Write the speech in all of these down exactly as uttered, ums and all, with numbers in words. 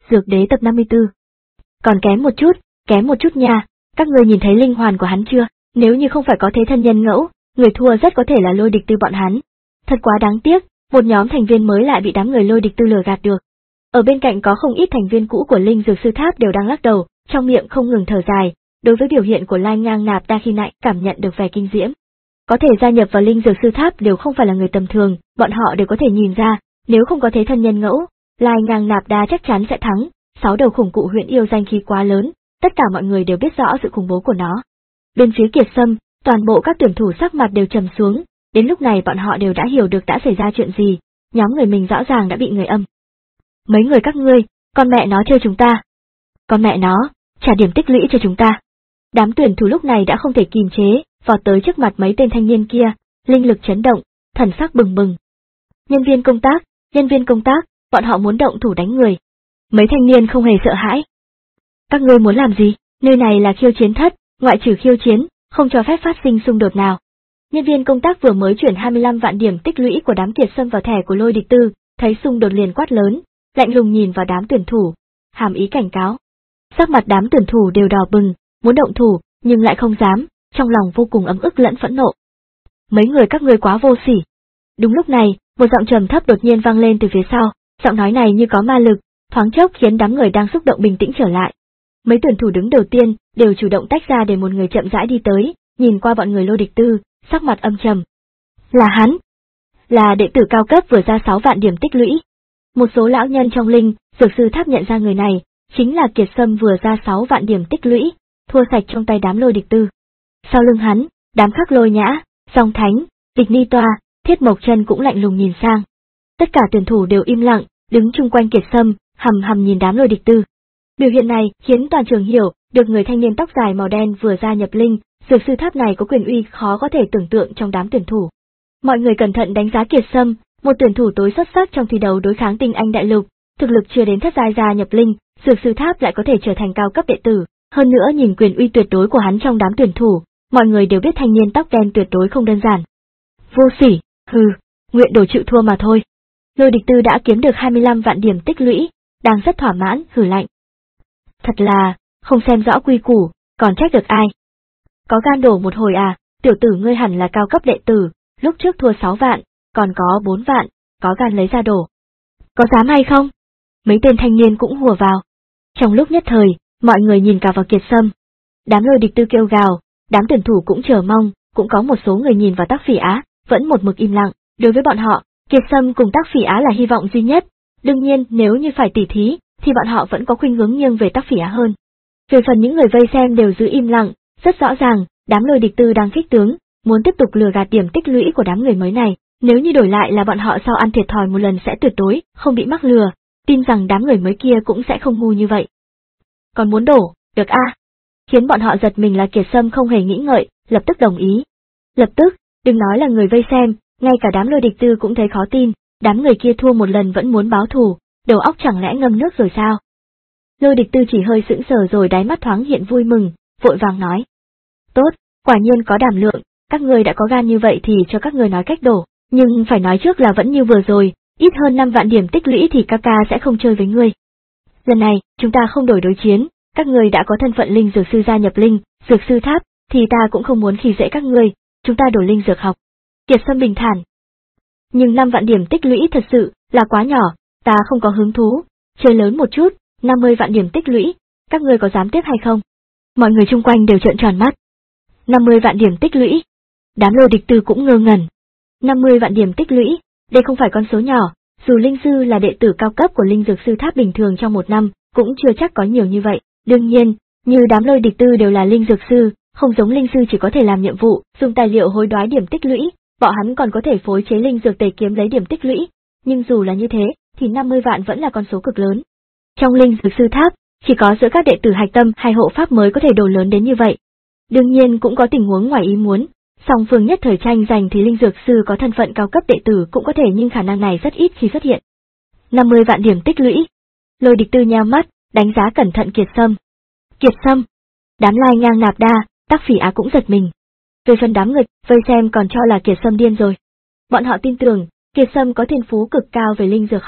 Dược Đế tập năm mươi tư. Còn kém một chút, kém một chút nha, các ngươi nhìn thấy linh hoàn của hắn chưa? Nếu như không phải có thế thân nhân ngẫu, người thua rất có thể là Lôi Địch Tư bọn hắn. Thật quá đáng tiếc, một nhóm thành viên mới lại bị đám người Lôi Địch Tư lừa gạt được. Ở bên cạnh có không ít thành viên cũ của Linh Dược Sư Tháp đều đang lắc đầu, trong miệng không ngừng thở dài, đối với biểu hiện của Lai Ngang Nạp Đa khi nãy cảm nhận được vẻ kinh diễm. Có thể gia nhập vào Linh Dược Sư Tháp đều không phải là người tầm thường, bọn họ đều có thể nhìn ra, nếu không có thế thân nhân ngẫu, Lai Ngang Nạp Đa chắc chắn sẽ thắng. Sáu đầu khủng cụ huyện yêu danh khí quá lớn, tất cả mọi người đều biết rõ sự khủng bố của nó. Bên phía Kiệt Sâm, toàn bộ các tuyển thủ sắc mặt đều trầm xuống, đến lúc này bọn họ đều đã hiểu được đã xảy ra chuyện gì, nhóm người mình rõ ràng đã bị người âm. Mấy người các ngươi, con mẹ nó chơi chúng ta. Con mẹ nó, trả điểm tích lũy cho chúng ta. Đám tuyển thủ lúc này đã không thể kìm chế, vọt tới trước mặt mấy tên thanh niên kia, linh lực chấn động, thần sắc bừng bừng. Nhân viên công tác, nhân viên công tác, bọn họ muốn động thủ đánh người. Mấy thanh niên không hề sợ hãi. Các ngươi muốn làm gì? Nơi này là khiêu chiến thất, ngoại trừ khiêu chiến, không cho phép phát sinh xung đột nào. Nhân viên công tác vừa mới chuyển hai mươi lăm vạn điểm tích lũy của đám Kiệt Sâm vào thẻ của Lôi Địch Tư, thấy xung đột liền quát lớn, lạnh lùng nhìn vào đám tuyển thủ, hàm ý cảnh cáo. Sắc mặt đám tuyển thủ đều đỏ bừng, muốn động thủ, nhưng lại không dám, trong lòng vô cùng ấm ức lẫn phẫn nộ. Mấy người các ngươi quá vô sỉ. Đúng lúc này, một giọng trầm thấp đột nhiên vang lên từ phía sau, giọng nói này như có ma lực, thoáng chốc khiến đám người đang xúc động bình tĩnh trở lại. Mấy tuyển thủ đứng đầu tiên đều chủ động tách ra để một người chậm rãi đi tới, nhìn qua bọn người Lôi Địch Tư, sắc mặt âm trầm. Là hắn, là đệ tử cao cấp vừa ra sáu vạn điểm tích lũy. Một số lão nhân trong Linh Dược Sư Tháp nhận ra người này, chính là Kiệt Sâm vừa ra sáu vạn điểm tích lũy, thua sạch trong tay đám Lôi Địch Tư. Sau lưng hắn, đám Khắc Lôi Nhã, Song Thánh, Địch Ni Toa, Thiết Mộc Chân cũng lạnh lùng nhìn sang. Tất cả tuyển thủ đều im lặng, đứng chung quanh Kiệt Sâm, hầm hầm nhìn đám Lôi Địch Tư. Biểu hiện này khiến toàn trường hiểu được người thanh niên tóc dài màu đen vừa gia nhập Linh Dược Sư Tháp này có quyền uy khó có thể tưởng tượng trong đám tuyển thủ. Mọi người cẩn thận đánh giá Kiệt Sâm, một tuyển thủ tối xuất sắc trong thi đấu đối kháng tinh anh đại lục, thực lực chưa đến thất giai gia nhập Linh Dược Sư Tháp lại có thể trở thành cao cấp đệ tử, hơn nữa nhìn quyền uy tuyệt đối của hắn trong đám tuyển thủ, mọi người đều biết thanh niên tóc đen tuyệt đối không đơn giản. Vô sỉ, hừ, nguyện đồ chịu thua mà thôi. Lôi Địch Tư đã kiếm được hai mươi lăm vạn điểm tích lũy, đang rất thỏa mãn, hừ lạnh. Thật là, không xem rõ quy củ, còn trách được ai. Có gan đổ một hồi à, tiểu tử ngươi hẳn là cao cấp đệ tử, lúc trước thua sáu vạn, còn có bốn vạn, có gan lấy ra đổ. Có dám hay không? Mấy tên thanh niên cũng hùa vào. Trong lúc nhất thời, mọi người nhìn cả vào Kiệt Sâm. Đám Lôi Địch Tư kêu gào, đám tuyển thủ cũng chờ mong, cũng có một số người nhìn vào Tắc Phỉ Á, vẫn một mực im lặng. Đối với bọn họ, Kiệt Sâm cùng Tắc Phỉ Á là hy vọng duy nhất. Đương nhiên, nếu như phải tỉ thí, thì bọn họ vẫn có khuynh hướng nghiêng về Tắc Phỉ Á hơn. Về phần những người vây xem đều giữ im lặng, rất rõ ràng, đám Lôi Địch Tư đang khích tướng, muốn tiếp tục lừa gạt điểm tích lũy của đám người mới này. Nếu như đổi lại là bọn họ sau ăn thiệt thòi một lần sẽ tuyệt đối không bị mắc lừa, tin rằng đám người mới kia cũng sẽ không ngu như vậy. Còn muốn đổ, được a? À? Khiến bọn họ giật mình là Kiệt Sâm không hề nghĩ ngợi, lập tức đồng ý. Lập tức, đừng nói là người vây xem, ngay cả đám Lôi Địch Tư cũng thấy khó tin, đám người kia thua một lần vẫn muốn báo thù, đầu óc chẳng lẽ ngâm nước rồi sao? Lôi Địch Tư chỉ hơi sững sờ rồi đáy mắt thoáng hiện vui mừng, vội vàng nói. Tốt, quả nhiên có đảm lượng, các người đã có gan như vậy thì cho các người nói cách đổ, nhưng phải nói trước là vẫn như vừa rồi, ít hơn năm vạn điểm tích lũy thì ca ca sẽ không chơi với ngươi. Lần này, chúng ta không đổi đối chiến, các người đã có thân phận Linh Dược Sư gia nhập Linh Dược Sư Tháp, thì ta cũng không muốn khi dễ các ngươi, chúng ta đổi Linh Dược học. Kiệt Sâm bình thản. Nhưng năm vạn điểm tích lũy thật sự là quá nhỏ, ta không có hứng thú, chơi lớn một chút, năm mươi vạn điểm tích lũy, các ngươi có dám tiếp hay không? Mọi người chung quanh đều trợn tròn mắt. năm mươi vạn điểm tích lũy. Đám Lôi Địch Tư cũng ngơ ngẩn. năm mươi vạn điểm tích lũy, đây không phải con số nhỏ, dù Linh Sư là đệ tử cao cấp của Linh Dược Sư Tháp bình thường trong một năm, cũng chưa chắc có nhiều như vậy. Đương nhiên, như đám Lôi Địch Tư đều là Linh Dược Sư, không giống Linh Sư chỉ có thể làm nhiệm vụ, dùng tài liệu hối đoái điểm tích lũy, bọn hắn còn có thể phối chế Linh Dược tề kiếm lấy điểm tích lũy, nhưng dù là như thế, thì năm mươi vạn vẫn là con số cực lớn. Trong Linh Dược Sư Tháp, chỉ có giữa các đệ tử hạch tâm hay hộ pháp mới có thể đồ lớn đến như vậy. Đương nhiên cũng có tình huống ngoài ý muốn, song phương nhất thời tranh giành thì Linh Dược Sư có thân phận cao cấp đệ tử cũng có thể nhưng khả năng này rất ít khi xuất hiện. năm mươi vạn điểm tích lũy. Lôi Địch Tư nheo mắt, đánh giá cẩn thận Kiệt Sâm. Kiệt Sâm. Đám Lai Ngang Nạp Đa, Tắc Phỉ Á cũng giật mình. Về phần đám người vây xem còn cho là Kiệt Sâm điên rồi. Bọn họ tin tưởng, Kiệt Sâm có thiên phú cực cao về linh dược học,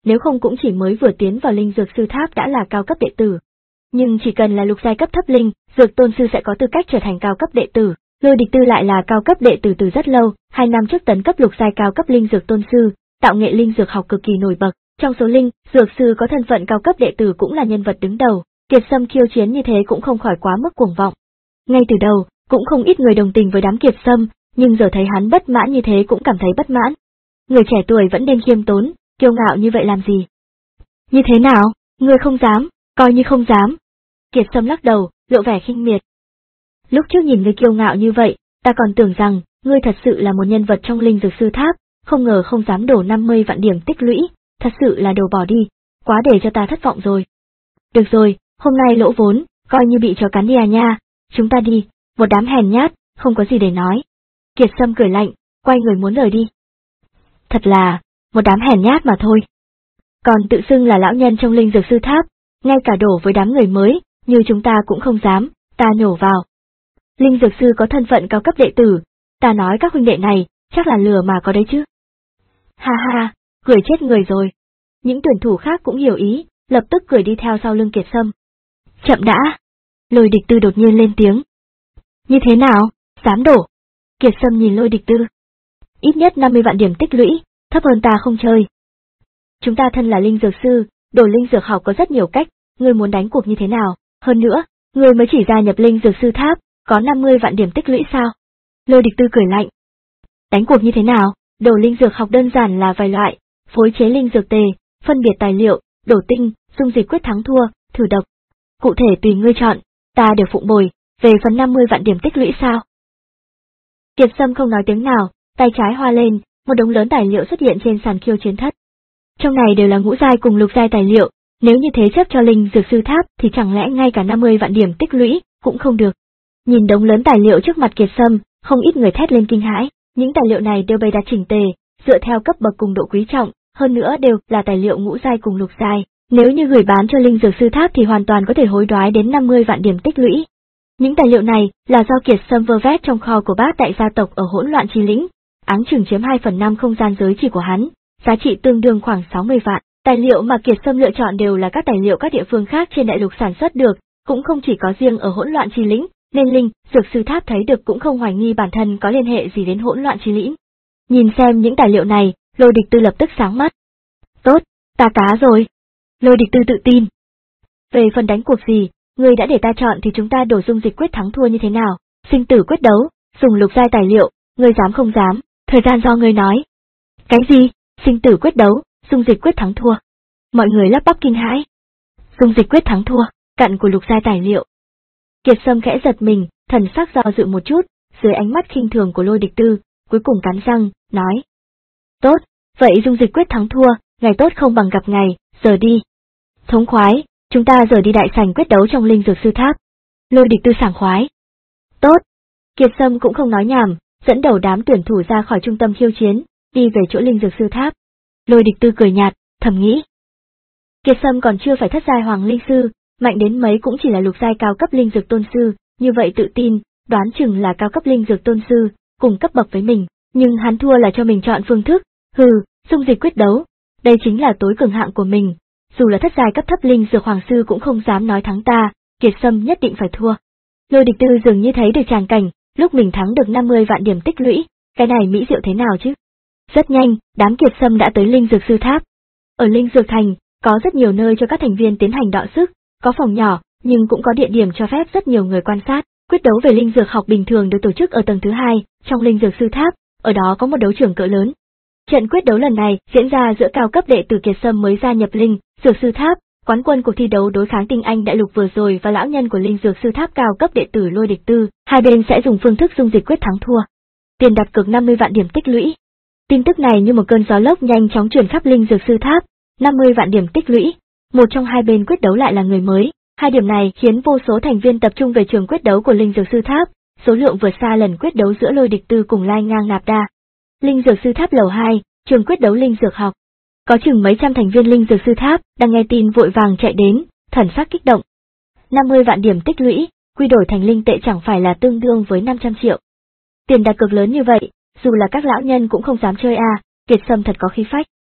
nếu không cũng chỉ mới vừa tiến vào linh dược sư tháp đã là cao cấp đệ tử. Nhưng chỉ cần là lục giai cấp thấp linh, dược tôn sư sẽ có tư cách trở thành cao cấp đệ tử. Lôi Địch Tư lại là cao cấp đệ tử từ rất lâu, hai năm trước tấn cấp lục giai cao cấp linh dược tôn sư, tạo nghệ linh dược học cực kỳ nổi bật. Trong số linh dược sư có thân phận cao cấp đệ tử cũng là nhân vật đứng đầu. Kiệt Sâm khiêu chiến như thế cũng không khỏi quá mức cuồng vọng. Ngay từ đầu, cũng không ít người đồng tình với đám Kiệt Sâm, nhưng giờ thấy hắn bất mãn như thế cũng cảm thấy bất mãn. Người trẻ tuổi vẫn nên khiêm tốn, kiêu ngạo như vậy làm gì? Như thế nào? Ngươi không dám, coi như không dám. Kiệt Sâm lắc đầu, lộ vẻ khinh miệt. Lúc trước nhìn ngươi kiêu ngạo như vậy, ta còn tưởng rằng, ngươi thật sự là một nhân vật trong linh dược sư tháp, không ngờ không dám đổ năm mươi vạn điểm tích lũy, thật sự là đồ bỏ đi, quá để cho ta thất vọng rồi. Được rồi, hôm nay lỗ vốn, coi như bị chó cắn đi à nha, chúng ta đi, một đám hèn nhát, không có gì để nói. Kiệt Sâm cười lạnh, quay người muốn rời đi. Thật là, một đám hèn nhát mà thôi. Còn tự xưng là lão nhân trong linh dược sư tháp, ngay cả đổ với đám người mới, như chúng ta cũng không dám, ta nhổ vào. Linh dược sư có thân phận cao cấp đệ tử, ta nói các huynh đệ này, chắc là lừa mà có đấy chứ. Ha ha, cười chết người rồi. Những tuyển thủ khác cũng hiểu ý, lập tức cười đi theo sau lưng Kiệt Sâm. Chậm đã. Lôi Địch Tư đột nhiên lên tiếng. Như thế nào, dám đổ? Kiệt Sâm nhìn Lôi Địch Tư. Ít nhất năm mươi vạn điểm tích lũy, thấp hơn ta không chơi. Chúng ta thân là linh dược sư, đổ linh dược học có rất nhiều cách, ngươi muốn đánh cuộc như thế nào? Hơn nữa, ngươi mới chỉ gia nhập linh dược sư tháp, có năm mươi vạn điểm tích lũy sao? Lôi Địch Tư cười lạnh. Đánh cuộc như thế nào? Đổ linh dược học đơn giản là vài loại, phối chế linh dược tề, phân biệt tài liệu, đổ tinh, dung dịch quyết thắng thua, thử độc. Cụ thể tùy ngươi chọn, ta đều phụng bồi, về phần năm mươi vạn điểm tích lũy sao? Kiệt Sâm không nói tiếng nào, tay trái hoa lên, một đống lớn tài liệu xuất hiện trên sàn khiêu chiến thất. Trong này đều là ngũ giai cùng lục giai tài liệu, nếu như thế chấp cho linh dược sư tháp thì chẳng lẽ ngay cả năm mươi vạn điểm tích lũy cũng không được. Nhìn đống lớn tài liệu trước mặt Kiệt Sâm, không ít người thét lên kinh hãi, những tài liệu này đều bày đặt chỉnh tề, dựa theo cấp bậc cùng độ quý trọng, hơn nữa đều là tài liệu ngũ giai cùng lục giai, nếu như gửi bán cho linh dược sư tháp thì hoàn toàn có thể hối đoái đến năm mươi vạn điểm tích lũy. Những tài liệu này là do Kiệt Sâm vơ vét trong kho của bát đại gia tộc ở Hỗn Loạn Chi Lĩnh, áng chừng chiếm hai phần năm không gian giới chỉ của hắn, giá trị tương đương khoảng sáu mươi vạn. Tài liệu mà Kiệt Sâm lựa chọn đều là các tài liệu các địa phương khác trên đại lục sản xuất được, cũng không chỉ có riêng ở Hỗn Loạn Chi Lĩnh, nên linh dược sư tháp thấy được cũng không hoài nghi bản thân có liên hệ gì đến Hỗn Loạn Chi Lĩnh. Nhìn xem những tài liệu này, Lôi Địch Tư lập tức sáng mắt. Tốt, ta cá rồi. Lôi Địch Tư tự tin. Về phần đánh cuộc gì, ngươi đã để ta chọn thì chúng ta đổ dung dịch quyết thắng thua như thế nào? Sinh tử quyết đấu, dùng lục giai tài liệu, ngươi dám không dám, thời gian do ngươi nói. Cái gì? Sinh tử quyết đấu, dung dịch quyết thắng thua. Mọi người lắp bắp kinh hãi. Dung dịch quyết thắng thua, cặn của lục giai tài liệu. Kiệt Sâm khẽ giật mình, thần sắc do dự một chút, dưới ánh mắt khinh thường của Lôi Địch Tư, cuối cùng cắn răng, nói. Tốt, vậy dung dịch quyết thắng thua, ngày tốt không bằng gặp ngày, giờ đi. Thống khoái, chúng ta giờ đi đại sảnh quyết đấu trong linh dược sư tháp. Lôi Địch Tư sảng khoái. Tốt. Kiệt Sâm cũng không nói nhảm, dẫn đầu đám tuyển thủ ra khỏi trung tâm khiêu chiến, đi về chỗ linh dược sư tháp. Lôi Địch Tư cười nhạt, thầm nghĩ. Kiệt Sâm còn chưa phải thất giai hoàng linh sư, mạnh đến mấy cũng chỉ là lục giai cao cấp linh dược tôn sư, như vậy tự tin, đoán chừng là cao cấp linh dược tôn sư, cùng cấp bậc với mình, nhưng hắn thua là cho mình chọn phương thức, hừ, dung dịch quyết đấu, đây chính là tối cường hạng của mình, dù là thất giai cấp thấp linh dược hoàng sư cũng không dám nói thắng ta, Kiệt Sâm nhất định phải thua. Lôi Địch Tư dường như thấy được tràng cảnh, lúc mình thắng được năm mươi vạn điểm tích lũy, cái này mỹ diệu thế nào chứ? Rất nhanh, đám Kiệt Sâm đã tới linh dược sư tháp. Ở linh dược thành, có rất nhiều nơi cho các thành viên tiến hành đọ sức, có phòng nhỏ, nhưng cũng có địa điểm cho phép rất nhiều người quan sát. Quyết đấu về linh dược học bình thường được tổ chức ở tầng thứ hai, trong linh dược sư tháp, ở đó có một đấu trường cỡ lớn. Trận quyết đấu lần này diễn ra giữa cao cấp đệ tử Kiệt Sâm mới gia nhập linh dược sư tháp, quán quân cuộc thi đấu đối kháng tinh anh đại lục vừa rồi và lão nhân của linh dược sư tháp cao cấp đệ tử Lôi Địch Tư, hai bên sẽ dùng phương thức dung dịch quyết thắng thua. Tiền đặt cược năm mươi vạn điểm tích lũy. Tin tức này như một cơn gió lốc nhanh chóng truyền khắp linh dược sư tháp, năm mươi vạn điểm tích lũy, một trong hai bên quyết đấu lại là người mới. Hai điểm này khiến vô số thành viên tập trung về trường quyết đấu của linh dược sư tháp, số lượng vượt xa lần quyết đấu giữa Lôi Địch Tư cùng Lai Ngang Nạp Đa. Linh dược sư tháp lầu hai, trường quyết đấu linh dược học. Có chừng mấy trăm thành viên linh dược sư tháp đang nghe tin vội vàng chạy đến, thần sắc kích động. năm mươi vạn điểm tích lũy, quy đổi thành linh tệ chẳng phải là tương đương với năm trăm triệu. Tiền đặt cược lớn như vậy, dù là các lão nhân cũng không dám chơi à, Kiệt Sâm thật có khí phách.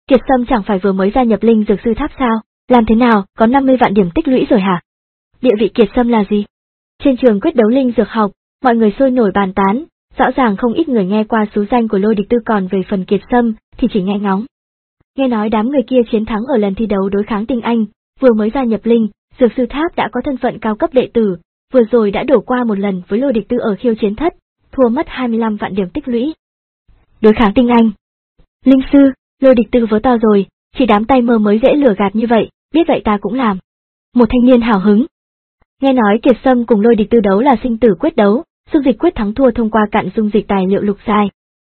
Kiệt Sâm chẳng phải vừa mới gia nhập linh dược sư tháp sao, làm thế nào, có năm mươi vạn điểm tích lũy rồi hả? Địa vị Kiệt Sâm là gì? Trên trường quyết đấu linh dược học, mọi người sôi nổi bàn tán, rõ ràng không ít người nghe qua số danh của Lôi Địch Tư, còn về phần Kiệt Sâm thì chỉ nghe ngóng. Nghe nói đám người kia chiến thắng ở lần thi đấu đối kháng tinh anh, vừa mới gia nhập linh dược sư tháp đã có thân phận cao cấp đệ tử, vừa rồi đã đổ qua một lần với Lôi Địch Tư ở khiêu chiến thất, thua mất hai mươi lăm vạn điểm tích lũy. Đối kháng tinh anh. Linh sư, Lôi Địch Tư vớ to rồi, chỉ đám tay mơ mới dễ lừa gạt như vậy, biết vậy ta cũng làm. Một thanh niên hào hứng. Nghe nói Kiệt Sâm cùng Lôi Địch Tư đấu là sinh tử quyết đấu, dung dịch quyết thắng thua thông qua cạn dung dịch tài liệu lục giai.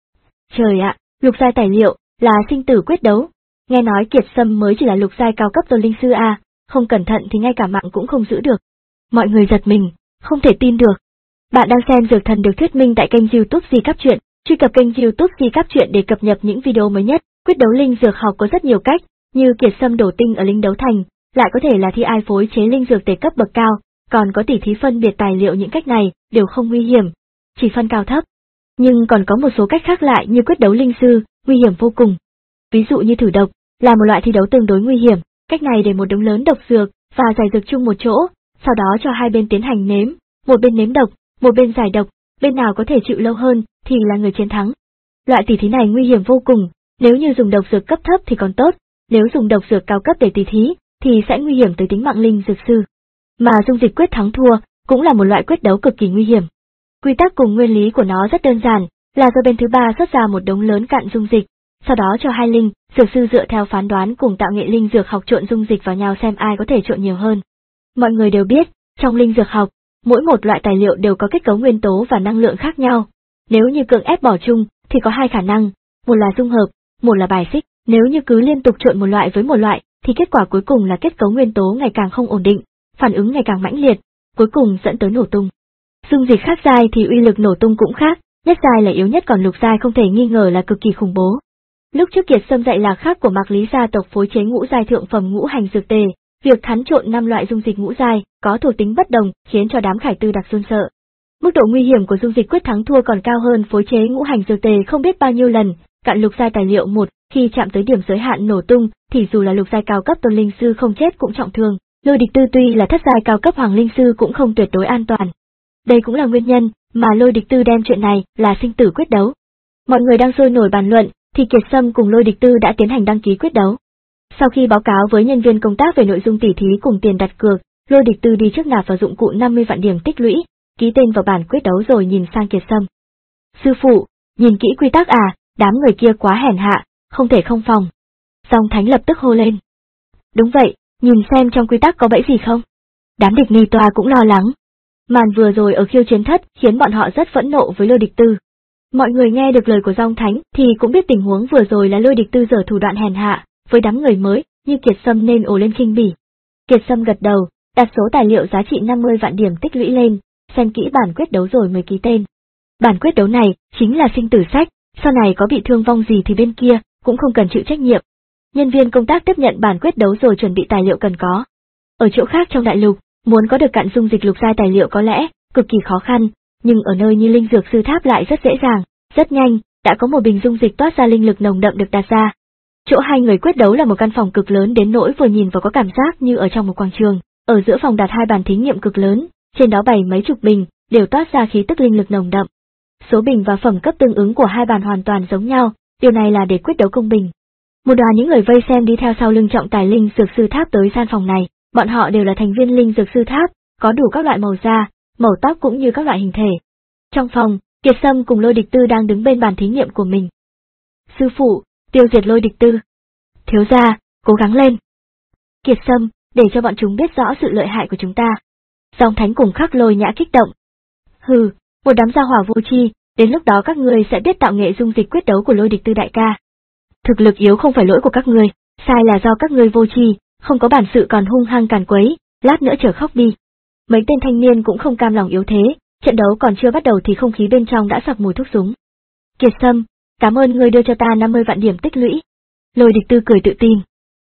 Trời ạ, lục giai tài liệu là sinh tử quyết đấu. Nghe nói Kiệt Sâm mới chỉ là lục giai cao cấp rồi linh sư a, không cẩn thận thì ngay cả mạng cũng không giữ được. Mọi người giật mình, không thể tin được. Bạn đang xem Dược Thần được thuyết minh tại kênh YouTube Di Cáp Truyện, truy cập kênh YouTube Di Cáp Truyện để cập nhật những video mới nhất. Quyết đấu linh dược học có rất nhiều cách, như Kiệt Sâm đổ tinh ở linh đấu thành, lại có thể là thi ai phối chế linh dược tề cấp bậc cao, còn có tỉ thí phân biệt tài liệu, những cách này đều không nguy hiểm, chỉ phân cao thấp. Nhưng còn có một số cách khác lại như quyết đấu linh sư, nguy hiểm vô cùng. Ví dụ như thử độc, là một loại thi đấu tương đối nguy hiểm, cách này để một đống lớn độc dược và giải dược chung một chỗ, sau đó cho hai bên tiến hành nếm, một bên nếm độc, một bên giải độc, bên nào có thể chịu lâu hơn thì là người chiến thắng. Loại tỉ thí này nguy hiểm vô cùng, nếu như dùng độc dược cấp thấp thì còn tốt, nếu dùng độc dược cao cấp để tỉ thí thì sẽ nguy hiểm tới tính mạng linh dược sư. Mà dung dịch quyết thắng thua cũng là một loại quyết đấu cực kỳ nguy hiểm. Quy tắc cùng nguyên lý của nó rất đơn giản, là do bên thứ ba xuất ra một đống lớn cạn dung dịch, sau đó cho hai linh dược sư dựa theo phán đoán cùng tạo nghệ linh dược học trộn dung dịch vào nhau xem ai có thể trộn nhiều hơn. Mọi người đều biết, trong linh dược học, mỗi một loại tài liệu đều có kết cấu nguyên tố và năng lượng khác nhau. Nếu như cưỡng ép bỏ chung thì có hai khả năng, một là dung hợp, một là bài xích. Nếu như cứ liên tục trộn một loại với một loại thì kết quả cuối cùng là kết cấu nguyên tố ngày càng không ổn định, phản ứng ngày càng mãnh liệt, cuối cùng dẫn tới nổ tung. Dung dịch khác giai thì uy lực nổ tung cũng khác, nhất giai là yếu nhất, còn lục giai không thể nghi ngờ là cực kỳ khủng bố. Lúc trước Kiệt Sâm dạy Lạc Khắc của Mạc Lý gia tộc phối chế ngũ giai thượng phẩm ngũ hành dược tề, việc hắn trộn năm loại dung dịch ngũ giai có thuộc tính bất đồng khiến cho đám khải tư đặc run sợ. Mức độ nguy hiểm của dung dịch quyết thắng thua còn cao hơn phối chế ngũ hành dược tề không biết bao nhiêu lần, cạn lục giai tài liệu một, khi chạm tới điểm giới hạn nổ tung thì dù là lục giai cao cấp tôn linh sư không chết cũng trọng thương. Lôi Địch Tư tuy là thất giai cao cấp hoàng linh sư cũng không tuyệt đối an toàn. Đây cũng là nguyên nhân mà Lôi Địch Tư đem chuyện này là sinh tử quyết đấu. Mọi người đang sôi nổi bàn luận thì Kiệt Sâm cùng Lôi Địch Tư đã tiến hành đăng ký quyết đấu. Sau khi báo cáo với nhân viên công tác về nội dung tỉ thí cùng tiền đặt cược, Lôi Địch Tư đi trước nạp vào dụng cụ năm mươi vạn điểm tích lũy, ký tên vào bản quyết đấu rồi nhìn sang Kiệt Sâm. Sư phụ, nhìn kỹ quy tắc à, đám người kia quá hèn hạ, không thể không phòng. Dòng Thánh lập tức hô lên. Đúng vậy, nhìn xem trong quy tắc có bẫy gì không. Đám địch ni toa cũng lo lắng. Màn vừa rồi ở khiêu chiến thất khiến bọn họ rất phẫn nộ với Lôi Địch Tư. Mọi người nghe được lời của Dòng Thánh thì cũng biết tình huống vừa rồi là Lôi Địch Tư giở thủ đoạn hèn hạ, với đám người mới như Kiệt Sâm nên ồ lên khinh bỉ. Kiệt Sâm gật đầu, đặt số tài liệu giá trị năm mươi vạn điểm tích lũy lên, xem kỹ bản quyết đấu rồi mới ký tên. Bản quyết đấu này chính là sinh tử sách, sau này có bị thương vong gì thì bên kia cũng không cần chịu trách nhiệm. Nhân viên công tác tiếp nhận bản quyết đấu rồi chuẩn bị tài liệu cần có. Ở chỗ khác trong đại lục, muốn có được cạn dung dịch lục giai tài liệu có lẽ cực kỳ khó khăn, nhưng ở nơi như linh dược sư tháp lại rất dễ dàng, rất nhanh, đã có một bình dung dịch toát ra linh lực nồng đậm được đặt ra. Chỗ hai người quyết đấu là một căn phòng cực lớn đến nỗi vừa nhìn vào có cảm giác như ở trong một quảng trường, ở giữa phòng đặt hai bàn thí nghiệm cực lớn, trên đó bày mấy chục bình, đều toát ra khí tức linh lực nồng đậm. Số bình và phẩm cấp tương ứng của hai bàn hoàn toàn giống nhau, điều này là để quyết đấu công bình. Một đoàn những người vây xem đi theo sau lưng trọng tài linh dược sư tháp tới gian phòng này, bọn họ đều là thành viên linh dược sư tháp, có đủ các loại màu da, màu tóc cũng như các loại hình thể. Trong phòng, Kiệt Sâm cùng Lôi Địch Tư đang đứng bên bàn thí nghiệm của mình. Sư phụ, tiêu diệt Lôi Địch Tư. Thiếu gia, cố gắng lên. Kiệt Sâm, để cho bọn chúng biết rõ sự lợi hại của chúng ta. Dòng Thánh cùng Khắc Lôi Nhã kích động. Hừ, một đám gia hỏa vô tri, đến lúc đó các ngươi sẽ biết tạo nghệ dung dịch quyết đấu của Lôi Địch Tư đại ca. Thực lực yếu không phải lỗi của các ngươi, sai là do các ngươi vô tri, không có bản sự còn hung hăng càn quấy, lát nữa chờ khóc đi. Mấy tên thanh niên cũng không cam lòng yếu thế, trận đấu còn chưa bắt đầu thì không khí bên trong đã sặc mùi thuốc súng. Kiệt Sâm, cảm ơn ngươi đưa cho ta năm mươi vạn điểm tích lũy. Lôi Địch Tư cười tự tin.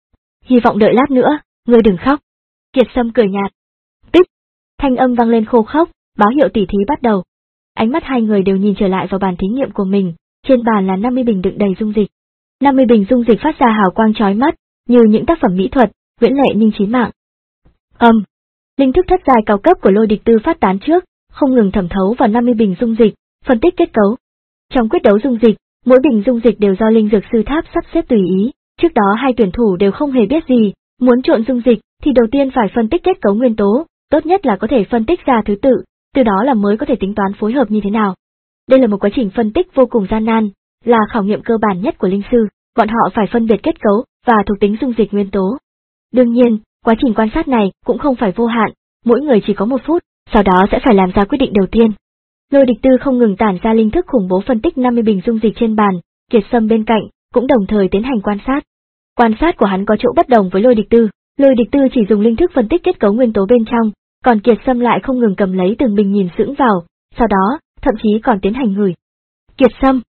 Hy vọng đợi lát nữa, ngươi đừng khóc. Kiệt Sâm cười nhạt. Tích. Thanh âm vang lên khô khốc, báo hiệu tỉ thí bắt đầu. Ánh mắt hai người đều nhìn trở lại vào bàn thí nghiệm của mình, trên bàn là năm mươi bình đựng đầy dung dịch. năm mươi bình dung dịch phát ra hào quang chói mắt, như những tác phẩm mỹ thuật, huyễn lệ nhưng chí mạng. Âm, um, linh thức thất giai cao cấp của Lôi Địch Tư phát tán trước, không ngừng thẩm thấu vào năm mươi bình dung dịch, phân tích kết cấu. Trong quyết đấu dung dịch, mỗi bình dung dịch đều do linh dược sư tháp sắp xếp tùy ý, trước đó hai tuyển thủ đều không hề biết gì, muốn trộn dung dịch thì đầu tiên phải phân tích kết cấu nguyên tố, tốt nhất là có thể phân tích ra thứ tự, từ đó là mới có thể tính toán phối hợp như thế nào. Đây là một quá trình phân tích vô cùng gian nan, là khảo nghiệm cơ bản nhất của linh sư, bọn họ phải phân biệt kết cấu và thuộc tính dung dịch nguyên tố. Đương nhiên, quá trình quan sát này cũng không phải vô hạn, mỗi người chỉ có một phút, sau đó sẽ phải làm ra quyết định đầu tiên. Lôi Địch Tư không ngừng tản ra linh thức khủng bố phân tích năm mươi bình dung dịch trên bàn, Kiệt Sâm bên cạnh cũng đồng thời tiến hành quan sát. Quan sát của hắn có chỗ bất đồng với Lôi Địch Tư, Lôi Địch Tư chỉ dùng linh thức phân tích kết cấu nguyên tố bên trong, còn Kiệt Sâm lại không ngừng cầm lấy từng bình nhìn sững vào, sau đó, thậm chí còn tiến hành ngửi. Kiệt Sâm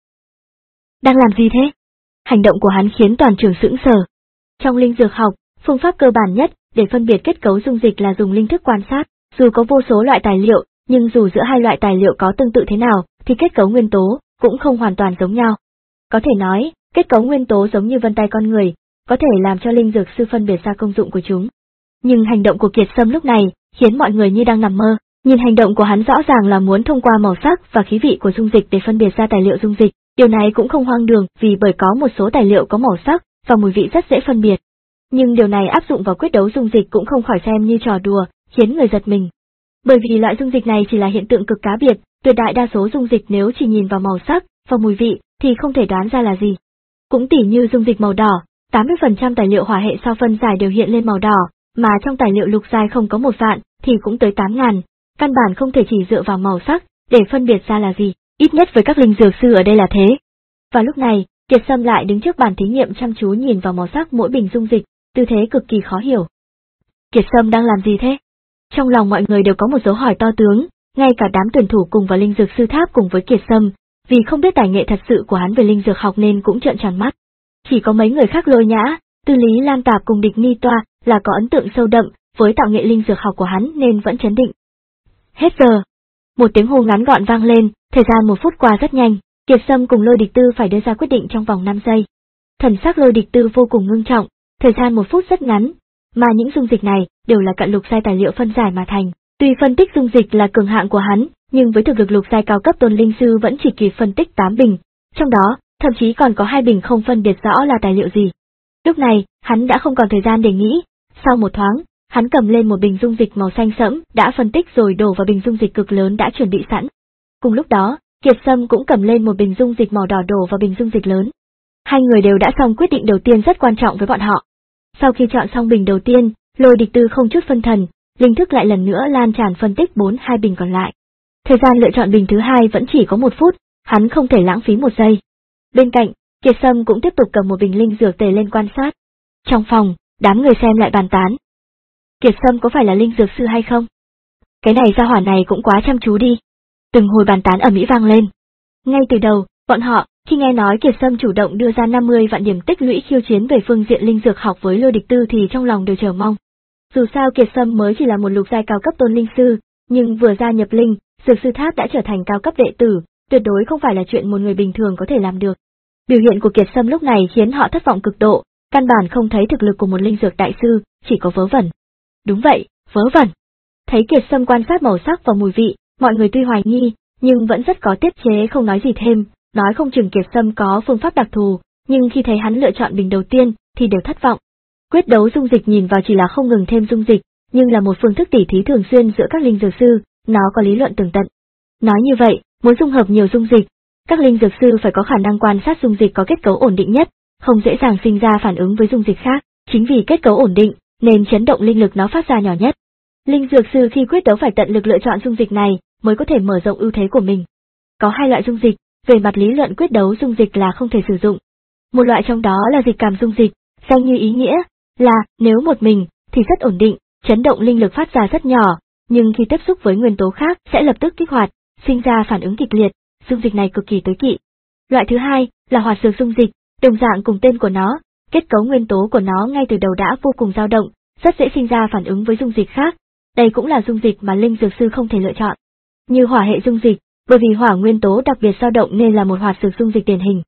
đang làm gì thế? Hành động của hắn khiến toàn trường sững sờ. Trong linh dược học, phương pháp cơ bản nhất để phân biệt kết cấu dung dịch là dùng linh thức quan sát, dù có vô số loại tài liệu, nhưng dù giữa hai loại tài liệu có tương tự thế nào, thì kết cấu nguyên tố cũng không hoàn toàn giống nhau. Có thể nói, kết cấu nguyên tố giống như vân tay con người, có thể làm cho linh dược sư phân biệt ra công dụng của chúng. Nhưng hành động của Kiệt Sâm lúc này khiến mọi người như đang nằm mơ, nhìn hành động của hắn rõ ràng là muốn thông qua màu sắc và khí vị của dung dịch để phân biệt ra tài liệu dung dịch. Điều này cũng không hoang đường vì bởi có một số tài liệu có màu sắc và mùi vị rất dễ phân biệt. Nhưng điều này áp dụng vào quyết đấu dung dịch cũng không khỏi xem như trò đùa, khiến người giật mình. Bởi vì loại dung dịch này chỉ là hiện tượng cực cá biệt, tuyệt đại đa số dung dịch nếu chỉ nhìn vào màu sắc và mùi vị thì không thể đoán ra là gì. Cũng tỉ như dung dịch màu đỏ, tám mươi phần trăm tài liệu hỏa hệ sau phân giải đều hiện lên màu đỏ, mà trong tài liệu lục giai không có một vạn thì cũng tới tám ngàn, căn bản không thể chỉ dựa vào màu sắc để phân biệt ra là gì. Ít nhất với các linh dược sư ở đây là thế. Và lúc này, Kiệt Sâm lại đứng trước bàn thí nghiệm chăm chú nhìn vào màu sắc mỗi bình dung dịch, tư thế cực kỳ khó hiểu. Kiệt Sâm đang làm gì thế? Trong lòng mọi người đều có một dấu hỏi to tướng, ngay cả đám tuyển thủ cùng vào linh dược sư tháp cùng với Kiệt Sâm, vì không biết tài nghệ thật sự của hắn về linh dược học nên cũng trợn tròn mắt. Chỉ có mấy người khác Lôi Nhã, Tư Lý Lan Tạp cùng Địch Ni Toa là có ấn tượng sâu đậm với tạo nghệ linh dược học của hắn nên vẫn chấn định. Hết giờ. Một tiếng hô ngắn gọn vang lên, thời gian một phút qua rất nhanh, Kiệt Sâm cùng Lôi Địch Tư phải đưa ra quyết định trong vòng năm giây. Thần sắc Lôi Địch Tư vô cùng ngưng trọng, thời gian một phút rất ngắn, mà những dung dịch này đều là cận lục giai tài liệu phân giải mà thành. Tuy phân tích dung dịch là cường hạng của hắn, nhưng với thực lực lục giai cao cấp tôn linh sư vẫn chỉ kịp phân tích tám bình, trong đó, thậm chí còn có hai bình không phân biệt rõ là tài liệu gì. Lúc này, hắn đã không còn thời gian để nghĩ, sau một thoáng, hắn cầm lên một bình dung dịch màu xanh sẫm đã phân tích rồi đổ vào bình dung dịch cực lớn đã chuẩn bị sẵn. Cùng lúc đó, Kiệt Sâm cũng cầm lên một bình dung dịch màu đỏ đổ vào bình dung dịch lớn. Hai người đều đã xong quyết định đầu tiên rất quan trọng với bọn họ. Sau khi chọn xong bình đầu tiên, Lôi Địch Tư không chút phân thần, linh thức lại lần nữa lan tràn phân tích bốn hai bình còn lại. Thời gian lựa chọn bình thứ hai vẫn chỉ có một phút, hắn không thể lãng phí một giây. Bên cạnh, Kiệt Sâm cũng tiếp tục cầm một bình linh dược tề lên quan sát. Trong phòng, đám người xem lại bàn tán. Kiệt Sâm có phải là linh dược sư hay không? Cái này gia hỏa này cũng quá chăm chú đi. Từng hồi bàn tán ầm ĩ vang lên. Ngay từ đầu, bọn họ, khi nghe nói Kiệt Sâm chủ động đưa ra năm mươi vạn điểm tích lũy khiêu chiến về phương diện linh dược học với Lôi Địch Tư thì trong lòng đều chờ mong. Dù sao Kiệt Sâm mới chỉ là một lục giai cao cấp tôn linh sư, nhưng vừa gia nhập linh, dược sư tháp đã trở thành cao cấp đệ tử, tuyệt đối không phải là chuyện một người bình thường có thể làm được. Biểu hiện của Kiệt Sâm lúc này khiến họ thất vọng cực độ, căn bản không thấy thực lực của một linh dược đại sư, chỉ có vớ vẩn. Đúng vậy, vớ vẩn. Thấy Kiệt Sâm quan sát màu sắc và mùi vị, mọi người tuy hoài nghi, nhưng vẫn rất có tiết chế không nói gì thêm, nói không chừng Kiệt Sâm có phương pháp đặc thù, nhưng khi thấy hắn lựa chọn bình đầu tiên, thì đều thất vọng. Quyết đấu dung dịch nhìn vào chỉ là không ngừng thêm dung dịch, nhưng là một phương thức tỉ thí thường xuyên giữa các linh dược sư, nó có lý luận tường tận. Nói như vậy, muốn dung hợp nhiều dung dịch, các linh dược sư phải có khả năng quan sát dung dịch có kết cấu ổn định nhất, không dễ dàng sinh ra phản ứng với dung dịch khác, chính vì kết cấu ổn định, nên chấn động linh lực nó phát ra nhỏ nhất. Linh dược sư khi quyết đấu phải tận lực lựa chọn dung dịch này, mới có thể mở rộng ưu thế của mình. Có hai loại dung dịch, về mặt lý luận quyết đấu dung dịch là không thể sử dụng. Một loại trong đó là dịch cảm dung dịch, danh như ý nghĩa, là nếu một mình, thì rất ổn định, chấn động linh lực phát ra rất nhỏ, nhưng khi tiếp xúc với nguyên tố khác sẽ lập tức kích hoạt, sinh ra phản ứng kịch liệt, dung dịch này cực kỳ tối kỵ. Loại thứ hai là hoạt dược dung dịch, đồng dạng cùng tên của nó, kết cấu nguyên tố của nó ngay từ đầu đã vô cùng dao động, rất dễ sinh ra phản ứng với dung dịch khác. Đây cũng là dung dịch mà linh dược sư không thể lựa chọn. Như hỏa hệ dung dịch, bởi vì hỏa nguyên tố đặc biệt dao động nên là một hoạt dược dung dịch điển hình.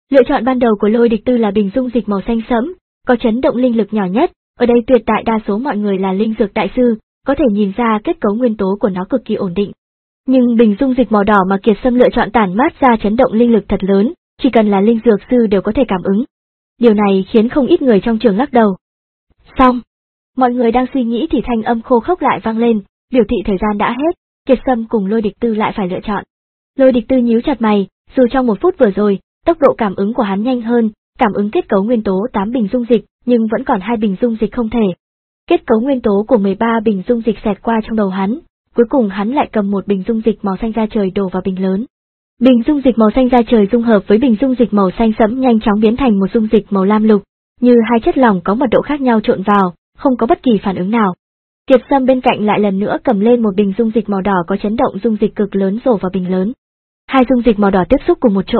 Lựa chọn ban đầu của Lôi Địch Tư là bình dung dịch màu xanh sẫm, có chấn động linh lực nhỏ nhất, ở đây tuyệt đại đa số mọi người là linh dược đại sư, có thể nhìn ra kết cấu nguyên tố của nó cực kỳ ổn định. Nhưng bình dung dịch màu đỏ mà Kiệt Sâm lựa chọn tản mát ra chấn động linh lực thật lớn, chỉ cần là linh dược sư đều có thể cảm ứng. Điều này khiến không ít người trong trường lắc đầu. Xong, mọi người đang suy nghĩ thì thanh âm khô khốc lại vang lên, biểu thị thời gian đã hết, Kiệt Sâm cùng Lôi Địch Tư lại phải lựa chọn. Lôi Địch Tư nhíu chặt mày, dù trong một phút vừa rồi, tốc độ cảm ứng của hắn nhanh hơn, cảm ứng kết cấu nguyên tố tám bình dung dịch, nhưng vẫn còn hai bình dung dịch không thể. Kết cấu nguyên tố của mười ba bình dung dịch xẹt qua trong đầu hắn, cuối cùng hắn lại cầm một bình dung dịch màu xanh da trời đổ vào bình lớn. Bình dung dịch màu xanh da trời dung hợp với bình dung dịch màu xanh sẫm nhanh chóng biến thành một dung dịch màu lam lục, như hai chất lỏng có mật độ khác nhau trộn vào, không có bất kỳ phản ứng nào. Kiệt Sâm bên cạnh lại lần nữa cầm lên một bình dung dịch màu đỏ có chấn động dung dịch cực lớn đổ vào bình lớn. Hai dung dịch màu đỏ tiếp xúc cùng một chỗ.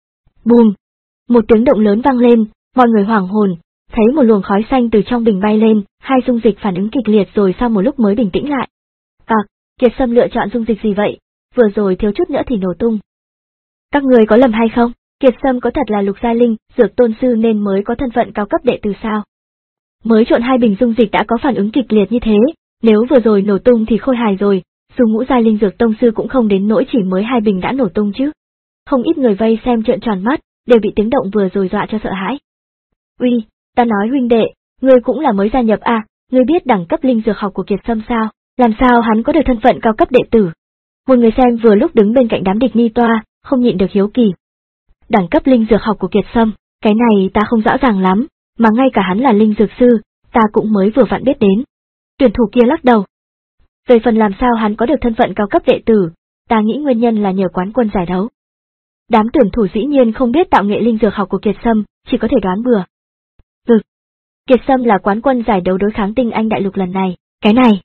Bùm! Một tiếng động lớn vang lên, mọi người hoảng hồn, thấy một luồng khói xanh từ trong bình bay lên, hai dung dịch phản ứng kịch liệt rồi sau một lúc mới bình tĩnh lại. À, Kiệt Sâm lựa chọn dung dịch gì vậy? Vừa rồi thiếu chút nữa thì nổ tung. Các người có lầm hay không? Kiệt Sâm có thật là lục giai linh, dược tôn sư nên mới có thân phận cao cấp đệ tử sao? Mới trộn hai bình dung dịch đã có phản ứng kịch liệt như thế, nếu vừa rồi nổ tung thì khôi hài rồi, dù ngũ giai linh dược tông sư cũng không đến nỗi chỉ mới hai bình đã nổ tung chứ. Không ít người vây xem trợn tròn mắt, đều bị tiếng động vừa rồi dọa cho sợ hãi. Uy, ta nói huynh đệ, ngươi cũng là mới gia nhập à, ngươi biết đẳng cấp linh dược học của Kiệt Sâm sao, làm sao hắn có được thân phận cao cấp đệ tử? Một người xem vừa lúc đứng bên cạnh đám địch ni toa, không nhịn được hiếu kỳ. Đẳng cấp linh dược học của Kiệt Sâm, cái này ta không rõ ràng lắm, mà ngay cả hắn là linh dược sư, ta cũng mới vừa vặn biết đến. Tuyển thủ kia lắc đầu. Về phần làm sao hắn có được thân phận cao cấp đệ tử, ta nghĩ nguyên nhân là nhờ quán quân giải đấu. Đám tuyển thủ dĩ nhiên không biết tạo nghệ linh dược học của Kiệt Sâm, chỉ có thể đoán bừa. Ừ. Kiệt Sâm là quán quân giải đấu đối kháng tinh anh đại lục lần này, cái này.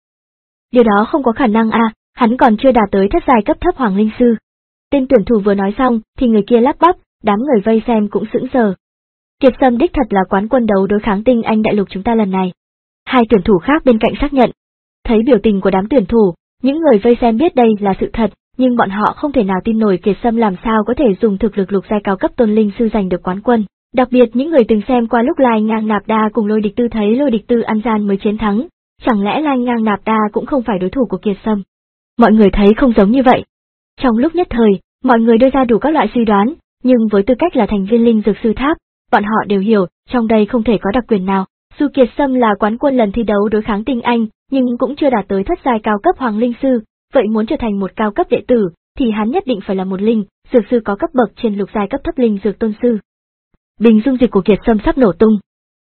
Điều đó không có khả năng à, hắn còn chưa đạt tới thất giai cấp thấp hoàng linh sư. Tên tuyển thủ vừa nói xong, thì người kia lắp bắp, đám người vây xem cũng sững sờ. Kiệt Sâm đích thật là quán quân đấu đối kháng tinh anh đại lục chúng ta lần này. Hai tuyển thủ khác bên cạnh xác nhận. Thấy biểu tình của đám tuyển thủ, những người vây xem biết đây là sự thật, nhưng bọn họ không thể nào tin nổi Kiệt Sâm làm sao có thể dùng thực lực lục giai cao cấp tôn linh sư giành được quán quân. Đặc biệt những người từng xem qua lúc Lai Ngang Nạp Đa cùng Lôi Địch Tư thấy Lôi Địch Tư ăn gian mới chiến thắng, chẳng lẽ Lai Ngang Nạp Đa cũng không phải đối thủ của Kiệt Sâm? Mọi người thấy không giống như vậy. Trong lúc nhất thời, mọi người đưa ra đủ các loại suy đoán, nhưng với tư cách là thành viên linh dược sư tháp, bọn họ đều hiểu, trong đây không thể có đặc quyền nào. Dù Kiệt Sâm là quán quân lần thi đấu đối kháng tinh anh, nhưng cũng chưa đạt tới thất giai cao cấp hoàng linh sư, vậy muốn trở thành một cao cấp đệ tử, thì hắn nhất định phải là một linh dược sư có cấp bậc trên lục giai cấp thấp linh dược tôn sư. Bình dung dịch của Kiệt Sâm sắp nổ tung.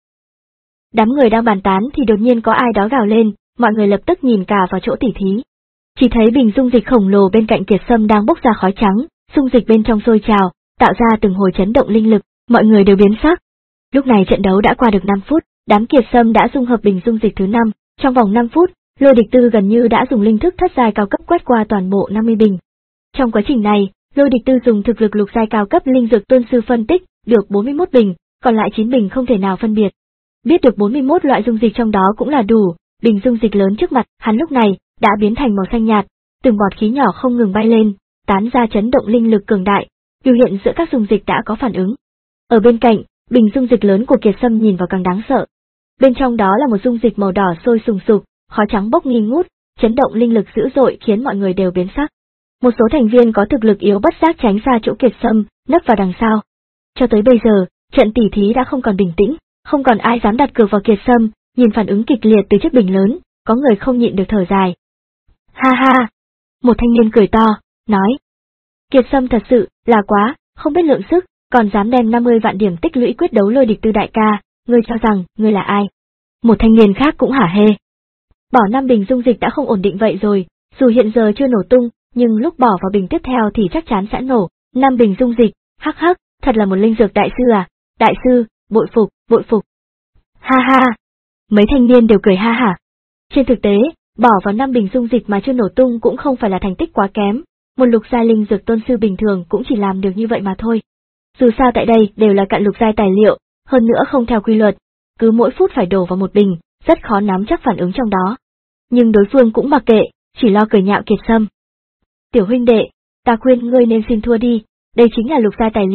Đám người đang bàn tán thì đột nhiên có ai đó gào lên, mọi người lập tức nhìn cả vào chỗ tỉ thí. Chỉ thấy bình dung dịch khổng lồ bên cạnh Kiệt Sâm đang bốc ra khói trắng, dung dịch bên trong sôi trào, tạo ra từng hồi chấn động linh lực, mọi người đều biến sắc. Lúc này trận đấu đã qua được năm phút, đám Kiệt Sâm đã dung hợp bình dung dịch thứ năm, trong vòng năm phút, Lôi Địch Tư gần như đã dùng linh thức thất giai cao cấp quét qua toàn bộ năm mươi bình. Trong quá trình này, Lôi Địch Tư dùng thực lực lục giai cao cấp linh dược tôn sư phân tích được bốn mươi mốt bình, còn lại chín bình không thể nào phân biệt. Biết được bốn mươi mốt loại dung dịch trong đó cũng là đủ, bình dung dịch lớn trước mặt hắn lúc này đã biến thành màu xanh nhạt, từng bọt khí nhỏ không ngừng bay lên, tán ra chấn động linh lực cường đại, biểu hiện giữa các dung dịch đã có phản ứng. Ở bên cạnh, bình dung dịch lớn của Kiệt Sâm nhìn vào càng đáng sợ. Bên trong đó là một dung dịch màu đỏ sôi sùng sục, khói trắng bốc nghi ngút, chấn động linh lực dữ dội khiến mọi người đều biến sắc. Một số thành viên có thực lực yếu bất giác tránh xa chỗ Kiệt Sâm, nấp vào đằng sau. Cho tới bây giờ, trận tỉ thí đã không còn bình tĩnh, không còn ai dám đặt cược vào Kiệt Sâm, nhìn phản ứng kịch liệt từ chiếc bình lớn, có người không nhịn được thở dài. Ha ha! Một thanh niên cười to, nói. Kiệt Sâm thật sự là quá, không biết lượng sức, còn dám đem năm mươi vạn điểm tích lũy quyết đấu Lôi Địch Tư đại ca, ngươi cho rằng, ngươi là ai? Một thanh niên khác cũng hả hê. Bỏ năm bình dung dịch đã không ổn định vậy rồi, dù hiện giờ chưa nổ tung, nhưng lúc bỏ vào bình tiếp theo thì chắc chắn sẽ nổ. Năm bình dung dịch, hắc hắc, thật là một linh dược đại sư à, đại sư, bội phục, bội phục. Ha ha, mấy thanh niên đều cười ha hả. Trên thực tế, bỏ vào năm bình dung dịch mà chưa nổ tung cũng không phải là thành tích quá kém, một lục giai linh dược tôn sư bình thường cũng chỉ làm được như vậy mà thôi. Dù sao tại đây đều là cạn lục giai tài liệu, hơn nữa không theo quy luật, cứ mỗi phút phải đổ vào một bình, rất khó nắm chắc phản ứng trong đó. Nhưng đối phương cũng mặc kệ, chỉ lo cười nhạo Kiệt Sâm. Tiểu huynh đệ, ta khuyên ngươi nên xin thua đi, đây chính là lục giai tài liệu,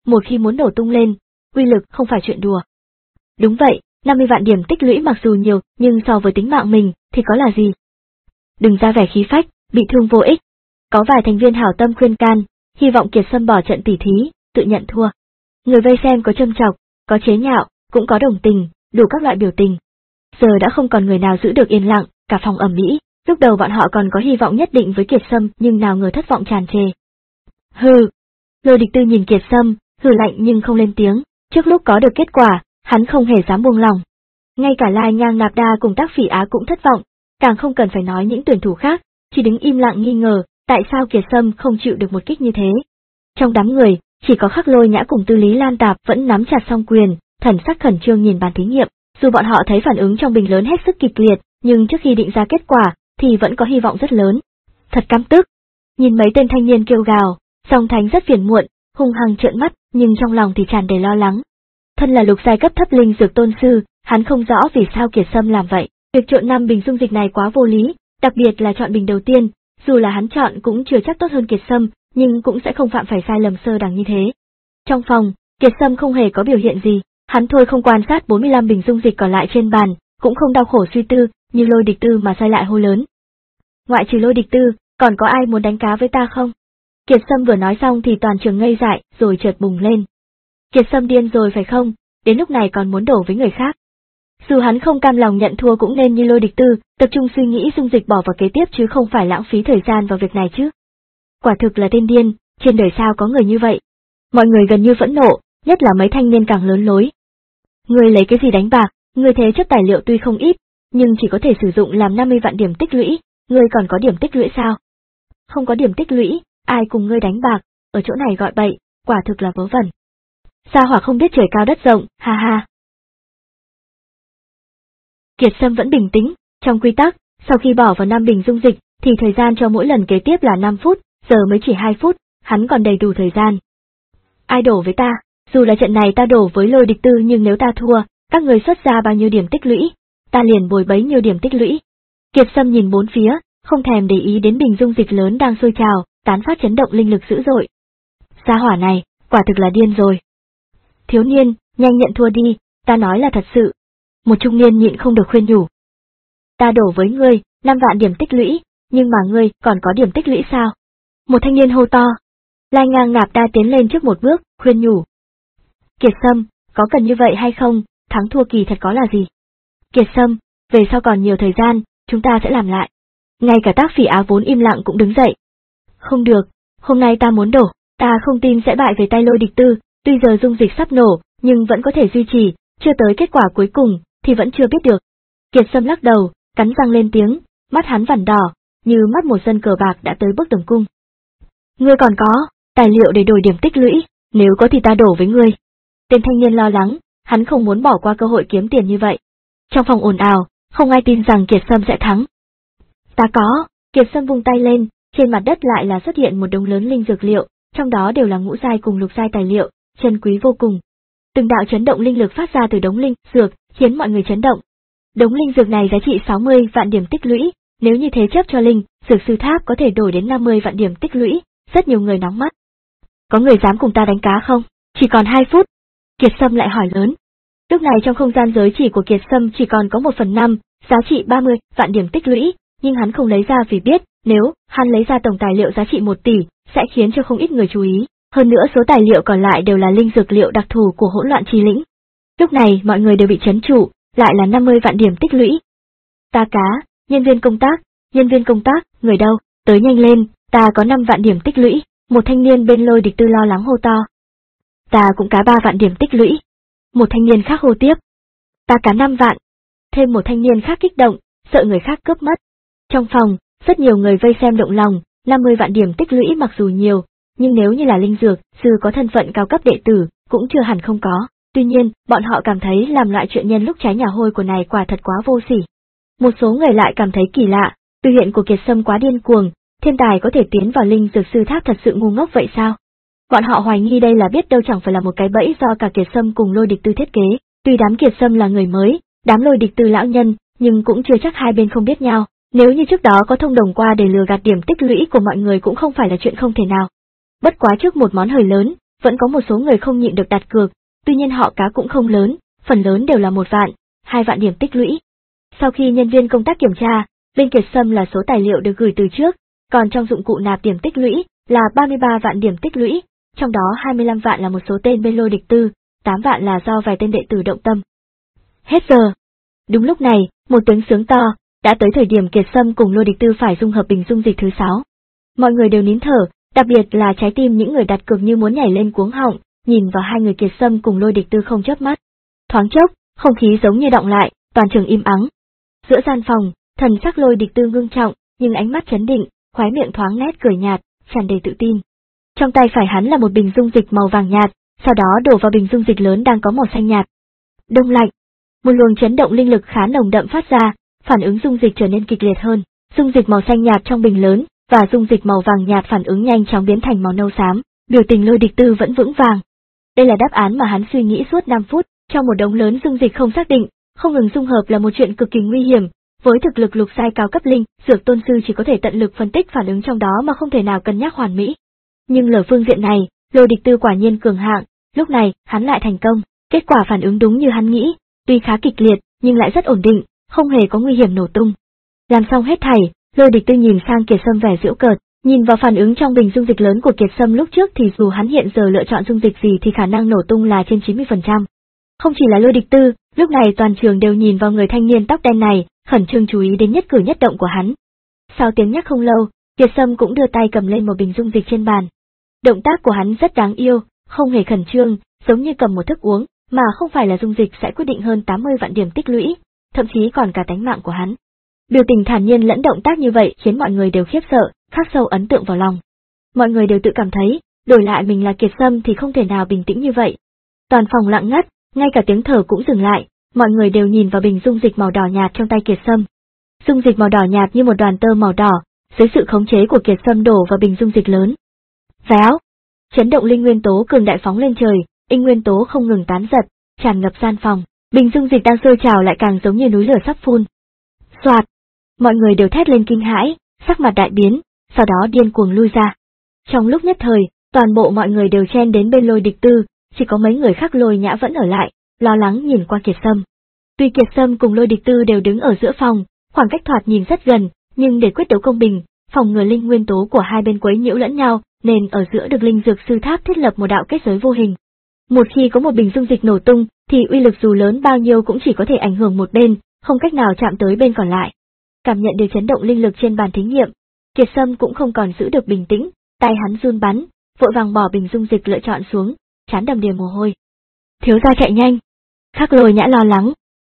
một khi muốn nổ tung lên, uy lực không phải chuyện đùa. Đúng vậy, năm mươi vạn điểm tích lũy mặc dù nhiều, nhưng so với tính mạng mình, thì có là gì? Đừng ra vẻ khí phách, bị thương vô ích. Có vài thành viên hảo tâm khuyên can, hy vọng Kiệt Sâm bỏ trận tỉ thí, tự nhận thua. Người vây xem có châm chọc, có chế nhạo, cũng có đồng tình, đủ các loại biểu tình. Giờ đã không còn người nào giữ được yên lặng, cả phòng ầm ĩ. Lúc đầu bọn họ còn có hy vọng nhất định với Kiệt Sâm, nhưng nào ngờ thất vọng tràn trề. Hừ. Lôi Địch Tư nhìn Kiệt Sâm, hừ lạnh nhưng không lên tiếng. Trước lúc có được kết quả, hắn không hề dám buông lòng. Ngay cả Lai Ngang Nạp Đa cùng Tác Phỉ Á cũng thất vọng, càng không cần phải nói những tuyển thủ khác, chỉ đứng im lặng nghi ngờ, tại sao Kiệt Sâm không chịu được một kích như thế. Trong đám người, chỉ có Khắc Lôi Nhã cùng Tư Lý Lan Tạp vẫn nắm chặt song quyền, thần sắc khẩn trương nhìn bàn thí nghiệm. Dù bọn họ thấy phản ứng trong bình lớn hết sức kịch liệt, nhưng trước khi định ra kết quả, thì vẫn có hy vọng rất lớn. Thật căm tức. Nhìn mấy tên thanh niên kêu gào, Song Thánh rất phiền muộn, hung hăng trợn mắt, nhưng trong lòng thì tràn đầy lo lắng. Thân là lục giai cấp thấp linh dược tôn sư, hắn không rõ vì sao Kiệt Sâm làm vậy. Việc trộn năm bình dung dịch này quá vô lý, đặc biệt là chọn bình đầu tiên, dù là hắn chọn cũng chưa chắc tốt hơn Kiệt Sâm, nhưng cũng sẽ không phạm phải sai lầm sơ đẳng như thế. Trong phòng, Kiệt Sâm không hề có biểu hiện gì, hắn thôi không quan sát bốn mươi lăm bình dung dịch còn lại trên bàn, cũng không đau khổ suy tư, như Lôi Địch Tư mà sai lại hô lớn. Ngoại trừ Lôi Địch Tư, còn có ai muốn đánh cá với ta không? Kiệt Sâm vừa nói xong thì toàn trường ngây dại, rồi chợt bùng lên. Kiệt Sâm điên rồi phải không, đến lúc này còn muốn đổ với người khác. Dù hắn không cam lòng nhận thua cũng nên như Lôi Địch Tư, tập trung suy nghĩ dung dịch bỏ vào kế tiếp chứ không phải lãng phí thời gian vào việc này chứ. Quả thực là tên điên, trên đời sao có người như vậy. Mọi người gần như phẫn nộ, nhất là mấy thanh niên càng lớn lối. Ngươi lấy cái gì đánh bạc, ngươi thế chất tài liệu tuy không ít, nhưng chỉ có thể sử dụng làm năm mươi vạn điểm tích lũy, ngươi còn có điểm tích lũy sao? Không có điểm tích lũy, ai cùng ngươi đánh bạc, ở chỗ này gọi bậy, quả thực là vớ vẩn. Sa Hỏa không biết trời cao đất rộng, ha ha. Kiệt Sâm vẫn bình tĩnh, trong quy tắc, sau khi bỏ vào năm bình dung dịch, thì thời gian cho mỗi lần kế tiếp là năm phút, giờ mới chỉ hai phút, hắn còn đầy đủ thời gian. Ai đổ với ta, dù là trận này ta đổ với Lôi Địch Tư nhưng nếu ta thua, các người xuất ra bao nhiêu điểm tích lũy, ta liền bồi bấy nhiêu điểm tích lũy. Kiệt Sâm nhìn bốn phía, không thèm để ý đến bình dung dịch lớn đang sôi trào, tán phát chấn động linh lực dữ dội. Sa Hỏa này, quả thực là điên rồi. Thiếu niên, nhanh nhận thua đi, ta nói là thật sự. Một trung niên nhịn không được khuyên nhủ. Ta đổ với ngươi, năm vạn điểm tích lũy, nhưng mà ngươi còn có điểm tích lũy sao? Một thanh niên hô to. Lai Ngang Nạp Đa tiến lên trước một bước, khuyên nhủ. Kiệt Sâm, có cần như vậy hay không, thắng thua kỳ thật có là gì? Kiệt Sâm, về sau còn nhiều thời gian, chúng ta sẽ làm lại. Ngay cả Tác Phỉ Á vốn im lặng cũng đứng dậy. Không được, hôm nay ta muốn đổ, ta không tin sẽ bại về tay Lôi Địch Tư, tuy giờ dung dịch sắp nổ, nhưng vẫn có thể duy trì, chưa tới kết quả cuối cùng, thì vẫn chưa biết được. Kiệt Sâm lắc đầu, cắn răng lên tiếng, mắt hắn vằn đỏ, như mắt một dân cờ bạc đã tới bước đường cung. Ngươi còn có tài liệu để đổi điểm tích lũy, nếu có thì ta đổ với ngươi. Tên thanh niên lo lắng, hắn không muốn bỏ qua cơ hội kiếm tiền như vậy. Trong phòng ồn ào, không ai tin rằng Kiệt Sâm sẽ thắng. Ta có, Kiệt Sâm vung tay lên, trên mặt đất lại là xuất hiện một đống lớn linh dược liệu, trong đó đều là ngũ giai cùng lục giai tài liệu, chân quý vô cùng. Từng đạo chấn động linh lực phát ra từ đống linh dược, khiến mọi người chấn động. Đống linh dược này giá trị sáu mươi vạn điểm tích lũy, nếu như thế chấp cho linh, dược sư tháp có thể đổi đến năm mươi vạn điểm tích lũy, rất nhiều người nóng mắt. Có người dám cùng ta đánh cá không? Chỉ còn hai phút. Kiệt Sâm lại hỏi lớn. Lúc này trong không gian giới chỉ của Kiệt Sâm chỉ còn có một phần năm, giá trị ba mươi vạn điểm tích lũy, nhưng hắn không lấy ra vì biết, nếu hắn lấy ra tổng tài liệu giá trị một tỷ, sẽ khiến cho không ít người chú ý. Hơn nữa số tài liệu còn lại đều là linh dược liệu đặc thù của Hỗn Loạn Chi Lĩnh. Lúc này mọi người đều bị chấn trụ, lại là năm mươi vạn điểm tích lũy. Ta cá, nhân viên công tác, nhân viên công tác, người đâu, tới nhanh lên, ta có năm vạn điểm tích lũy, một thanh niên bên Lôi Địch Tư lo lắng hô to. Ta cũng cá ba vạn điểm tích lũy. Một thanh niên khác hô tiếp. Ta cá năm vạn. Thêm một thanh niên khác kích động, sợ người khác cướp mất. Trong phòng, rất nhiều người vây xem động lòng, năm mươi vạn điểm tích lũy mặc dù nhiều, nhưng nếu như là linh dược, sư có thân phận cao cấp đệ tử, cũng chưa hẳn không có. Tuy nhiên, bọn họ cảm thấy làm loại chuyện nhân lúc trái nhà hôi của này quả thật quá vô sỉ. Một số người lại cảm thấy kỳ lạ, biểu hiện của Kiệt Sâm quá điên cuồng, thiên tài có thể tiến vào linh dược sư tháp thật sự ngu ngốc vậy sao? Bọn họ hoài nghi đây là biết đâu chẳng phải là một cái bẫy do cả Kiệt Sâm cùng Lôi Địch Tư thiết kế. Tuy đám Kiệt Sâm là người mới, đám Lôi Địch Tư lão nhân, nhưng cũng chưa chắc hai bên không biết nhau. Nếu như trước đó có thông đồng qua để lừa gạt điểm tích lũy của mọi người cũng không phải là chuyện không thể nào. Bất quá trước một món hời lớn, Vẫn có một số người không nhịn được đặt cược, tuy nhiên họ cá cũng không lớn, phần lớn đều là một vạn, hai vạn điểm tích lũy. Sau khi nhân viên công tác kiểm tra, bên Kiệt Sâm là số tài liệu được gửi từ trước, còn trong dụng cụ nạp điểm tích lũy là ba mươi ba vạn điểm tích lũy, trong đó hai mươi lăm vạn là một số tên bên Lôi Địch Tư, tám vạn là do vài tên đệ tử động tâm. Hết giờ. Đúng lúc này, một tiếng sướng to, đã tới thời điểm Kiệt Sâm cùng Lôi Địch Tư phải dung hợp bình dung dịch thứ sáu. Mọi người đều nín thở, đặc biệt là trái tim những người đặt cược như muốn nhảy lên cuống họng, nhìn vào hai người Kiệt Sâm cùng Lôi Địch Tư không chớp mắt. Thoáng chốc, không khí giống như đọng lại, toàn trường im ắng. Giữa gian phòng, thần sắc Lôi Địch Tư ngưng trọng, nhưng ánh mắt chấn định, khóe miệng thoáng nét cười nhạt, tràn đầy tự tin. Trong tay phải hắn là một bình dung dịch màu vàng nhạt, sau đó đổ vào bình dung dịch lớn đang có màu xanh nhạt. Đông lạnh. Một luồng chấn động linh lực khá nồng đậm phát ra, phản ứng dung dịch trở nên kịch liệt hơn. Dung dịch màu xanh nhạt trong bình lớn và dung dịch màu vàng nhạt phản ứng nhanh chóng biến thành màu nâu xám, biểu tình Lôi Địch Tư vẫn vững vàng. Đây là đáp án mà hắn suy nghĩ suốt năm phút, trong một đống lớn dung dịch không xác định, không ngừng dung hợp là một chuyện cực kỳ nguy hiểm. Với thực lực lục giai cao cấp linh, dược tôn sư chỉ có thể tận lực phân tích phản ứng trong đó mà không thể nào cân nhắc hoàn mỹ. Nhưng ở phương diện này, Lôi Địch Tư quả nhiên cường hạng, lúc này, hắn lại thành công, kết quả phản ứng đúng như hắn nghĩ, tuy khá kịch liệt, nhưng lại rất ổn định, không hề có nguy hiểm nổ tung. Làm xong hết thảy, Lôi Địch Tư nhìn sang Kiệt Sâm vẻ giễu cợt, nhìn vào phản ứng trong bình dung dịch lớn của Kiệt Sâm lúc trước thì dù hắn hiện giờ lựa chọn dung dịch gì thì khả năng nổ tung là trên chín mươi phần trăm. Không chỉ là Lôi Địch Tư, lúc này toàn trường đều nhìn vào người thanh niên tóc đen này, khẩn trương chú ý đến nhất cử nhất động của hắn. Sau tiếng nhắc không lâu, Kiệt Sâm cũng đưa tay cầm lên một bình dung dịch trên bàn. Động tác của hắn rất đáng yêu, không hề khẩn trương, giống như cầm một thức uống, mà không phải là dung dịch sẽ quyết định hơn tám mươi vạn điểm tích lũy, thậm chí còn cả tánh mạng của hắn. Biểu tình thản nhiên lẫn động tác như vậy khiến mọi người đều khiếp sợ, khắc sâu ấn tượng vào lòng. Mọi người đều tự cảm thấy, đổi lại mình là Kiệt Sâm thì không thể nào bình tĩnh như vậy. Toàn phòng lặng ngắt, ngay cả tiếng thở cũng dừng lại, mọi người đều nhìn vào bình dung dịch màu đỏ nhạt trong tay Kiệt Sâm. Dung dịch màu đỏ nhạt như một đoàn tơ màu đỏ, dưới sự khống chế của Kiệt Sâm đổ vào bình dung dịch lớn. Véo! Chấn động linh nguyên tố cường đại phóng lên trời, tinh nguyên tố không ngừng tán giật, tràn ngập gian phòng, bình dung dịch đang sôi trào lại càng giống như núi lửa sắp phun. Soạt! Mọi người đều thét lên kinh hãi, sắc mặt đại biến, sau đó điên cuồng lui ra. Trong lúc nhất thời, toàn bộ mọi người đều chen đến bên Lôi Địch Tư, chỉ có mấy người khác Lôi Nhã vẫn ở lại, lo lắng nhìn qua Kiệt Sâm. Tuy Kiệt Sâm cùng Lôi Địch Tư đều đứng ở giữa phòng, khoảng cách thoạt nhìn rất gần, nhưng để quyết đấu công bình, phòng ngừa linh nguyên tố của hai bên quấy nhiễu lẫn nhau, nên ở giữa được linh dược sư tháp thiết lập một đạo kết giới vô hình. Một khi có một bình dung dịch nổ tung, thì uy lực dù lớn bao nhiêu cũng chỉ có thể ảnh hưởng một bên, không cách nào chạm tới bên còn lại. Cảm nhận được chấn động linh lực trên bàn thí nghiệm, Kiệt Sâm cũng không còn giữ được bình tĩnh, tay hắn run bắn, vội vàng bỏ bình dung dịch lựa chọn xuống, trán đầm đìa mồ hôi. Thiếu gia chạy nhanh. Khắc Lôi Nhã lo lắng.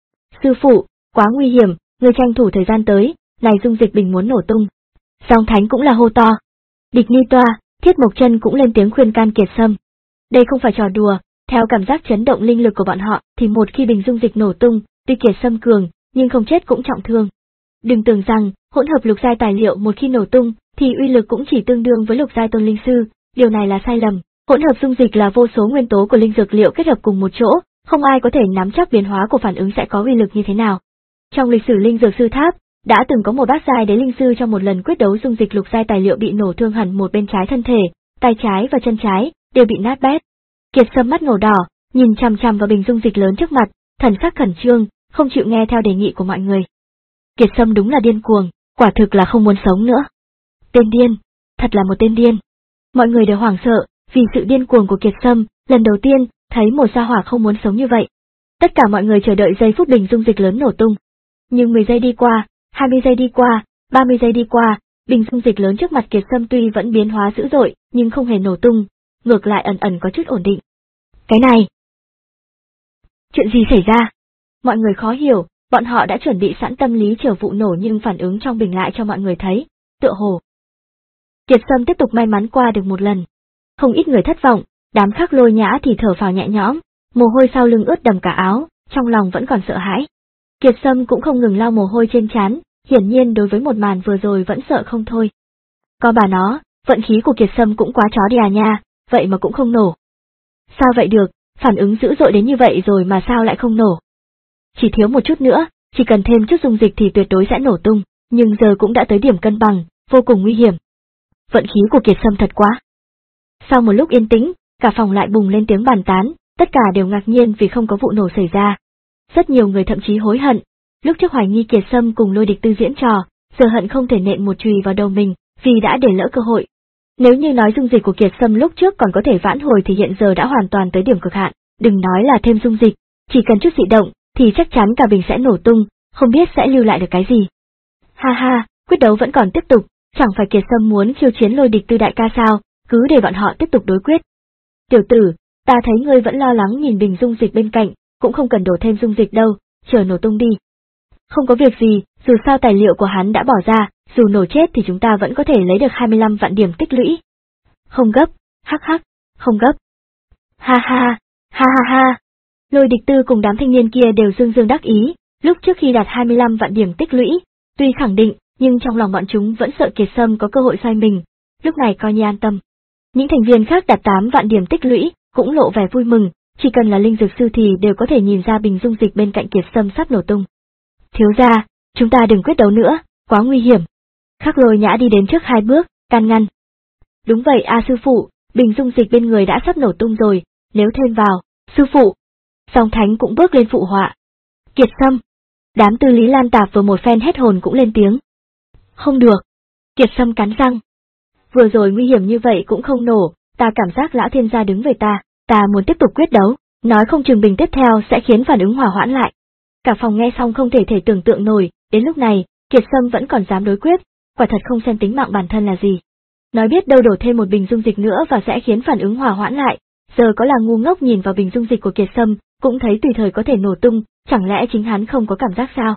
Sư phụ, quá nguy hiểm, người tranh thủ thời gian tới, này dung dịch bình muốn nổ tung. Song Thánh cũng là hô to. Địch Ni Toa, Thiết Mộc Chân cũng lên tiếng khuyên can Kiệt Sâm. Đây không phải trò đùa, theo cảm giác chấn động linh lực của bọn họ thì một khi bình dung dịch nổ tung, tuy Kiệt Sâm cường, nhưng không chết cũng trọng thương. Đừng tưởng rằng, hỗn hợp lục giai tài liệu một khi nổ tung, thì uy lực cũng chỉ tương đương với lục giai tôn linh sư, điều này là sai lầm. Hỗn hợp dung dịch là vô số nguyên tố của linh dược liệu kết hợp cùng một chỗ, không ai có thể nắm chắc biến hóa của phản ứng sẽ có uy lực như thế nào. Trong lịch sử linh dược sư tháp, đã từng có một bát giai đế linh sư trong một lần quyết đấu dung dịch lục giai tài liệu bị nổ thương hẳn một bên trái thân thể, tay trái và chân trái đều bị nát bét. Kiệt Sâm mắt ngầu đỏ, nhìn chằm chằm vào bình dung dịch lớn trước mặt, thần sắc khẩn trương, không chịu nghe theo đề nghị của mọi người. Kiệt Sâm đúng là điên cuồng, quả thực là không muốn sống nữa. Tên điên, thật là một tên điên. Mọi người đều hoảng sợ, vì sự điên cuồng của Kiệt Sâm, lần đầu tiên thấy một gia hỏa không muốn sống như vậy. Tất cả mọi người chờ đợi giây phút bình dung dịch lớn nổ tung. Nhưng mười giây đi qua, hai mươi giây đi qua, ba mươi giây đi qua, bình dung dịch lớn trước mặt Kiệt Sâm tuy vẫn biến hóa dữ dội, nhưng không hề nổ tung, ngược lại ẩn ẩn có chút ổn định. Cái này, chuyện gì xảy ra? Mọi người khó hiểu, bọn họ đã chuẩn bị sẵn tâm lý chờ vụ nổ nhưng phản ứng trong bình lại cho mọi người thấy, tựa hồ. Kiệt Sâm tiếp tục may mắn qua được một lần. Không ít người thất vọng, đám Khắc Lôi Nhã thì thở phào nhẹ nhõm, mồ hôi sau lưng ướt đầm cả áo, trong lòng vẫn còn sợ hãi. Kiệt Sâm cũng không ngừng lau mồ hôi trên trán, hiển nhiên đối với một màn vừa rồi vẫn sợ không thôi. Có bà nó, vận khí của Kiệt Sâm cũng quá chó đi à nha, vậy mà cũng không nổ. Sao vậy được, phản ứng dữ dội đến như vậy rồi mà sao lại không nổ? Chỉ thiếu một chút nữa, chỉ cần thêm chút dung dịch thì tuyệt đối sẽ nổ tung, nhưng giờ cũng đã tới điểm cân bằng, vô cùng nguy hiểm. Vận khí của Kiệt Sâm thật quá. Sau một lúc yên tĩnh, cả phòng lại bùng lên tiếng bàn tán, tất cả đều ngạc nhiên vì không có vụ nổ xảy ra. Rất nhiều người thậm chí hối hận, lúc trước hoài nghi Kiệt Sâm cùng Lôi Địch Tư diễn trò, giờ hận không thể nện một chùy vào đầu mình, vì đã để lỡ cơ hội. Nếu như nói dung dịch của Kiệt Sâm lúc trước còn có thể vãn hồi thì hiện giờ đã hoàn toàn tới điểm cực hạn, đừng nói là thêm dung dịch, chỉ cần chút dị động, thì chắc chắn cả bình sẽ nổ tung, không biết sẽ lưu lại được cái gì. Ha ha, quyết đấu vẫn còn tiếp tục, chẳng phải Kiệt Sâm muốn khiêu chiến Lôi Địch Tư đại ca sao, cứ để bọn họ tiếp tục đối quyết. Tiểu tử, ta thấy ngươi vẫn lo lắng nhìn bình dung dịch bên cạnh, cũng không cần đổ thêm dung dịch đâu, chờ nổ tung đi. Không có việc gì, dù sao tài liệu của hắn đã bỏ ra, dù nổ chết thì chúng ta vẫn có thể lấy được hai mươi lăm vạn điểm tích lũy. Không gấp, hắc hắc, không gấp. Ha ha, ha ha ha. Lôi Địch Tư cùng đám thanh niên kia đều dương dương đắc ý, lúc trước khi đạt hai mươi lăm vạn điểm tích lũy, tuy khẳng định, nhưng trong lòng bọn chúng vẫn sợ Kiệt Sâm có cơ hội xoay mình, lúc này coi như an tâm. Những thành viên khác đạt tám vạn điểm tích lũy, cũng lộ vẻ vui mừng, chỉ cần là linh dược sư thì đều có thể nhìn ra bình dung dịch bên cạnh Kiệt Sâm sắp nổ tung. Thiếu gia, chúng ta đừng quyết đấu nữa, quá nguy hiểm. Khắc Lôi Nhã đi đến trước hai bước, can ngăn. Đúng vậy a sư phụ, bình dung dịch bên người đã sắp nổ tung rồi, nếu thêm vào, sư phụ. Song Thánh cũng bước lên phụ họa. Kiệt Sâm. Đám Tư Lý Lan Tạp vừa một phen hét hồn cũng lên tiếng. Không được. Kiệt Sâm cắn răng. Vừa rồi nguy hiểm như vậy cũng không nổ, ta cảm giác lão thiên gia đứng về ta, ta muốn tiếp tục quyết đấu, nói không chừng bình tiếp theo sẽ khiến phản ứng hòa hoãn lại. Cả phòng nghe xong không thể thể tưởng tượng nổi, đến lúc này, Kiệt Sâm vẫn còn dám đối quyết, quả thật không xem tính mạng bản thân là gì. Nói biết đâu đổ thêm một bình dung dịch nữa và sẽ khiến phản ứng hòa hoãn lại, giờ có là ngu ngốc nhìn vào bình dung dịch của Kiệt Sâm, cũng thấy tùy thời có thể nổ tung, chẳng lẽ chính hắn không có cảm giác sao?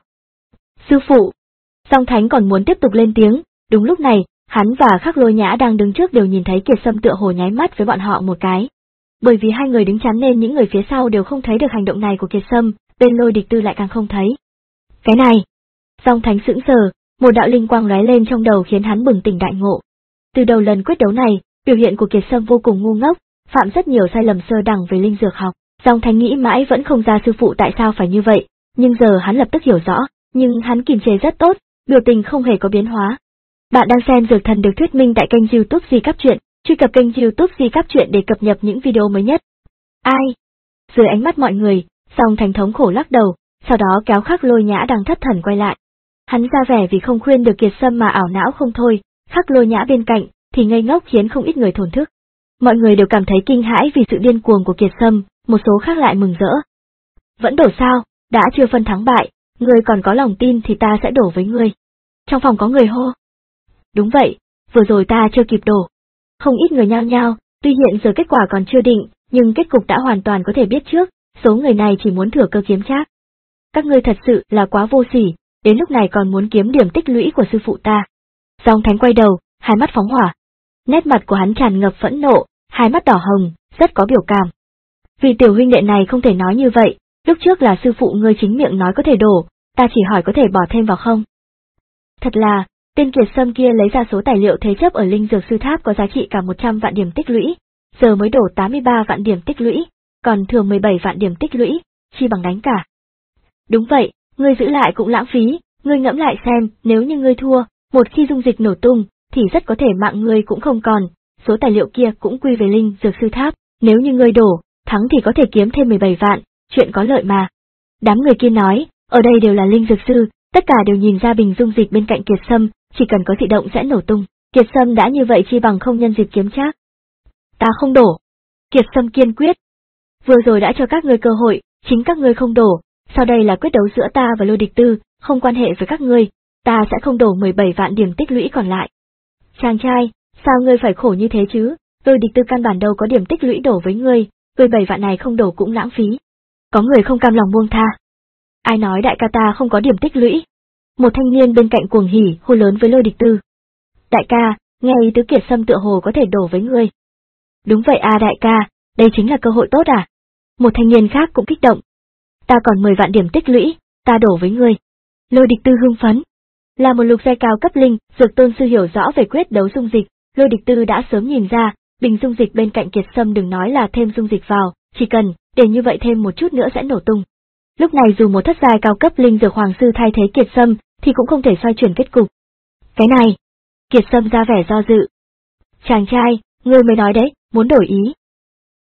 Sư phụ! Song Thánh còn muốn tiếp tục lên tiếng, đúng lúc này, hắn và Khắc Lôi Nhã đang đứng trước đều nhìn thấy Kiệt Sâm tựa hồ nháy mắt với bọn họ một cái. Bởi vì hai người đứng chắn nên những người phía sau đều không thấy được hành động này của Kiệt Sâm, bên Lôi Địch Tư lại càng không thấy. Cái này! Song Thánh sững sờ, một đạo linh quang lóe lên trong đầu khiến hắn bừng tỉnh đại ngộ. Từ đầu lần quyết đấu này, biểu hiện của Kiệt Sâm vô cùng ngu ngốc, phạm rất nhiều sai lầm sơ đẳng về linh dược học. Song Thánh nghĩ mãi vẫn không ra sư phụ tại sao phải như vậy, nhưng giờ hắn lập tức hiểu rõ, nhưng hắn kiềm chế rất tốt, biểu tình không hề có biến hóa. Bạn đang xem Dược Thần được thuyết minh tại kênh YouTube Di Cáp Truyện, truy cập kênh YouTube Di Cáp Truyện để cập nhật những video mới nhất. Ai? Dưới ánh mắt mọi người, Song Thánh thống khổ lắc đầu, sau đó kéo Khắc Lôi Nhã đang thất thần quay lại. Hắn ra vẻ vì không khuyên được Kiệt Sâm mà ảo não không thôi, Khắc Lôi Nhã bên cạnh thì ngây ngốc khiến không ít người thổn thức. Mọi người đều cảm thấy kinh hãi vì sự điên cuồng của Kiệt Sâm, một số khác lại mừng rỡ. Vẫn đổ sao, đã chưa phân thắng bại, ngươi còn có lòng tin thì ta sẽ đổ với ngươi. Trong phòng có người hô. Đúng vậy, vừa rồi ta chưa kịp đổ. Không ít người nhao nhao, tuy hiện giờ kết quả còn chưa định, nhưng kết cục đã hoàn toàn có thể biết trước, số người này chỉ muốn thừa cơ kiếm trác. Các ngươi thật sự là quá vô sỉ, đến lúc này còn muốn kiếm điểm tích lũy của sư phụ ta. Song Thánh quay đầu, hai mắt phóng hỏa. Nét mặt của hắn tràn ngập phẫn nộ, hai mắt đỏ hồng, rất có biểu cảm. Vì tiểu huynh đệ này không thể nói như vậy, lúc trước là sư phụ ngươi chính miệng nói có thể đổ, ta chỉ hỏi có thể bỏ thêm vào không? Thật là, tên Kiệt Sâm kia lấy ra số tài liệu thế chấp ở linh dược sư tháp có giá trị cả một trăm vạn điểm tích lũy, giờ mới đổ tám mươi ba vạn điểm tích lũy, còn thừa mười bảy vạn điểm tích lũy, chi bằng đánh cả. Đúng vậy, ngươi giữ lại cũng lãng phí, ngươi ngẫm lại xem, nếu như ngươi thua, một khi dung dịch nổ tung, thì rất có thể mạng ngươi cũng không còn, số tài liệu kia cũng quy về linh dược sư tháp, nếu như ngươi đổ, thắng thì có thể kiếm thêm mười bảy vạn, chuyện có lợi mà. Đám người kia nói, ở đây đều là linh dược sư, tất cả đều nhìn ra bình dung dịch bên cạnh Kiệt Sâm, chỉ cần có dị động sẽ nổ tung, Kiệt Sâm đã như vậy chi bằng không nhân dịp kiếm trác. Ta không đổ. Kiệt Sâm kiên quyết. Vừa rồi đã cho các ngươi cơ hội, chính các ngươi không đổ, sau đây là quyết đấu giữa ta và Lôi Địch Tư, không quan hệ với các ngươi, ta sẽ không đổ mười bảy vạn điểm tích lũy còn lại. Chàng trai, sao ngươi phải khổ như thế chứ, Lôi Địch Tư căn bản đâu có điểm tích lũy đổ với ngươi, mười bảy vạn này không đổ cũng lãng phí. Có người không cam lòng buông tha. Ai nói đại ca ta không có điểm tích lũy? Một thanh niên bên cạnh cuồng hỉ hô lớn với Lôi Địch Tư. Đại ca, nghe ý tứ Kiệt Sâm tựa hồ có thể đổ với ngươi. Đúng vậy à đại ca, đây chính là cơ hội tốt à? Một thanh niên khác cũng kích động. Ta còn mười vạn điểm tích lũy, ta đổ với ngươi. Lôi Địch Tư hưng phấn. Là một lục giai cao cấp linh, Dược Tôn sư hiểu rõ về quyết đấu dung dịch, Lôi Địch Tư đã sớm nhìn ra, bình dung dịch bên cạnh Kiệt Sâm đừng nói là thêm dung dịch vào, chỉ cần, để như vậy thêm một chút nữa sẽ nổ tung. Lúc này dù một thất giai cao cấp linh dược hoàng sư thay thế Kiệt Sâm, thì cũng không thể xoay chuyển kết cục. Cái này, Kiệt Sâm ra vẻ do dự. Chàng trai, ngươi mới nói đấy, muốn đổi ý.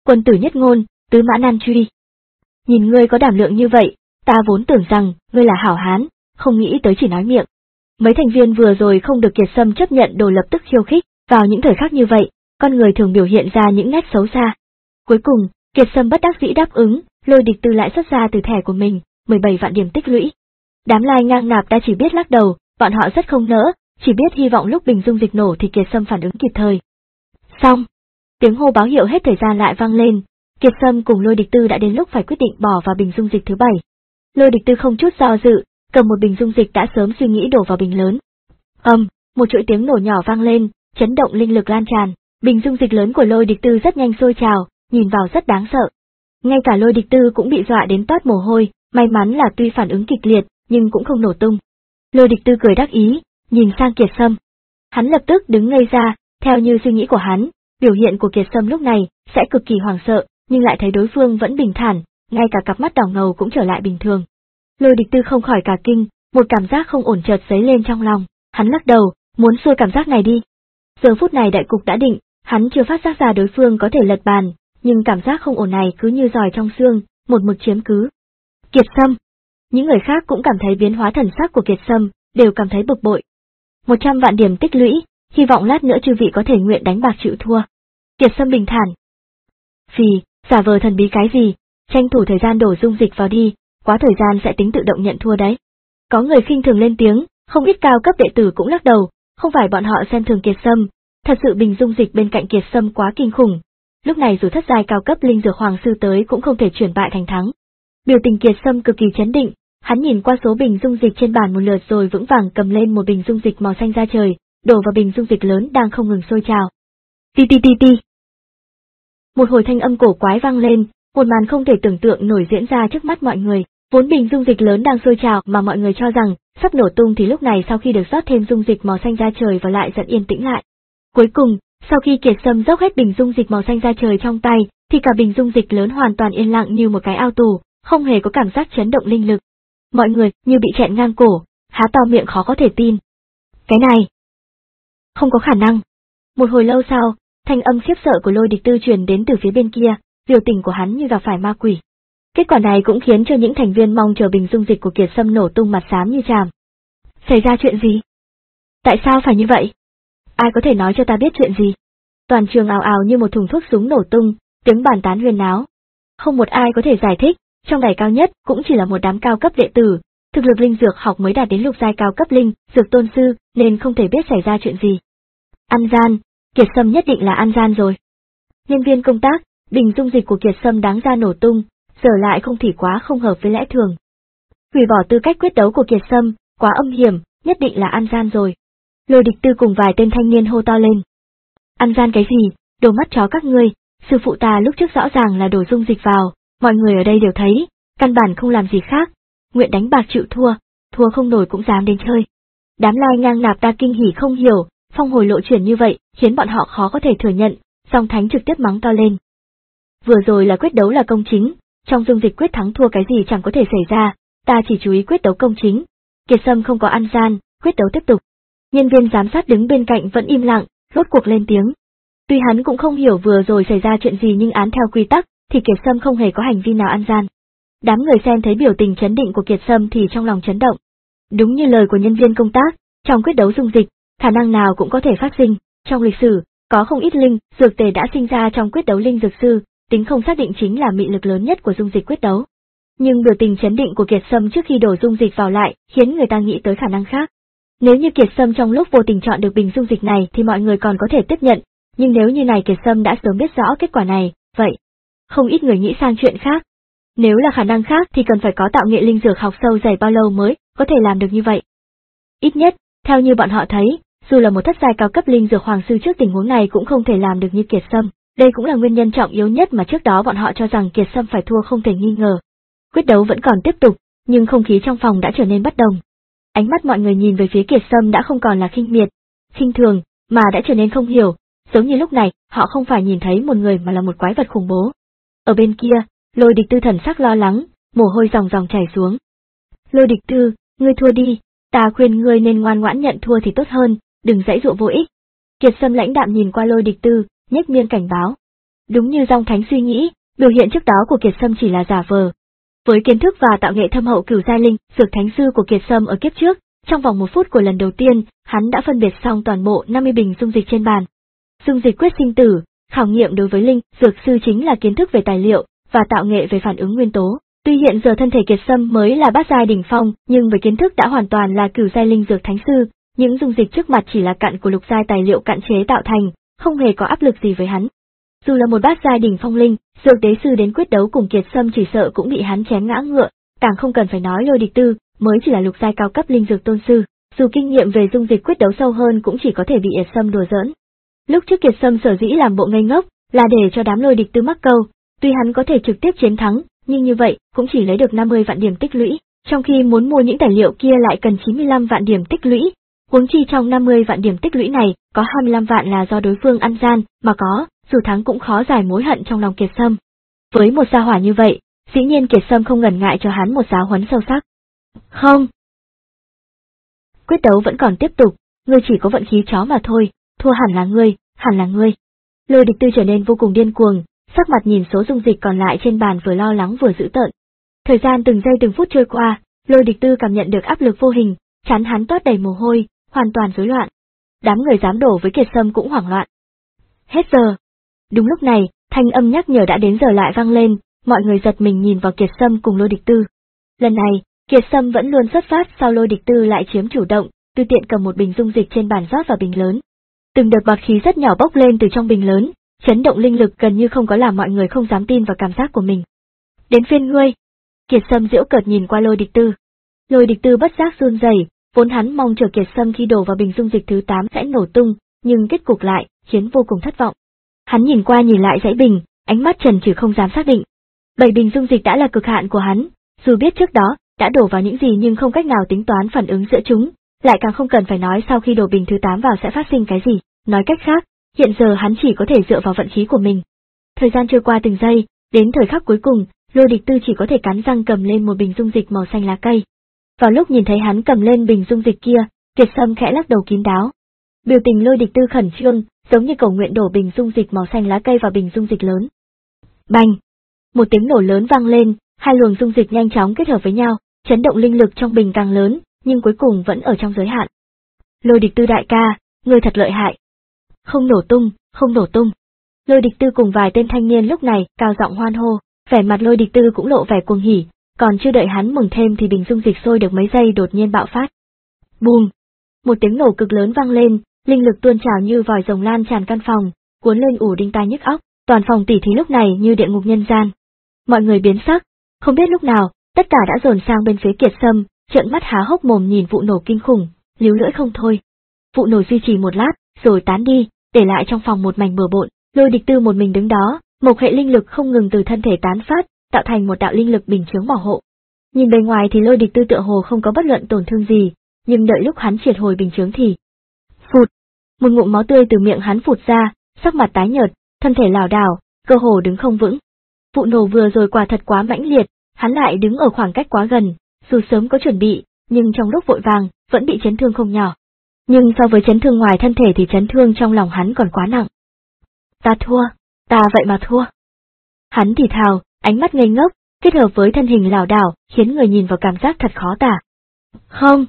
Quân tử nhất ngôn, tứ mã nan truy. Nhìn ngươi có đảm lượng như vậy, ta vốn tưởng rằng ngươi là hảo hán, không nghĩ tới chỉ nói miệng. Mấy thành viên vừa rồi không được Kiệt Sâm chấp nhận đồ lập tức khiêu khích, vào những thời khắc như vậy, con người thường biểu hiện ra những nét xấu xa. Cuối cùng, Kiệt Sâm bất đắc dĩ đáp ứng, Lôi Địch Tư lại xuất ra từ thẻ của mình, mười bảy vạn điểm tích lũy. Đám lai ngang nạp đã chỉ biết lắc đầu, bọn họ rất không nỡ, chỉ biết hy vọng lúc bình dung dịch nổ thì Kiệt Sâm phản ứng kịp thời. Xong, tiếng hô báo hiệu hết thời gian lại vang lên, Kiệt Sâm cùng Lôi Địch Tư đã đến lúc phải quyết định bỏ vào bình dung dịch thứ bảy. Lôi Địch Tư không chút do dự, cầm một bình dung dịch đã sớm suy nghĩ đổ vào bình lớn. Ầm, um, một chuỗi tiếng nổ nhỏ vang lên, chấn động linh lực lan tràn, bình dung dịch lớn của Lôi Địch Tư rất nhanh sôi trào, nhìn vào rất đáng sợ. Ngay cả Lôi Địch Tư cũng bị dọa đến toát mồ hôi, may mắn là tuy phản ứng kịch liệt, nhưng cũng không nổ tung. Lôi Địch Tư cười đắc ý, nhìn sang Kiệt Sâm. Hắn lập tức đứng ngây ra, theo như suy nghĩ của hắn, biểu hiện của Kiệt Sâm lúc này sẽ cực kỳ hoảng sợ, nhưng lại thấy đối phương vẫn bình thản, ngay cả cặp mắt đỏ ngầu cũng trở lại bình thường. Lôi Địch Tư không khỏi cả kinh, một cảm giác không ổn chợt dấy lên trong lòng, hắn lắc đầu, muốn xua cảm giác này đi. Giờ phút này đại cục đã định, hắn chưa phát giác ra đối phương có thể lật bàn, nhưng cảm giác không ổn này cứ như giòi trong xương, một mực chiếm cứ. Kiệt Sâm. Những người khác cũng cảm thấy biến hóa thần sắc của Kiệt Sâm, đều cảm thấy bực bội. Một trăm vạn điểm tích lũy, hy vọng lát nữa chư vị có thể nguyện đánh bạc chịu thua. Kiệt Sâm bình thản. Phì, giả vờ thần bí cái gì, tranh thủ thời gian đổ dung dịch vào đi, quá thời gian sẽ tính tự động nhận thua đấy. Có người khinh thường lên tiếng, không ít cao cấp đệ tử cũng lắc đầu, không phải bọn họ xem thường Kiệt Sâm, thật sự bình dung dịch bên cạnh Kiệt Sâm quá kinh khủng. Lúc này dù thất giai cao cấp linh dược hoàng sư tới cũng không thể chuyển bại thành thắng. Biểu tình Kiệt Sâm cực kỳ chấn định, hắn nhìn qua số bình dung dịch trên bàn một lượt rồi vững vàng cầm lên một bình dung dịch màu xanh ra trời, đổ vào bình dung dịch lớn đang không ngừng sôi trào. Ti ti ti ti. Một hồi thanh âm cổ quái vang lên, một màn không thể tưởng tượng nổi diễn ra trước mắt mọi người. Vốn bình dung dịch lớn đang sôi trào mà mọi người cho rằng sắp nổ tung thì lúc này sau khi được rót thêm dung dịch màu xanh ra trời vào lại dần yên tĩnh lại. Cuối cùng, sau khi Kiệt Sâm dốc hết bình dung dịch màu xanh ra trời trong tay, thì cả bình dung dịch lớn hoàn toàn yên lặng như một cái ao tù, không hề có cảm giác chấn động linh lực. Mọi người như bị chẹn ngang cổ, há to miệng khó có thể tin. Cái này không có khả năng. Một hồi lâu sau, thanh âm khiếp sợ của Lôi Địch Tư truyền đến từ phía bên kia, biểu tình của hắn như gặp phải ma quỷ. Kết quả này cũng khiến cho những thành viên mong chờ bình dung dịch của Kiệt Sâm nổ tung mặt xám như tràm. Xảy ra chuyện gì? Tại sao phải như vậy? Ai có thể nói cho ta biết chuyện gì? Toàn trường ào ào như một thùng thuốc súng nổ tung, tiếng bàn tán huyên náo. Không một ai có thể giải thích, trong đài cao nhất cũng chỉ là một đám cao cấp đệ tử, thực lực linh dược học mới đạt đến lục giai cao cấp linh, dược tôn sư, nên không thể biết xảy ra chuyện gì. Ăn gian, Kiệt Sâm nhất định là ăn gian rồi. Nhân viên công tác, bình dung dịch của Kiệt Sâm đáng ra nổ tung, giờ lại không thì quá không hợp với lẽ thường. Hủy bỏ tư cách quyết đấu của Kiệt Sâm, quá âm hiểm, nhất định là ăn gian rồi. Lôi Địch Tư cùng vài tên thanh niên hô to lên. Ăn gian cái gì, đồ mắt chó các ngươi, sư phụ ta lúc trước rõ ràng là đổ dung dịch vào, mọi người ở đây đều thấy, căn bản không làm gì khác, nguyện đánh bạc chịu thua, thua không nổi cũng dám đến chơi. Đám lai ngang nạp ta kinh hỉ không hiểu, phong hồi lộ chuyển như vậy, khiến bọn họ khó có thể thừa nhận, song thánh trực tiếp mắng to lên. Vừa rồi là quyết đấu là công chính, trong dung dịch quyết thắng thua cái gì chẳng có thể xảy ra, ta chỉ chú ý quyết đấu công chính. Kiệt Sâm không có ăn gian, quyết đấu tiếp tục. Nhân viên giám sát đứng bên cạnh vẫn im lặng, rốt cuộc lên tiếng. Tuy hắn cũng không hiểu vừa rồi xảy ra chuyện gì nhưng án theo quy tắc, thì Kiệt Sâm không hề có hành vi nào ăn gian. Đám người xem thấy biểu tình chấn định của Kiệt Sâm thì trong lòng chấn động. Đúng như lời của nhân viên công tác, trong quyết đấu dung dịch, khả năng nào cũng có thể phát sinh. Trong lịch sử, có không ít linh, dược tề đã sinh ra trong quyết đấu linh dược sư, tính không xác định chính là mị lực lớn nhất của dung dịch quyết đấu. Nhưng biểu tình chấn định của Kiệt Sâm trước khi đổ dung dịch vào lại, khiến người ta nghĩ tới khả năng khác. Nếu như Kiệt Sâm trong lúc vô tình chọn được bình dung dịch này thì mọi người còn có thể tiếp nhận, nhưng nếu như này Kiệt Sâm đã sớm biết rõ kết quả này, vậy không ít người nghĩ sang chuyện khác. Nếu là khả năng khác thì cần phải có tạo nghệ linh dược học sâu dày bao lâu mới có thể làm được như vậy. Ít nhất, theo như bọn họ thấy, dù là một thất giai cao cấp linh dược hoàng sư trước tình huống này cũng không thể làm được như Kiệt Sâm. Đây cũng là nguyên nhân trọng yếu nhất mà trước đó bọn họ cho rằng Kiệt Sâm phải thua không thể nghi ngờ. Quyết đấu vẫn còn tiếp tục, nhưng không khí trong phòng đã trở nên bất đồng. Ánh mắt mọi người nhìn về phía Kiệt Sâm đã không còn là khinh miệt, khinh thường, mà đã trở nên không hiểu, giống như lúc này, họ không phải nhìn thấy một người mà là một quái vật khủng bố. Ở bên kia, Lôi Địch Tư thần sắc lo lắng, mồ hôi ròng ròng chảy xuống. Lôi Địch Tư, ngươi thua đi, ta khuyên ngươi nên ngoan ngoãn nhận thua thì tốt hơn, đừng giãy giụa vô ích. Kiệt Sâm lãnh đạm nhìn qua Lôi Địch Tư, nhếch miệng cảnh báo. Đúng như Dòng Thánh suy nghĩ, biểu hiện trước đó của Kiệt Sâm chỉ là giả vờ. Với kiến thức và tạo nghệ thâm hậu cửu giai linh dược thánh sư của Kiệt Sâm ở kiếp trước, trong vòng một phút của lần đầu tiên, hắn đã phân biệt xong toàn bộ năm mươi bình dung dịch trên bàn. Dung dịch quyết sinh tử, khảo nghiệm đối với linh dược sư chính là kiến thức về tài liệu và tạo nghệ về phản ứng nguyên tố. Tuy hiện giờ thân thể Kiệt Sâm mới là bát giai đỉnh phong, nhưng với kiến thức đã hoàn toàn là cửu giai linh dược thánh sư, những dung dịch trước mặt chỉ là cặn của lục giai tài liệu cạn chế tạo thành, không hề có áp lực gì với hắn. Dù là một bát giai đỉnh phong linh, dược đế sư đến quyết đấu cùng Kiệt Sâm chỉ sợ cũng bị hắn chém ngã ngựa, càng không cần phải nói Lôi Địch Tư, mới chỉ là lục giai cao cấp linh dược tôn sư, dù kinh nghiệm về dung dịch quyết đấu sâu hơn cũng chỉ có thể bị Kiệt Sâm đùa giỡn. Lúc trước Kiệt Sâm sở dĩ làm bộ ngây ngốc, là để cho đám Lôi Địch Tư mắc câu, tuy hắn có thể trực tiếp chiến thắng, nhưng như vậy cũng chỉ lấy được năm mươi vạn điểm tích lũy, trong khi muốn mua những tài liệu kia lại cần chín mươi lăm vạn điểm tích lũy. Huống chi trong năm mươi vạn điểm tích lũy này, có hai mươi lăm vạn là do đối phương ăn gian, mà có, dù thắng cũng khó giải mối hận trong lòng Kiệt Sâm. Với một gia hỏa như vậy, dĩ nhiên Kiệt Sâm không ngần ngại cho hắn một giáo huấn sâu sắc. Không. Quyết đấu vẫn còn tiếp tục, ngươi chỉ có vận khí chó mà thôi, thua hẳn là ngươi, hẳn là ngươi. Lôi Địch Tư trở nên vô cùng điên cuồng, sắc mặt nhìn số dung dịch còn lại trên bàn vừa lo lắng vừa dữ tợn. Thời gian từng giây từng phút trôi qua, Lôi Địch Tư cảm nhận được áp lực vô hình, chán hắn toát đầy mồ hôi, hoàn toàn rối loạn. Đám người dám đổ với Kiệt Sâm cũng hoảng loạn. Hết giờ. Đúng lúc này, thanh âm nhắc nhở đã đến giờ lại vang lên, mọi người giật mình nhìn vào Kiệt Sâm cùng Lôi Địch Tư. Lần này, Kiệt Sâm vẫn luôn xuất phát, sau Lôi Địch Tư lại chiếm chủ động, tùy tiện cầm một bình dung dịch trên bàn rót vào bình lớn. Từng đợt bọt khí rất nhỏ bốc lên từ trong bình lớn, chấn động linh lực gần như không có làm mọi người không dám tin vào cảm giác của mình. Đến phiên ngươi. Kiệt Sâm giễu cợt nhìn qua Lôi Địch Tư. Lôi Địch Tư bất giác run rẩy, vốn hắn mong chờ Kiệt Sâm khi đổ vào bình dung dịch thứ tám sẽ nổ tung, nhưng kết cục lại khiến vô cùng thất vọng. Hắn nhìn qua nhìn lại dãy bình, ánh mắt trần trừ không dám xác định. Bảy bình dung dịch đã là cực hạn của hắn, dù biết trước đó đã đổ vào những gì nhưng không cách nào tính toán phản ứng giữa chúng, lại càng không cần phải nói sau khi đổ bình thứ tám vào sẽ phát sinh cái gì. Nói cách khác, hiện giờ hắn chỉ có thể dựa vào vận khí của mình. Thời gian trôi qua từng giây, đến thời khắc cuối cùng, Lôi Địch Tư chỉ có thể cắn răng cầm lên một bình dung dịch màu xanh lá cây. Vào lúc nhìn thấy hắn cầm lên bình dung dịch kia, Kiệt Sâm khẽ lắc đầu kín đáo. Biểu tình Lôi Địch Tư khẩn trương, giống như cầu nguyện đổ bình dung dịch màu xanh lá cây vào bình dung dịch lớn. Bành! Một tiếng nổ lớn vang lên, hai luồng dung dịch nhanh chóng kết hợp với nhau, chấn động linh lực trong bình càng lớn, nhưng cuối cùng vẫn ở trong giới hạn. Lôi Địch Tư đại ca, ngươi thật lợi hại. Không nổ tung, không nổ tung. Lôi Địch Tư cùng vài tên thanh niên lúc này cao giọng hoan hô, vẻ mặt Lôi Địch Tư cũng lộ vẻ cuồng hỉ, còn chưa đợi hắn mừng thêm thì bình dung dịch sôi được mấy giây đột nhiên bạo phát. Bùm! Một tiếng nổ cực lớn vang lên, linh lực tuôn trào như vòi rồng lan tràn căn phòng, cuốn lên ủ đinh tai nhức óc, toàn phòng tỉ thí lúc này như địa ngục nhân gian. Mọi người biến sắc, không biết lúc nào, tất cả đã dồn sang bên phía Kiệt Sâm, trợn mắt há hốc mồm nhìn vụ nổ kinh khủng, líu lưỡi không thôi. Vụ nổ duy trì một lát, rồi tán đi, để lại trong phòng một mảnh bừa bộn. Lôi Địch Tư một mình đứng đó, một hệ linh lực không ngừng từ thân thể tán phát, tạo thành một đạo linh lực bình chướng bảo hộ. Nhìn bề ngoài thì Lôi Địch Tư tựa hồ không có bất luận tổn thương gì, nhưng đợi lúc hắn triệt hồi bình chướng thì phụt, một ngụm máu tươi từ miệng hắn phụt ra, sắc mặt tái nhợt, thân thể lảo đảo, cơ hồ đứng không vững. Vụ nổ vừa rồi quả thật quá mãnh liệt, hắn lại đứng ở khoảng cách quá gần, dù sớm có chuẩn bị, nhưng trong lúc vội vàng, vẫn bị chấn thương không nhỏ. Nhưng so với chấn thương ngoài thân thể thì chấn thương trong lòng hắn còn quá nặng. Ta thua, ta vậy mà thua. Hắn thì thào, ánh mắt ngây ngốc, kết hợp với thân hình lảo đảo, khiến người nhìn vào cảm giác thật khó tả. Không.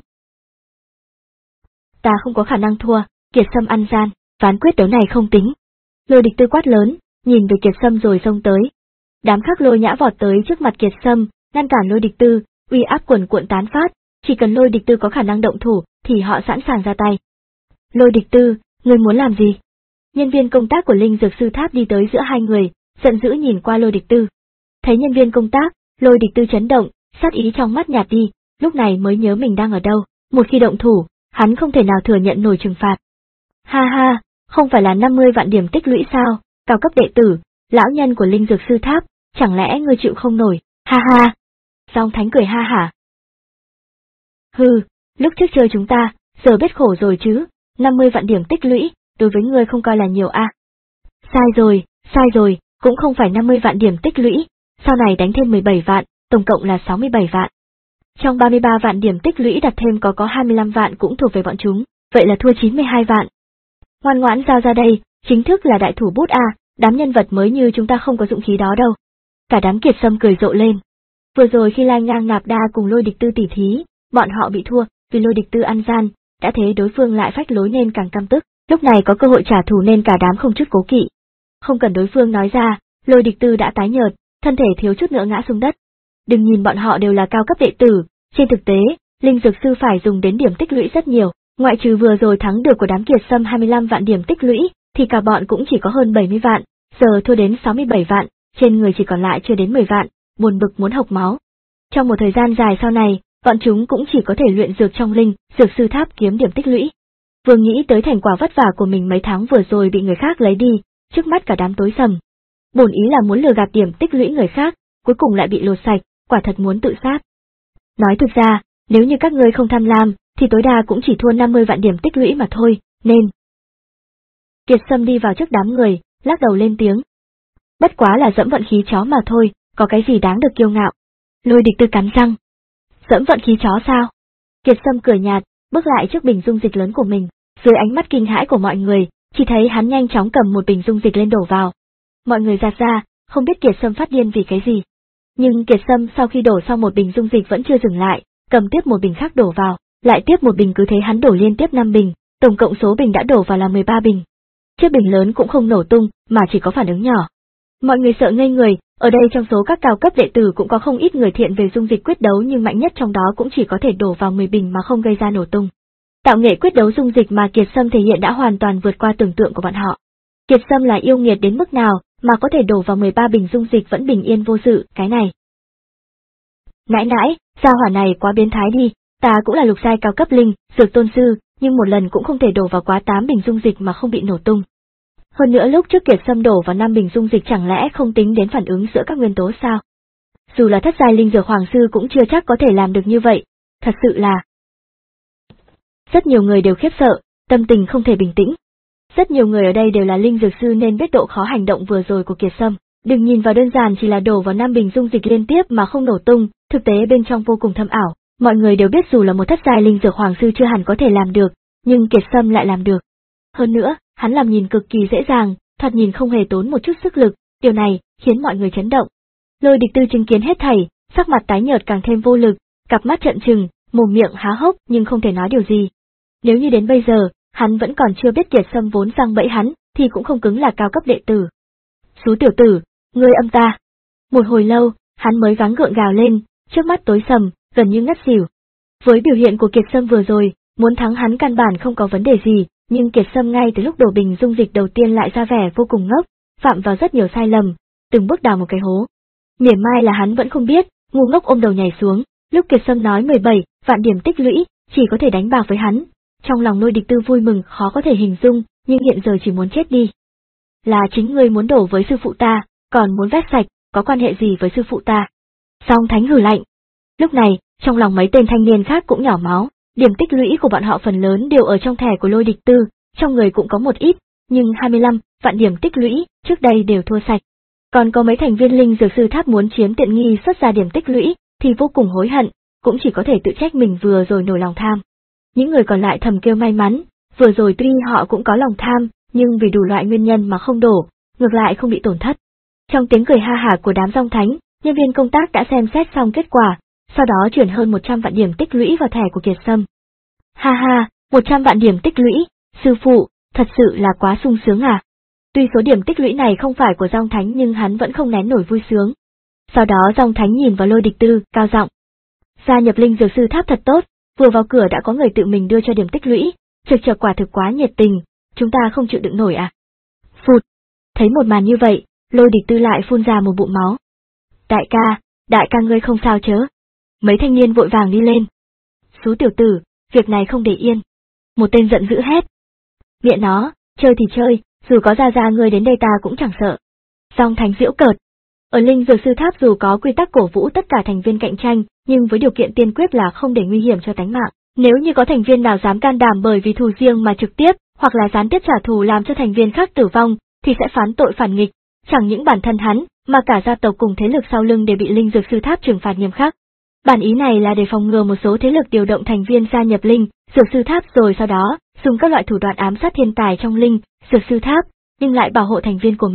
Ta không có khả năng thua, Kiệt Sâm ăn gian, ván quyết đấu này không tính. Lôi Địch Tư quát lớn, nhìn về Kiệt Sâm rồi xông tới. Đám Khắc Lôi Nhã vọt tới trước mặt Kiệt Sâm, ngăn cản Lôi Địch Tư, uy áp cuồn cuộn tán phát, chỉ cần Lôi Địch Tư có khả năng động thủ, thì họ sẵn sàng ra tay. Lôi Địch Tư, ngươi muốn làm gì? Nhân viên công tác của Linh Dược Sư Tháp đi tới giữa hai người, giận dữ nhìn qua Lôi Địch Tư. Thấy nhân viên công tác, Lôi Địch Tư chấn động, sát ý trong mắt nhạt đi, lúc này mới nhớ mình đang ở đâu, một khi động thủ, hắn không thể nào thừa nhận nổi trừng phạt. Ha ha, không phải là năm mươi vạn điểm tích lũy sao, cao cấp đệ tử, lão nhân của Linh Dược Sư Tháp, chẳng lẽ ngươi chịu không nổi, ha ha. Song Thánh cười ha hả. Hừ, lúc trước chơi chúng ta, giờ biết khổ rồi chứ, năm mươi vạn điểm tích lũy, đối với ngươi không coi là nhiều a. À. Sai rồi, sai rồi, cũng không phải năm mươi vạn điểm tích lũy, sau này đánh thêm mười bảy vạn, tổng cộng là sáu mươi bảy vạn. Trong ba mươi ba vạn điểm tích lũy đặt thêm có có hai mươi lăm vạn cũng thuộc về bọn chúng, vậy là thua chín mươi hai vạn. Ngoan ngoãn giao ra đây, chính thức là đại thủ bút a, đám nhân vật mới như chúng ta không có dụng khí đó đâu. Cả đám Kiệt Sâm cười rộ lên. Vừa rồi khi Lai Ngang Nạp Đa cùng Lôi Địch Tư tỉ thí, bọn họ bị thua, vì Lôi Địch Tư ăn gian, đã thế đối phương lại phách lối nên càng căm tức, lúc này có cơ hội trả thù nên cả đám không chút cố kỵ. Không cần đối phương nói ra, Lôi Địch Tư đã tái nhợt, thân thể thiếu chút nữa ngã xuống đất. Đừng nhìn bọn họ đều là cao cấp đệ tử, trên thực tế, Linh Dược Sư phải dùng đến điểm tích lũy rất nhiều, ngoại trừ vừa rồi thắng được của đám Kiệt Sâm hai mươi lăm vạn điểm tích lũy, thì cả bọn cũng chỉ có hơn bảy mươi vạn, giờ thua đến sáu mươi bảy vạn, trên người chỉ còn lại chưa đến mười vạn, buồn bực muốn hộc máu. Trong một thời gian dài sau này, bọn chúng cũng chỉ có thể luyện dược trong Linh Dược Sư Tháp kiếm điểm tích lũy. Vừa nghĩ tới thành quả vất vả của mình mấy tháng vừa rồi bị người khác lấy đi, trước mắt cả đám tối sầm. Bổn ý là muốn lừa gạt điểm tích lũy người khác, cuối cùng lại bị lột sạch, quả thật muốn tự sát. Nói thực ra, nếu như các ngươi không tham lam, thì tối đa cũng chỉ thua năm mươi vạn điểm tích lũy mà thôi, nên. Kiệt Sâm đi vào trước đám người, lắc đầu lên tiếng. Bất quá là dẫm vận khí chó mà thôi, có cái gì đáng được kiêu ngạo. Lôi Địch Tư cắn răng. Dẫm vận khí chó sao? Kiệt Sâm cười nhạt, bước lại trước bình dung dịch lớn của mình, dưới ánh mắt kinh hãi của mọi người, chỉ thấy hắn nhanh chóng cầm một bình dung dịch lên đổ vào. Mọi người giạt ra, không biết Kiệt Sâm phát điên vì cái gì. Nhưng Kiệt Sâm sau khi đổ xong một bình dung dịch vẫn chưa dừng lại, cầm tiếp một bình khác đổ vào, lại tiếp một bình, cứ thế hắn đổ liên tiếp năm bình, tổng cộng số bình đã đổ vào là mười ba bình. Chiếc bình lớn cũng không nổ tung, mà chỉ có phản ứng nhỏ. Mọi người sợ ngây người, ở đây trong số các cao cấp đệ tử cũng có không ít người thiện về dung dịch quyết đấu nhưng mạnh nhất trong đó cũng chỉ có thể đổ vào mười bình mà không gây ra nổ tung. Tạo nghệ quyết đấu dung dịch mà Kiệt Sâm thể hiện đã hoàn toàn vượt qua tưởng tượng của bọn họ. Kiệt Sâm là yêu nghiệt đến mức nào mà có thể đổ vào mười ba bình dung dịch vẫn bình yên vô sự, cái này. Nãi nãi, gia hỏa này quá biến thái đi, ta cũng là lục giai cao cấp linh, dược tôn sư, nhưng một lần cũng không thể đổ vào quá tám bình dung dịch mà không bị nổ tung. Hơn nữa lúc trước Kiệt Sâm đổ vào năm bình dung dịch chẳng lẽ không tính đến phản ứng giữa các nguyên tố sao? Dù là thất giai linh dược hoàng sư cũng chưa chắc có thể làm được như vậy, thật sự là. Rất nhiều người đều khiếp sợ, tâm tình không thể bình tĩnh. Rất nhiều người ở đây đều là linh dược sư nên biết độ khó hành động vừa rồi của Kiệt Sâm. Đừng nhìn vào đơn giản chỉ là đổ vào năm bình dung dịch liên tiếp mà không nổ tung, thực tế bên trong vô cùng thâm ảo. Mọi người đều biết dù là một thất giai linh dược hoàng sư chưa hẳn có thể làm được, nhưng Kiệt Sâm lại làm được. Hơn nữa, hắn làm nhìn cực kỳ dễ dàng, thoạt nhìn không hề tốn một chút sức lực, điều này khiến mọi người chấn động. Lôi Địch Tư chứng kiến hết thảy, sắc mặt tái nhợt càng thêm vô lực, cặp mắt trợn trừng, mồm miệng há hốc nhưng không thể nói điều gì. Nếu như đến bây giờ, hắn vẫn còn chưa biết Kiệt Sâm vốn giăng bẫy hắn, thì cũng không cứng là cao cấp đệ tử. Xú tiểu tử, ngươi âm ta. Một hồi lâu, hắn mới gắng gượng gào lên, trước mắt tối sầm, gần như ngất xỉu. Với biểu hiện của Kiệt Sâm vừa rồi, muốn thắng hắn căn bản không có vấn đề gì, nhưng Kiệt Sâm ngay từ lúc đổ bình dung dịch đầu tiên lại ra vẻ vô cùng ngốc, phạm vào rất nhiều sai lầm, từng bước đào một cái hố. Mỉa mai là hắn vẫn không biết, ngu ngốc ôm đầu nhảy xuống, lúc Kiệt Sâm nói mười bảy vạn điểm tích lũy, chỉ có thể đánh bạc với hắn. Trong lòng Lôi Địch Tư vui mừng khó có thể hình dung, nhưng hiện giờ chỉ muốn chết đi. Là chính ngươi muốn đổ với sư phụ ta, còn muốn vét sạch, có quan hệ gì với sư phụ ta? Song Thánh hừ lạnh. Lúc này, trong lòng mấy tên thanh niên khác cũng nhỏ máu, điểm tích lũy của bọn họ phần lớn đều ở trong thẻ của Lôi Địch Tư, trong người cũng có một ít, nhưng hai mươi lăm vạn điểm tích lũy, trước đây đều thua sạch. Còn có mấy thành viên linh dược sư tháp muốn chiếm tiện nghi xuất ra điểm tích lũy, thì vô cùng hối hận, cũng chỉ có thể tự trách mình vừa rồi nổi lòng tham. Những người còn lại thầm kêu may mắn, vừa rồi tuy họ cũng có lòng tham, nhưng vì đủ loại nguyên nhân mà không đổ, ngược lại không bị tổn thất. Trong tiếng cười ha hả của đám Dòng Thánh, nhân viên công tác đã xem xét xong kết quả, sau đó chuyển hơn một trăm vạn điểm tích lũy vào thẻ của Kiệt Sâm. Ha ha, một trăm vạn điểm tích lũy, sư phụ, thật sự là quá sung sướng à. Tuy số điểm tích lũy này không phải của Dòng Thánh nhưng hắn vẫn không nén nổi vui sướng. Sau đó Dòng Thánh nhìn vào Lôi Địch Tư, cao giọng. Gia nhập linh dược sư tháp thật tốt, vừa vào cửa đã có người tự mình đưa cho điểm tích lũy, trực chợt quả thực quá nhiệt tình, chúng ta không chịu đựng nổi à. Phụt, thấy một màn như vậy, Lôi Địch Tư lại phun ra một bụng máu. Đại ca, đại ca ngươi không sao chớ. Mấy thanh niên vội vàng đi lên. Xú tiểu tử, việc này không để yên. Một tên giận dữ hét. Mẹ nó, chơi thì chơi, dù có ra ra ngươi đến đây ta cũng chẳng sợ. Dòng Thánh giễu cợt. Ở linh dược sư tháp dù có quy tắc cổ vũ tất cả thành viên cạnh tranh, nhưng với điều kiện tiên quyết là không để nguy hiểm cho tánh mạng. Nếu như có thành viên nào dám can đảm bởi vì thù riêng mà trực tiếp, hoặc là gián tiếp trả thù làm cho thành viên khác tử vong, thì sẽ phán tội phản nghịch. Chẳng những bản thân hắn, mà cả gia tộc cùng thế lực sau lưng đều bị linh dược sư tháp trừng phạt nghiêm khắc. Bản ý này là để phòng ngừa một số thế lực điều động thành viên gia nhập linh dược sư tháp rồi sau đó dùng các loại thủ đoạn ám sát thiên tài trong linh dược sư tháp, nhưng lại bảo hộ thành viên của mình.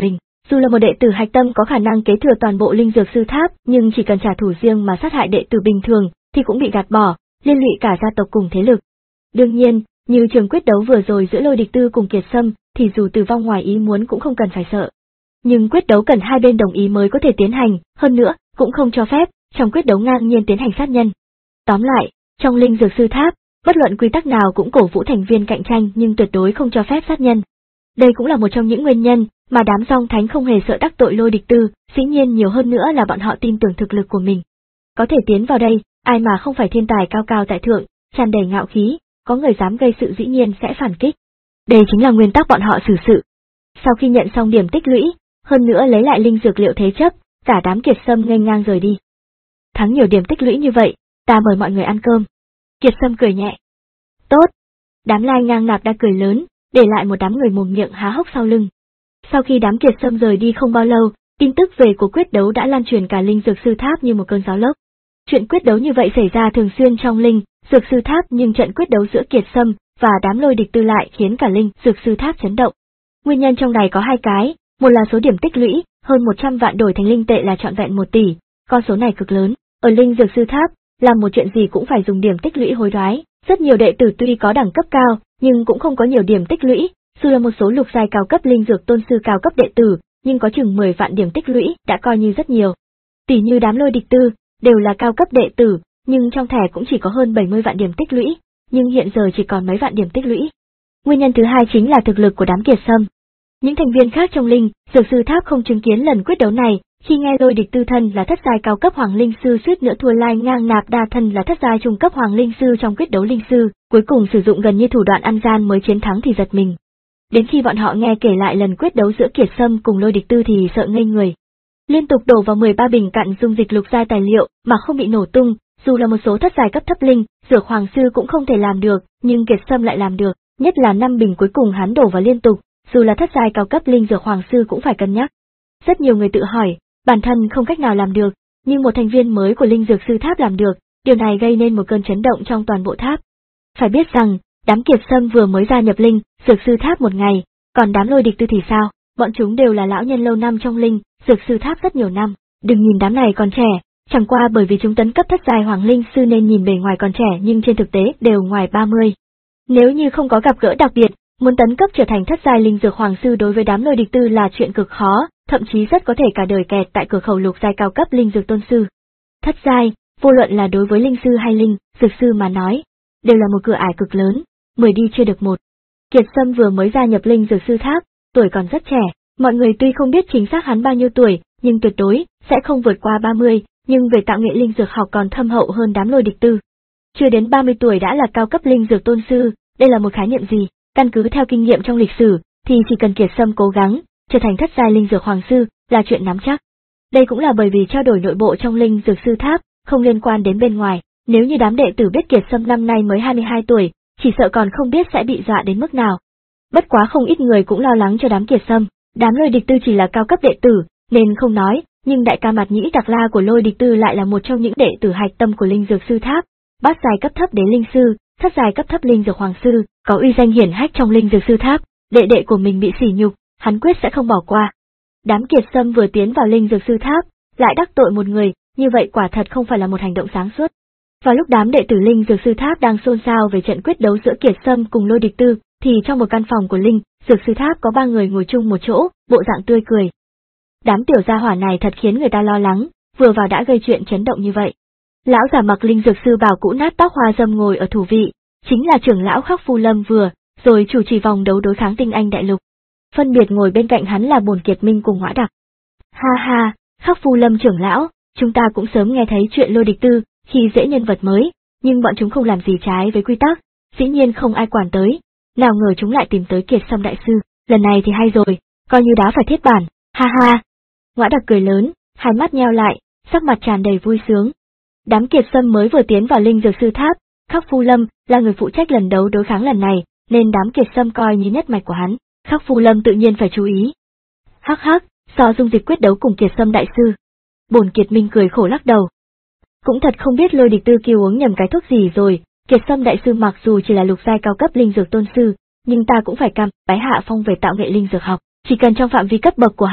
Dù là một đệ tử hạch tâm có khả năng kế thừa toàn bộ linh dược sư tháp, nhưng chỉ cần trả thù riêng mà sát hại đệ tử bình thường, thì cũng bị gạt bỏ, liên lụy cả gia tộc cùng thế lực. Đương nhiên, như trường quyết đấu vừa rồi giữa Lôi Địch Tư cùng Kiệt Sâm, thì dù tử vong ngoài ý muốn cũng không cần phải sợ. Nhưng quyết đấu cần hai bên đồng ý mới có thể tiến hành, hơn nữa, cũng không cho phép, trong quyết đấu ngang nhiên tiến hành sát nhân. Tóm lại, trong linh dược sư tháp, bất luận quy tắc nào cũng cổ vũ thành viên cạnh tranh nhưng tuyệt đối không cho phép sát nhân. Đây cũng là một trong những nguyên nhân mà đám Dòng Thánh không hề sợ đắc tội Lôi Địch Tư, dĩ nhiên nhiều hơn nữa là bọn họ tin tưởng thực lực của mình. Có thể tiến vào đây, ai mà không phải thiên tài cao cao tại thượng, tràn đầy ngạo khí, có người dám gây sự dĩ nhiên sẽ phản kích. Đây chính là nguyên tắc bọn họ xử sự. Sau khi nhận xong điểm tích lũy, hơn nữa lấy lại linh dược liệu thế chấp, cả đám Kiệt Sâm nghênh ngang rời đi. Thắng nhiều điểm tích lũy như vậy, ta mời mọi người ăn cơm. Kiệt Sâm cười nhẹ. Tốt. Đám Lai Ngang Nạp đã cười lớn, để lại một đám người mồm miệng há hốc sau lưng. Sau khi đám Kiệt Sâm rời đi không bao lâu, tin tức về cuộc quyết đấu đã lan truyền cả linh dược sư tháp như một cơn gió lốc. Chuyện quyết đấu như vậy xảy ra thường xuyên trong linh dược sư tháp, nhưng trận quyết đấu giữa Kiệt Sâm và đám Lôi Địch Tư lại khiến cả linh dược sư tháp chấn động. Nguyên nhân trong này có hai cái, một là số điểm tích lũy, hơn một trăm vạn đổi thành linh tệ là trọn vẹn một tỷ, con số này cực lớn. Ở linh dược sư tháp, làm một chuyện gì cũng phải dùng điểm tích lũy hối đoái, rất nhiều đệ tử tuy có đẳng cấp cao, nhưng cũng không có nhiều điểm tích lũy, dù là một số lục giai cao cấp linh dược tôn sư cao cấp đệ tử, nhưng có chừng mười vạn điểm tích lũy đã coi như rất nhiều. Tỷ như đám Lôi Địch Tư, đều là cao cấp đệ tử, nhưng trong thẻ cũng chỉ có hơn bảy mươi vạn điểm tích lũy, nhưng hiện giờ chỉ còn mấy vạn điểm tích lũy. Nguyên nhân thứ hai chính là thực lực của đám Kiệt Sâm. Những thành viên khác trong linh dược sư tháp không chứng kiến lần quyết đấu này, khi nghe Lôi Địch Tư thân là thất giai cao cấp hoàng linh sư suýt nữa thua Lai Ngang Nạp đa thân là thất giai trung cấp hoàng linh sư trong quyết đấu linh sư, cuối cùng sử dụng gần như thủ đoạn ăn gian mới chiến thắng thì giật mình. Đến khi bọn họ nghe kể lại lần quyết đấu giữa Kiệt Sâm cùng Lôi Địch Tư thì sợ ngây người. Liên tục đổ vào mười ba bình cạn dung dịch lục giai tài liệu mà không bị nổ tung, dù là một số thất giai cấp thấp linh dược hoàng sư cũng không thể làm được, nhưng Kiệt Sâm lại làm được, nhất là năm bình cuối cùng hắn đổ vào liên tục, dù là thất giai cao cấp linh dược hoàng sư cũng phải cân nhắc. Rất nhiều người tự hỏi, bản thân không cách nào làm được, nhưng một thành viên mới của linh dược sư tháp làm được, điều này gây nên một cơn chấn động trong toàn bộ tháp. Phải biết rằng, đám Kiệt Sâm vừa mới gia nhập linh dược sư tháp một ngày, còn đám Lôi Địch Tư thì sao, bọn chúng đều là lão nhân lâu năm trong linh dược sư tháp rất nhiều năm, đừng nhìn đám này còn trẻ, chẳng qua bởi vì chúng tấn cấp thất giai hoàng linh sư nên nhìn bề ngoài còn trẻ nhưng trên thực tế đều ngoài ba mươi. Nếu như không có gặp gỡ đặc biệt, muốn tấn cấp trở thành thất giai linh dược hoàng sư đối với đám Lôi Địch Tư là chuyện cực khó, thậm chí rất có thể cả đời kẹt tại cửa khẩu lục giai cao cấp linh dược tôn sư. Thất giai, vô luận là đối với linh sư hay linh dược sư mà nói, đều là một cửa ải cực lớn, mười đi chưa được một. Kiệt Sâm vừa mới gia nhập linh dược sư tháp, tuổi còn rất trẻ, mọi người tuy không biết chính xác hắn bao nhiêu tuổi, nhưng tuyệt đối sẽ không vượt qua ba mươi, nhưng về tạo nghệ linh dược học còn thâm hậu hơn đám Lôi Địch Tư. Chưa đến ba mươi tuổi đã là cao cấp linh dược tôn sư, đây là một khái niệm gì? Căn cứ theo kinh nghiệm trong lịch sử, thì chỉ cần Kiệt Sâm cố gắng trở thành thất giai linh dược hoàng sư là chuyện nắm chắc. Đây cũng là bởi vì trao đổi nội bộ trong linh dược sư tháp, không liên quan đến bên ngoài, nếu như đám đệ tử biết Kiệt Sâm năm nay mới hai mươi hai tuổi, chỉ sợ còn không biết sẽ bị dọa đến mức nào. Bất quá không ít người cũng lo lắng cho đám Kiệt Sâm, đám Lôi Địch Tư chỉ là cao cấp đệ tử, nên không nói, nhưng đại ca Mạt Nhĩ Đặc La của Lôi Địch Tư lại là một trong những đệ tử hạch tâm của linh dược sư tháp, bát giai cấp thấp đế linh sư, thất giai cấp thấp linh dược hoàng sư, có uy danh hiển hách trong linh dược sư tháp, đệ đệ của mình bị sỉ nhục, hắn quyết sẽ không bỏ qua. Đám Kiệt Sâm vừa tiến vào linh dược sư tháp, lại đắc tội một người, như vậy quả thật không phải là một hành động sáng suốt. Vào lúc đám đệ tử linh dược sư tháp đang xôn xao về trận quyết đấu giữa Kiệt Sâm cùng Lôi Địch Tư, thì trong một căn phòng của linh dược sư tháp có ba người ngồi chung một chỗ, bộ dạng tươi cười. Đám tiểu gia hỏa này thật khiến người ta lo lắng, vừa vào đã gây chuyện chấn động như vậy. Lão già mặc linh dược sư bào cũ nát tóc hoa dâm ngồi ở thủ vị, chính là trưởng lão Khắc Phu Lâm vừa rồi chủ trì vòng đấu đối kháng tinh anh đại lục. Phân biệt ngồi bên cạnh hắn là Bồn Kiệt Minh cùng Ngõa Đặc. Ha ha, Khắc Phu Lâm trưởng lão, chúng ta cũng sớm nghe thấy chuyện Lôi Địch Tư khi dễ nhân vật mới, nhưng bọn chúng không làm gì trái với quy tắc, dĩ nhiên không ai quản tới. Nào ngờ chúng lại tìm tới Kiệt Sâm đại sư, lần này thì hay rồi, coi như đá phải thiết bản, ha ha. Ngõa Đặc cười lớn, hai mắt nheo lại, sắc mặt tràn đầy vui sướng. Đám Kiệt Sâm mới vừa tiến vào linh dược sư tháp, Khắc Phu Lâm là người phụ trách lần đấu đối kháng lần này, nên đám Kiệt Sâm coi như nhất mạch của hắn, Khắc Phu Lâm tự nhiên phải chú ý. Hắc hắc, so dung dịch quyết đấu cùng Kiệt Sâm đại sư. Bồn Kiệt Minh cười khổ lắc đầu. Cũng thật không biết Lôi Địch Tư kêu uống nhầm cái thuốc gì rồi, Kiệt Sâm đại sư mặc dù chỉ là lục giai cao cấp linh dược tôn sư, nhưng ta cũng phải cam bái hạ phong về tạo nghệ linh dược học, chỉ cần trong phạm vi cấp bậc của hắn,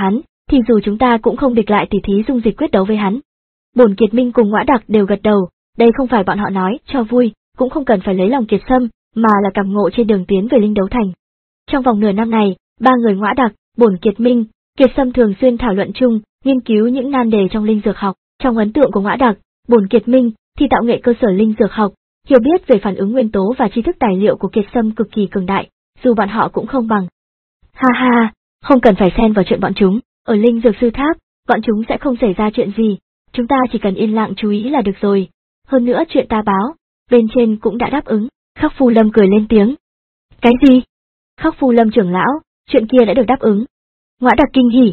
thì dù chúng ta cũng không địch lại tỉ thí dung dịch quyết đấu với hắn. Bổn Kiệt Minh cùng Ngõa Đặc đều gật đầu, đây không phải bọn họ nói cho vui, cũng không cần phải lấy lòng Kiệt Sâm, mà là cảm ngộ trên đường tiến về Linh Đấu Thành. Trong vòng nửa năm này, ba người Ngõa Đặc, Bổn Kiệt Minh, Kiệt Sâm thường xuyên thảo luận chung, nghiên cứu những nan đề trong linh dược học. Trong ấn tượng của Ngõa Đặc, Bổn Kiệt Minh thì tạo nghệ cơ sở linh dược học, hiểu biết về phản ứng nguyên tố và tri thức tài liệu của Kiệt Sâm cực kỳ cường đại, dù bọn họ cũng không bằng. Ha ha, không cần phải xen vào chuyện bọn chúng, ở linh dược sư tháp, bọn chúng sẽ không xảy ra chuyện gì, chúng ta chỉ cần yên lặng chú ý là được rồi. Hơn nữa chuyện ta báo, bên trên cũng đã đáp ứng. Khắc Phu Lâm cười lên tiếng. Cái gì? Khắc Phu Lâm trưởng lão, chuyện kia đã được đáp ứng. Ngõa Đặc kinh hỉ.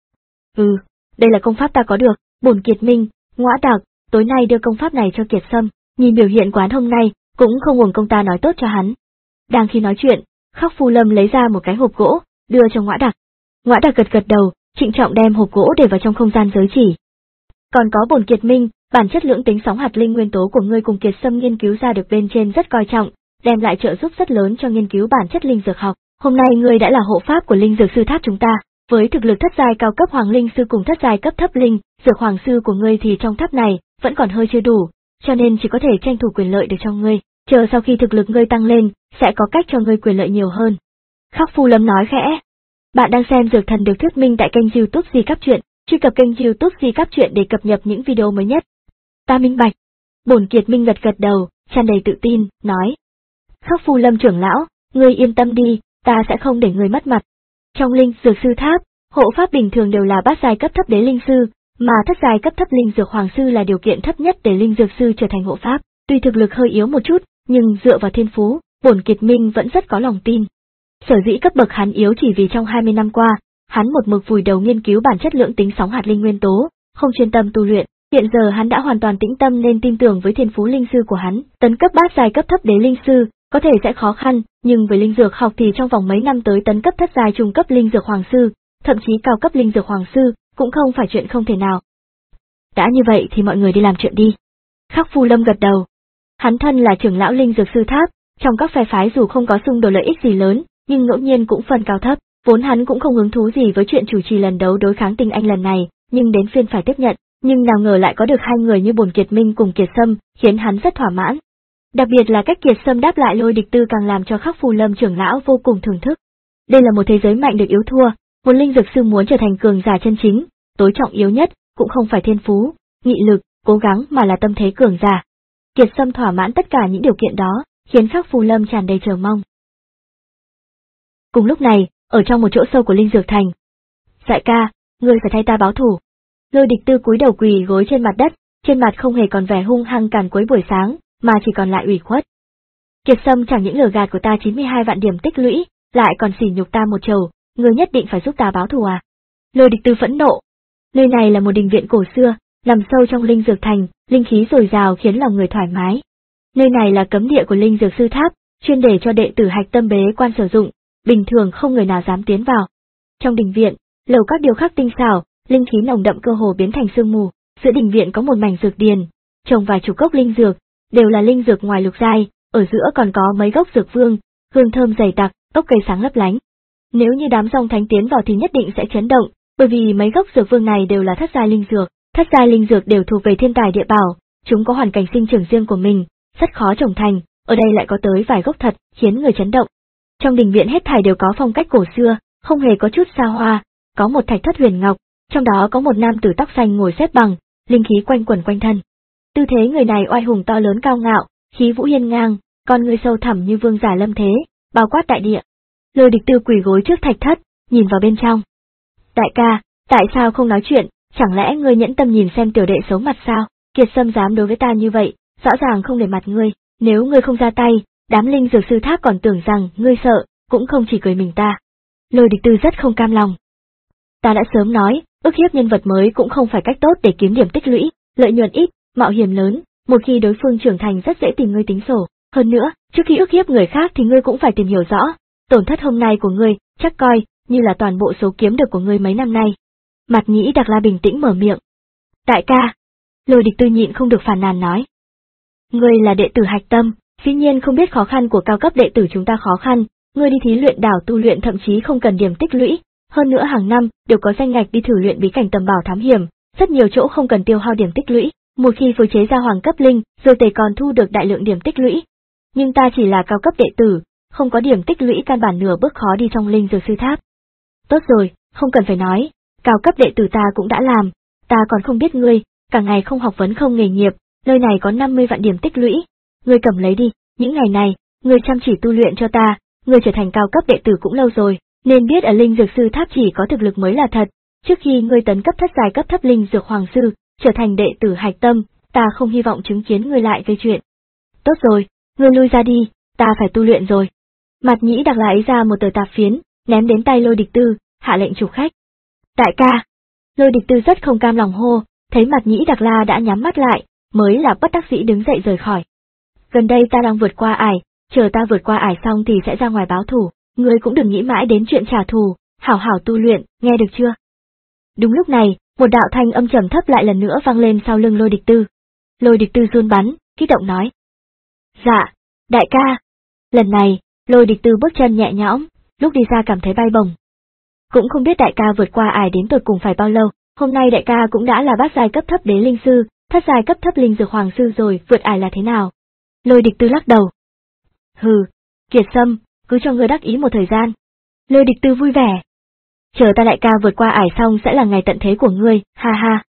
Ừ, đây là công pháp ta có được, Bổn Kiệt Minh, Ngõa Đặc, tối nay đưa công pháp này cho Kiệt Sâm, nhìn biểu hiện của hắn hôm nay, cũng không uổng công ta nói tốt cho hắn. Đang khi nói chuyện, Khắc Phu Lâm lấy ra một cái hộp gỗ, đưa cho Ngõa Đặc. Ngõa Đặc gật gật đầu, trịnh trọng đem hộp gỗ để vào trong không gian giới chỉ. Còn có Bổn Kiệt Minh, bản chất lưỡng tính sóng hạt linh nguyên tố của ngươi cùng Kiệt Sâm nghiên cứu ra được bên trên rất coi trọng, đem lại trợ giúp rất lớn cho nghiên cứu bản chất linh dược học. Hôm nay ngươi đã là hộ pháp của linh dược sư tháp chúng ta, với thực lực thất giai cao cấp hoàng linh sư cùng thất giai cấp thấp linh dược hoàng sư của ngươi thì trong tháp này vẫn còn hơi chưa đủ, cho nên chỉ có thể tranh thủ quyền lợi được cho ngươi, chờ sau khi thực lực ngươi tăng lên, sẽ có cách cho ngươi quyền lợi nhiều hơn. Khắc Phu Lâm nói khẽ. Bạn đang xem Dược Thần được thuyết minh tại kênh YouTube Di Cáp Truyện, truy cập kênh YouTube Di Cáp Truyện để cập nhật những video mới nhất. Ta minh bạch. Bổn Kiệt Minh gật gật đầu, tràn đầy tự tin, nói. Khắc Phu Lâm trưởng lão, ngươi yên tâm đi, ta sẽ không để ngươi mất mặt. Trong linh dược sư tháp, hộ pháp bình thường đều là bát giai cấp thấp đế linh sư, mà thất giai cấp thấp linh dược hoàng sư là điều kiện thấp nhất để linh dược sư trở thành hộ pháp. Tuy thực lực hơi yếu một chút, nhưng dựa vào thiên phú, Bổn Kiệt Minh vẫn rất có lòng tin. Sở dĩ cấp bậc hắn yếu chỉ vì trong hai mươi năm qua, hắn một mực vùi đầu nghiên cứu bản chất lưỡng tính sóng hạt linh nguyên tố, không chuyên tâm tu luyện. Hiện giờ hắn đã hoàn toàn tĩnh tâm nên tin tưởng với thiên phú linh sư của hắn, tấn cấp bát giai cấp thấp đế linh sư, có thể sẽ khó khăn, nhưng với linh dược học thì trong vòng mấy năm tới tấn cấp thất giai trung cấp linh dược hoàng sư, thậm chí cao cấp linh dược hoàng sư, cũng không phải chuyện không thể nào. Đã như vậy thì mọi người đi làm chuyện đi. Khắc Phu Lâm gật đầu. Hắn thân là trưởng lão linh dược sư tháp, trong các phe phái dù không có xung đột lợi ích gì lớn, nhưng ngẫu nhiên cũng phân cao thấp, vốn hắn cũng không hứng thú gì với chuyện chủ trì lần đấu đối kháng tinh anh lần này, nhưng đến phiên phải tiếp nhận, nhưng nào ngờ lại có được hai người như Bổn Kiệt Minh cùng Kiệt Sâm, khiến hắn rất thỏa mãn. Đặc biệt là cách Kiệt Sâm đáp lại Lôi Địch Tư càng làm cho Khắc Phu Lâm trưởng lão vô cùng thưởng thức. Đây là một thế giới mạnh được yếu thua, một linh dược sư muốn trở thành cường giả chân chính, tối trọng yếu nhất cũng không phải thiên phú, nghị lực, cố gắng mà là tâm thế cường giả. Kiệt Sâm thỏa mãn tất cả những điều kiện đó, khiến Khắc Phu Lâm tràn đầy chờ mong. Cùng lúc này, ở trong một chỗ sâu của linh dược thành, đại ca, ngươi phải thay ta báo thù. Lôi Địch Tư cúi đầu quỳ gối trên mặt đất, trên mặt không hề còn vẻ hung hăng càn quấy buổi sáng, mà chỉ còn lại ủy khuất. Kiệt Sâm chẳng những lừa gạt của ta chín mươi hai vạn điểm tích lũy, lại còn sỉ nhục ta một trầu, ngươi nhất định phải giúp ta báo thù à? Lôi Địch Tư phẫn nộ. Nơi này là một đình viện cổ xưa, nằm sâu trong linh dược thành, linh khí dồi dào khiến lòng người thoải mái. Nơi này là cấm địa của linh dược sư tháp, chuyên để cho đệ tử hạch tâm bế quan sử dụng, bình thường không người nào dám tiến vào. Trong đình viện, lầu các điêu khắc tinh xảo, linh khí nồng đậm cơ hồ biến thành sương mù, giữa đình viện có một mảnh dược điền, trồng vài chục gốc linh dược, đều là linh dược ngoài lục giai, ở giữa còn có mấy gốc dược vương, hương thơm dày đặc, gốc cây sáng lấp lánh. Nếu như đám dòng thánh tiến vào thì nhất định sẽ chấn động, bởi vì mấy gốc dược vương này đều là thất giai linh dược, thất giai linh dược đều thuộc về thiên tài địa bảo, chúng có hoàn cảnh sinh trưởng riêng của mình, rất khó trồng thành, ở đây lại có tới vài gốc thật, khiến người chấn động. Trong đình viện hết thảy đều có phong cách cổ xưa, không hề có chút xa hoa, có một thạch thất huyền ngọc, trong đó có một nam tử tóc xanh ngồi xếp bằng, linh khí quanh quẩn quanh thân. Tư thế người này oai hùng to lớn cao ngạo, khí vũ hiên ngang, con người sâu thẳm như vương giả lâm thế, bao quát đại địa. Lôi Địch Tư quỳ gối trước thạch thất, nhìn vào bên trong. Đại ca, tại sao không nói chuyện, chẳng lẽ ngươi nhẫn tâm nhìn xem tiểu đệ xấu mặt sao? Kiệt Sâm dám đối với ta như vậy, rõ ràng không để mặt ngươi, nếu ngươi không ra tay, đám linh dược sư tháp còn tưởng rằng ngươi sợ, cũng không chỉ cười mình ta. Lôi Địch Tư rất không cam lòng. Ta đã sớm nói, ức hiếp nhân vật mới cũng không phải cách tốt để kiếm điểm tích lũy, lợi nhuận ít, mạo hiểm lớn, một khi đối phương trưởng thành rất dễ tìm ngươi tính sổ. Hơn nữa, trước khi ức hiếp người khác thì ngươi cũng phải tìm hiểu rõ, tổn thất hôm nay của ngươi, chắc coi, như là toàn bộ số kiếm được của ngươi mấy năm nay. Mặt Nhĩ Đặc La bình tĩnh mở miệng. Đại ca, Lôi Địch Tư nhịn không được phàn nàn nói. Ngươi là đệ tử hạch tâm, dĩ nhiên không biết khó khăn của cao cấp đệ tử chúng ta khó khăn, ngươi đi thí luyện đảo tu luyện thậm chí không cần điểm tích lũy, Hơn nữa hàng năm đều có danh ngạch đi thử luyện bí cảnh tầm bảo thám hiểm, rất nhiều chỗ không cần tiêu hao điểm tích lũy, một khi phối chế ra hoàng cấp linh, rồi tề còn thu được đại lượng điểm tích lũy. Nhưng ta chỉ là cao cấp đệ tử, không có điểm tích lũy căn bản nửa bước khó đi trong linh dược sư tháp. Tốt rồi, không cần phải nói, cao cấp đệ tử ta cũng đã làm, ta còn không biết ngươi, cả ngày không học vấn không nghề nghiệp, nơi này có năm mươi vạn điểm tích lũy, ngươi cầm lấy đi, những ngày này, ngươi chăm chỉ tu luyện cho ta, ngươi trở thành cao cấp đệ tử cũng lâu rồi, nên biết ở linh dược sư tháp chỉ có thực lực mới là thật, trước khi ngươi tấn cấp thất giai cấp thấp linh dược hoàng sư, trở thành đệ tử hạch tâm, ta không hy vọng chứng kiến ngươi lại gây chuyện. Tốt rồi, ngươi lui ra đi, ta phải tu luyện rồi. Mặt Nhĩ Đặc lấy ra một tờ tạp phiến, ném đến tay Lôi Địch Tư, hạ lệnh chụp khách. Đại ca! Lôi Địch Tư rất không cam lòng hô, thấy Mặt Nhĩ Đặc La đã nhắm mắt lại, mới là bất đắc dĩ đứng dậy rời khỏi. Gần đây ta đang vượt qua ải, chờ ta vượt qua ải xong thì sẽ ra ngoài báo thù, ngươi cũng đừng nghĩ mãi đến chuyện trả thù, hảo hảo tu luyện, nghe được chưa? Đúng lúc này, một đạo thanh âm trầm thấp lại lần nữa vang lên sau lưng Lôi Địch Tư. Lôi Địch Tư run bắn, kích động nói. Dạ, đại ca. Lần này, Lôi Địch Tư bước chân nhẹ nhõm, lúc đi ra cảm thấy bay bổng. Cũng không biết đại ca vượt qua ải đến tột cùng phải bao lâu, hôm nay đại ca cũng đã là bát giai cấp thấp đế linh sư, thất giai cấp thấp linh dược hoàng sư rồi, vượt ải là thế nào? Lôi Địch Tư lắc đầu. Hừ, Kiệt Sâm, cứ cho ngươi đắc ý một thời gian. Lôi Địch Tư vui vẻ. Chờ ta đại ca vượt qua ải xong sẽ là ngày tận thế của ngươi, ha ha.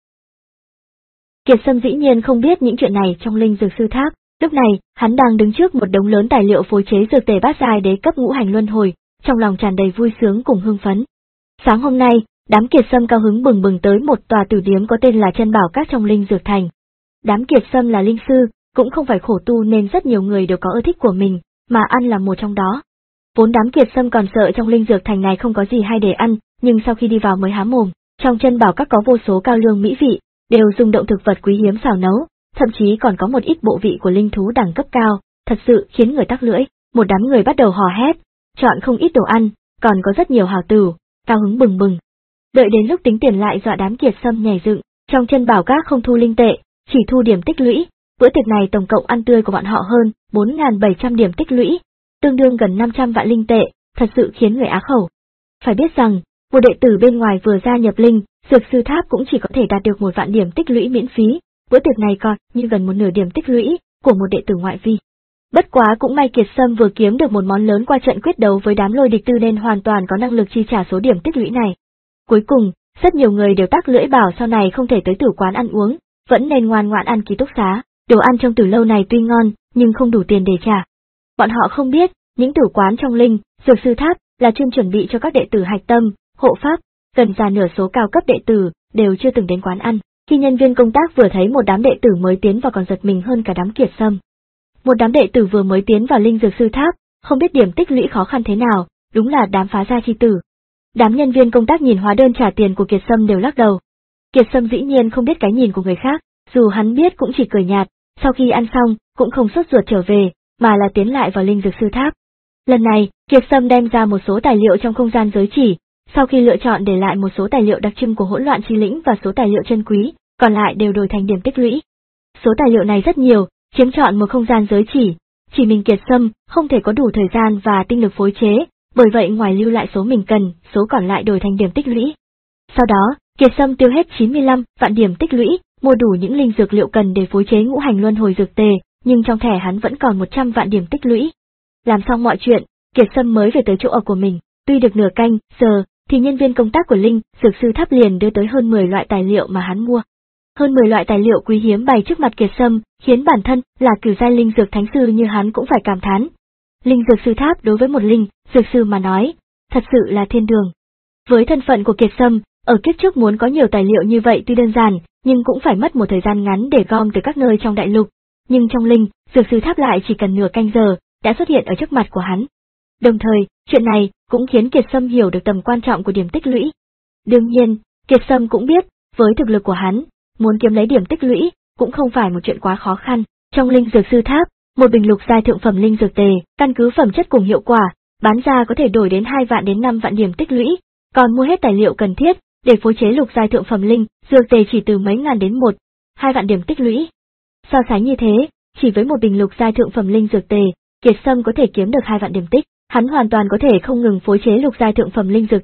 Kiệt Sâm dĩ nhiên không biết những chuyện này trong linh dược sư tháp, lúc này, hắn đang đứng trước một đống lớn tài liệu phối chế dược tề bát giai đế cấp ngũ hành luân hồi, trong lòng tràn đầy vui sướng cùng hưng phấn. Sáng hôm nay, đám Kiệt Sâm cao hứng bừng bừng tới một tòa tử điếm có tên là Chân Bảo Các trong linh dược thành. Đám Kiệt Sâm là linh sư, cũng không phải khổ tu nên rất nhiều người đều có ưa thích của mình, mà ăn là một trong đó. Vốn đám Kiệt Sâm còn sợ trong linh dược thành này không có gì hay để ăn, nhưng sau khi đi vào mới há mồm, trong Chân Bảo Các có vô số cao lương mỹ vị, đều dùng động thực vật quý hiếm xào nấu, thậm chí còn có một ít bộ vị của linh thú đẳng cấp cao, thật sự khiến người tắc lưỡi. Một đám người bắt đầu hò hét, chọn không ít đồ ăn, còn có rất nhiều hào tử, cao hứng bừng bừng. Đợi đến lúc tính tiền lại dọa đám Kiệt Sâm nhảy dựng, trong Chân Bảo Các không thu linh tệ, chỉ thu điểm tích lũy. Bữa tiệc này tổng cộng ăn tươi của bọn họ hơn bốn nghìn bảy trăm điểm tích lũy, tương đương gần năm trăm vạn linh tệ, thật sự khiến người á khẩu. Phải biết rằng, một đệ tử bên ngoài vừa gia nhập linh, dược sư tháp cũng chỉ có thể đạt được một vạn điểm tích lũy miễn phí, bữa tiệc này còn như gần một nửa điểm tích lũy của một đệ tử ngoại vi. Bất quá cũng may Kiệt Sâm vừa kiếm được một món lớn qua trận quyết đấu với đám Lôi Địch Tư nên hoàn toàn có năng lực chi trả số điểm tích lũy này. Cuối cùng, rất nhiều người đều tắc lưỡi bảo sau này không thể tới tử quán ăn uống, vẫn nên ngoan ngoãn ăn ký túc xá. Đồ ăn trong tử lâu này tuy ngon, nhưng không đủ tiền để trả. Bọn họ không biết, những tử quán trong linh, dược sư tháp, là chuyên chuẩn bị cho các đệ tử hạch tâm, hộ pháp, gần già nửa số cao cấp đệ tử, đều chưa từng đến quán ăn. Khi nhân viên công tác vừa thấy một đám đệ tử mới tiến vào còn giật mình hơn cả đám Kiệt Sâm. Một đám đệ tử vừa mới tiến vào linh dược sư tháp, không biết điểm tích lũy khó khăn thế nào, đúng là đám phá gia chi tử. Đám nhân viên công tác nhìn hóa đơn trả tiền của Kiệt Sâm đều lắc đầu. Kiệt Sâm dĩ nhiên không biết cái nhìn của người khác, dù hắn biết cũng chỉ cười nhạt. Sau khi ăn xong, cũng không sốt ruột trở về, mà là tiến lại vào linh dược sư tháp. Lần này, Kiệt Sâm đem ra một số tài liệu trong không gian giới chỉ, sau khi lựa chọn để lại một số tài liệu đặc trưng của hỗn loạn chi lĩnh và số tài liệu chân quý, còn lại đều đổi thành điểm tích lũy. Số tài liệu này rất nhiều, chiếm trọn một không gian giới chỉ, chỉ mình Kiệt Sâm không thể có đủ thời gian và tinh lực phối chế, bởi vậy ngoài lưu lại số mình cần, số còn lại đổi thành điểm tích lũy. Sau đó, Kiệt Sâm tiêu hết chín mươi lăm vạn điểm tích lũy, mua đủ những linh dược liệu cần để phối chế ngũ hành luân hồi dược tề, nhưng trong thẻ hắn vẫn còn một trăm vạn điểm tích lũy. Làm xong mọi chuyện, Kiệt Sâm mới về tới chỗ ở của mình, tuy được nửa canh giờ, thì nhân viên công tác của linh dược sư tháp liền đưa tới hơn mười loại tài liệu mà hắn mua. Hơn mười loại tài liệu quý hiếm bày trước mặt Kiệt Sâm, khiến bản thân là cửu giai linh dược thánh sư như hắn cũng phải cảm thán. Linh dược sư tháp đối với một linh dược sư mà nói, thật sự là thiên đường. Với thân phận của Kiệt Sâm, ở kiếp trước muốn có nhiều tài liệu như vậy tuy đơn giản, nhưng cũng phải mất một thời gian ngắn để gom từ các nơi trong đại lục. Nhưng trong linh, dược sư tháp lại chỉ cần nửa canh giờ, đã xuất hiện ở trước mặt của hắn. Đồng thời, chuyện này cũng khiến Kiệt Sâm hiểu được tầm quan trọng của điểm tích lũy. Đương nhiên, Kiệt Sâm cũng biết, với thực lực của hắn, muốn kiếm lấy điểm tích lũy, cũng không phải một chuyện quá khó khăn. Trong linh dược sư tháp, một bình lục giai thượng phẩm linh dược tề, căn cứ phẩm chất cùng hiệu quả, bán ra có thể đổi đến hai vạn đến năm vạn điểm tích lũy, còn mua hết tài liệu cần thiết để phối chế lục giai thượng phẩm linh dược tề chỉ từ mấy ngàn đến một, hai vạn điểm tích lũy. So sánh như thế, chỉ với một bình lục giai thượng phẩm linh dược tề, Kiệt Sâm có thể kiếm được hai vạn điểm tích, hắn hoàn toàn có thể không ngừng phối chế lục giai thượng phẩm linh dược tề,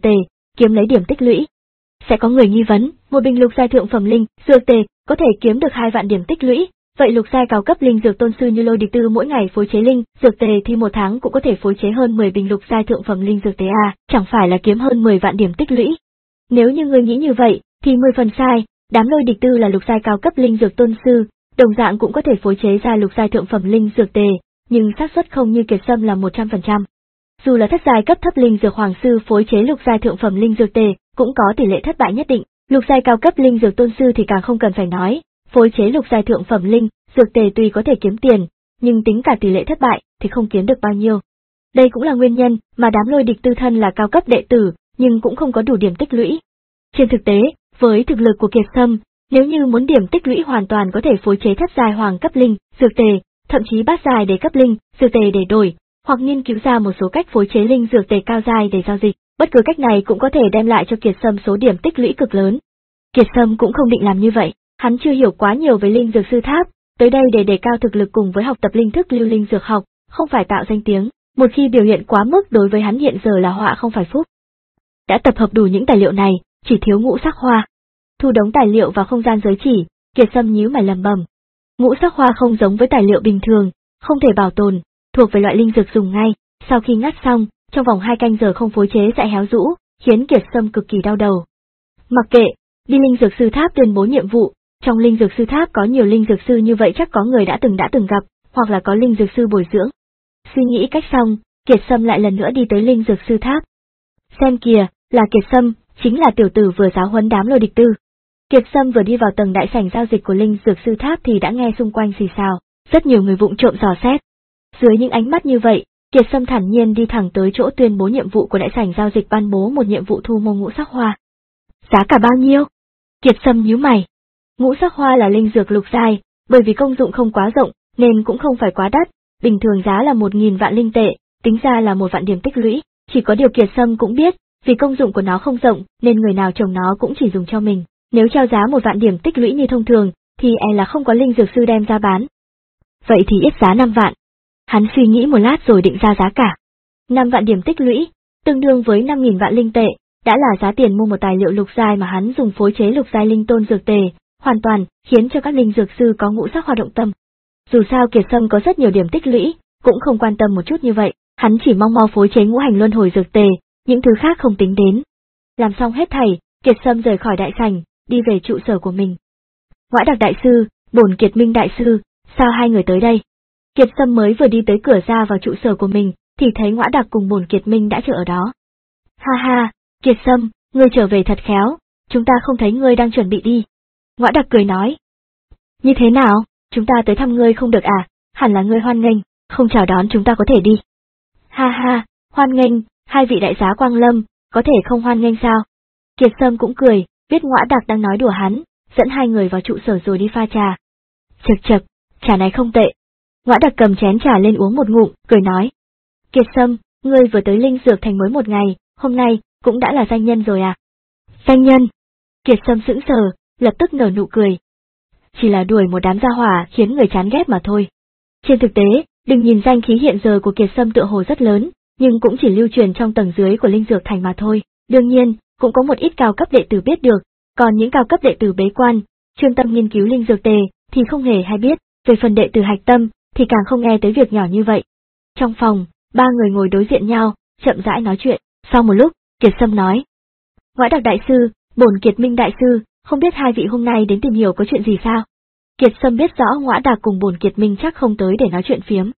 kiếm lấy điểm tích lũy. Sẽ có người nghi vấn, một bình lục giai thượng phẩm linh dược tề có thể kiếm được hai vạn điểm tích lũy, vậy lục giai cao cấp linh dược tôn sư như Lôi Địch Tư mỗi ngày phối chế linh dược tề thì một tháng cũng có thể phối chế hơn mười bình lục giai thượng phẩm linh dược tề à, chẳng phải là kiếm hơn mười vạn điểm tích lũy. Nếu như ngươi nghĩ như vậy, thì mười phần sai, đám Lôi Địch Tư là lục giai cao cấp linh dược tôn sư, đồng dạng cũng có thể phối chế ra lục giai thượng phẩm linh dược tề, nhưng xác suất không như Kiệt Sâm là một trăm phần trăm. Dù là thất giai cấp thấp linh dược hoàng sư phối chế lục giai thượng phẩm linh dược tề, cũng có tỷ lệ thất bại nhất định, lục giai cao cấp linh dược tôn sư thì càng không cần phải nói, phối chế lục giai thượng phẩm linh dược tề tuy có thể kiếm tiền, nhưng tính cả tỷ lệ thất bại thì không kiếm được bao nhiêu. Đây cũng là nguyên nhân mà đám Lôi Địch Tư thân là cao cấp đệ tử, nhưng cũng không có đủ điểm tích lũy. Trên thực tế, với thực lực của Kiệt Sâm, nếu như muốn điểm tích lũy hoàn toàn có thể phối chế thất giai hoàng cấp linh dược tề, thậm chí bát giai để cấp linh dược tề để đổi, hoặc nghiên cứu ra một số cách phối chế linh dược tề cao giai để giao dịch, bất cứ cách này cũng có thể đem lại cho Kiệt Sâm số điểm tích lũy cực lớn. Kiệt Sâm cũng không định làm như vậy, hắn chưa hiểu quá nhiều về linh dược sư tháp, tới đây để đề cao thực lực cùng với học tập linh thức lưu linh dược học, không phải tạo danh tiếng, một khi biểu hiện quá mức đối với hắn hiện giờ là họa không phải phúc. Đã tập hợp đủ những tài liệu này, chỉ thiếu ngũ sắc hoa. Thu đống tài liệu vào không gian giới chỉ, Kiệt Sâm nhíu mày lẩm bẩm. Ngũ sắc hoa không giống với tài liệu bình thường, không thể bảo tồn, thuộc về loại linh dược dùng ngay, sau khi ngắt xong, trong vòng hai canh giờ không phối chế sẽ héo rũ, khiến Kiệt Sâm cực kỳ đau đầu. Mặc kệ, đi linh dược sư tháp tuyên bố nhiệm vụ, trong linh dược sư tháp có nhiều linh dược sư như vậy chắc có người đã từng đã từng gặp, hoặc là có linh dược sư bồi dưỡng. Suy nghĩ cách xong, Kiệt Sâm lại lần nữa đi tới linh dược sư tháp. Xem kìa, là Kiệt Sâm, chính là tiểu tử vừa giáo huấn đám Lôi Địch Tư. Kiệt Sâm vừa đi vào tầng đại sảnh giao dịch của linh dược sư tháp thì đã nghe xung quanh xì xào, rất nhiều người vụng trộm dò xét. Dưới những ánh mắt như vậy, Kiệt Sâm thản nhiên đi thẳng tới chỗ tuyên bố nhiệm vụ của đại sảnh giao dịch ban bố một nhiệm vụ thu mua ngũ sắc hoa. Giá cả bao nhiêu? Kiệt Sâm nhíu mày. Ngũ sắc hoa là linh dược lục giai, bởi vì công dụng không quá rộng, nên cũng không phải quá đắt, bình thường giá là một nghìn vạn linh tệ, tính ra là một vạn điểm tích lũy, chỉ có điều Kiệt Sâm cũng biết, vì công dụng của nó không rộng, nên người nào trồng nó cũng chỉ dùng cho mình, nếu trao giá một vạn điểm tích lũy như thông thường, thì e là không có linh dược sư đem ra bán. Vậy thì ít giá năm vạn. Hắn suy nghĩ một lát rồi định ra giá cả. năm vạn điểm tích lũy, tương đương với năm nghìn vạn linh tệ, đã là giá tiền mua một tài liệu lục giai mà hắn dùng phối chế lục giai linh tôn dược tề, hoàn toàn khiến cho các linh dược sư có ngũ sắc hoa động tâm. Dù sao Kiệt Sâm có rất nhiều điểm tích lũy, cũng không quan tâm một chút như vậy, hắn chỉ mong mau phối chế ngũ hành luân hồi dược tề, những thứ khác không tính đến. Làm xong hết thảy, Kiệt Sâm rời khỏi đại sảnh, đi về trụ sở của mình. Ngõa Đặc đại sư, Bổn Kiệt Minh đại sư, sao hai người tới đây? Kiệt Sâm mới vừa đi tới cửa ra vào trụ sở của mình, thì thấy Ngõa Đặc cùng Bổn Kiệt Minh đã chờ ở đó. Ha ha, Kiệt Sâm, ngươi trở về thật khéo, chúng ta không thấy ngươi đang chuẩn bị đi. Ngõa Đặc cười nói. Như thế nào, chúng ta tới thăm ngươi không được à, hẳn là ngươi hoan nghênh, không chào đón chúng ta có thể đi. Ha ha, hoan nghênh, hai vị đại giá Quang Lâm, có thể không hoan nghênh sao? Kiệt Sâm cũng cười, biết Ngõa Đặc đang nói đùa hắn, dẫn hai người vào trụ sở rồi đi pha trà. Chậc chậc, trà này không tệ. Ngõa Đặc cầm chén trà lên uống một ngụm, cười nói. Kiệt Sâm, ngươi vừa tới Linh Dược Thành mới một ngày, hôm nay, cũng đã là danh nhân rồi à? Danh nhân? Kiệt Sâm sững sờ, lập tức nở nụ cười. Chỉ là đuổi một đám gia hỏa khiến người chán ghét mà thôi. Trên thực tế, đừng nhìn danh khí hiện giờ của Kiệt Sâm tựa hồ rất lớn, nhưng cũng chỉ lưu truyền trong tầng dưới của Linh Dược Thành mà thôi. Đương nhiên, cũng có một ít cao cấp đệ tử biết được, còn những cao cấp đệ tử bế quan, chuyên tâm nghiên cứu linh dược tề, thì không hề hay biết, về phần đệ tử hạch tâm, thì càng không nghe tới việc nhỏ như vậy. Trong phòng, ba người ngồi đối diện nhau, chậm rãi nói chuyện, sau một lúc, Kiệt Sâm nói. Ngõa Đặc đại sư, Bổn Kiệt Minh đại sư, không biết hai vị hôm nay đến tìm hiểu có chuyện gì sao? Kiệt Sâm biết rõ Ngõa Đặc cùng Bổn Kiệt Minh chắc không tới để nói chuyện phiếm.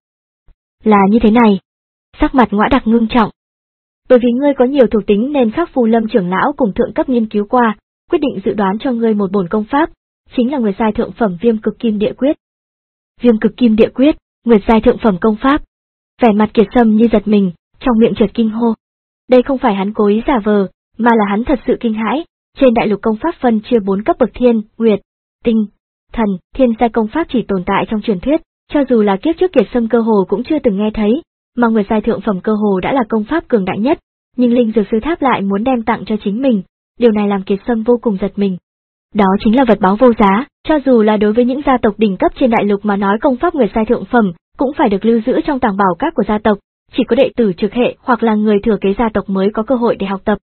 Là như thế này. Sắc mặt Ngõa Đặc ngưng trọng. Bởi vì ngươi có nhiều thuộc tính nên Khắc Phù Lâm trưởng lão cùng thượng cấp nghiên cứu qua, quyết định dự đoán cho ngươi một bổn công pháp, chính là Nguyệt giai thượng phẩm Viêm Cực Kim Địa Quyết. Viêm Cực Kim Địa Quyết, Nguyệt giai thượng phẩm công pháp. Vẻ mặt Kiệt Sâm như giật mình, trong miệng chợt kinh hô. Đây không phải hắn cố ý giả vờ, mà là hắn thật sự kinh hãi. Trên đại lục công pháp phân chia bốn cấp bậc thiên, nguyệt, tinh, thần, thiên giai công pháp chỉ tồn tại trong truyền thuyết, cho dù là kiếp trước Kiệt Sâm cơ hồ cũng chưa từng nghe thấy, mà Nguyệt giai thượng phẩm cơ hồ đã là công pháp cường đại nhất, nhưng Linh Dược Sư Tháp lại muốn đem tặng cho chính mình, điều này làm Kiệt Sâm vô cùng giật mình. Đó chính là vật báu vô giá, cho dù là đối với những gia tộc đỉnh cấp trên đại lục mà nói công pháp Nguyệt giai thượng phẩm cũng phải được lưu giữ trong tàng bảo các của gia tộc, chỉ có đệ tử trực hệ hoặc là người thừa kế gia tộc mới có cơ hội để học tập.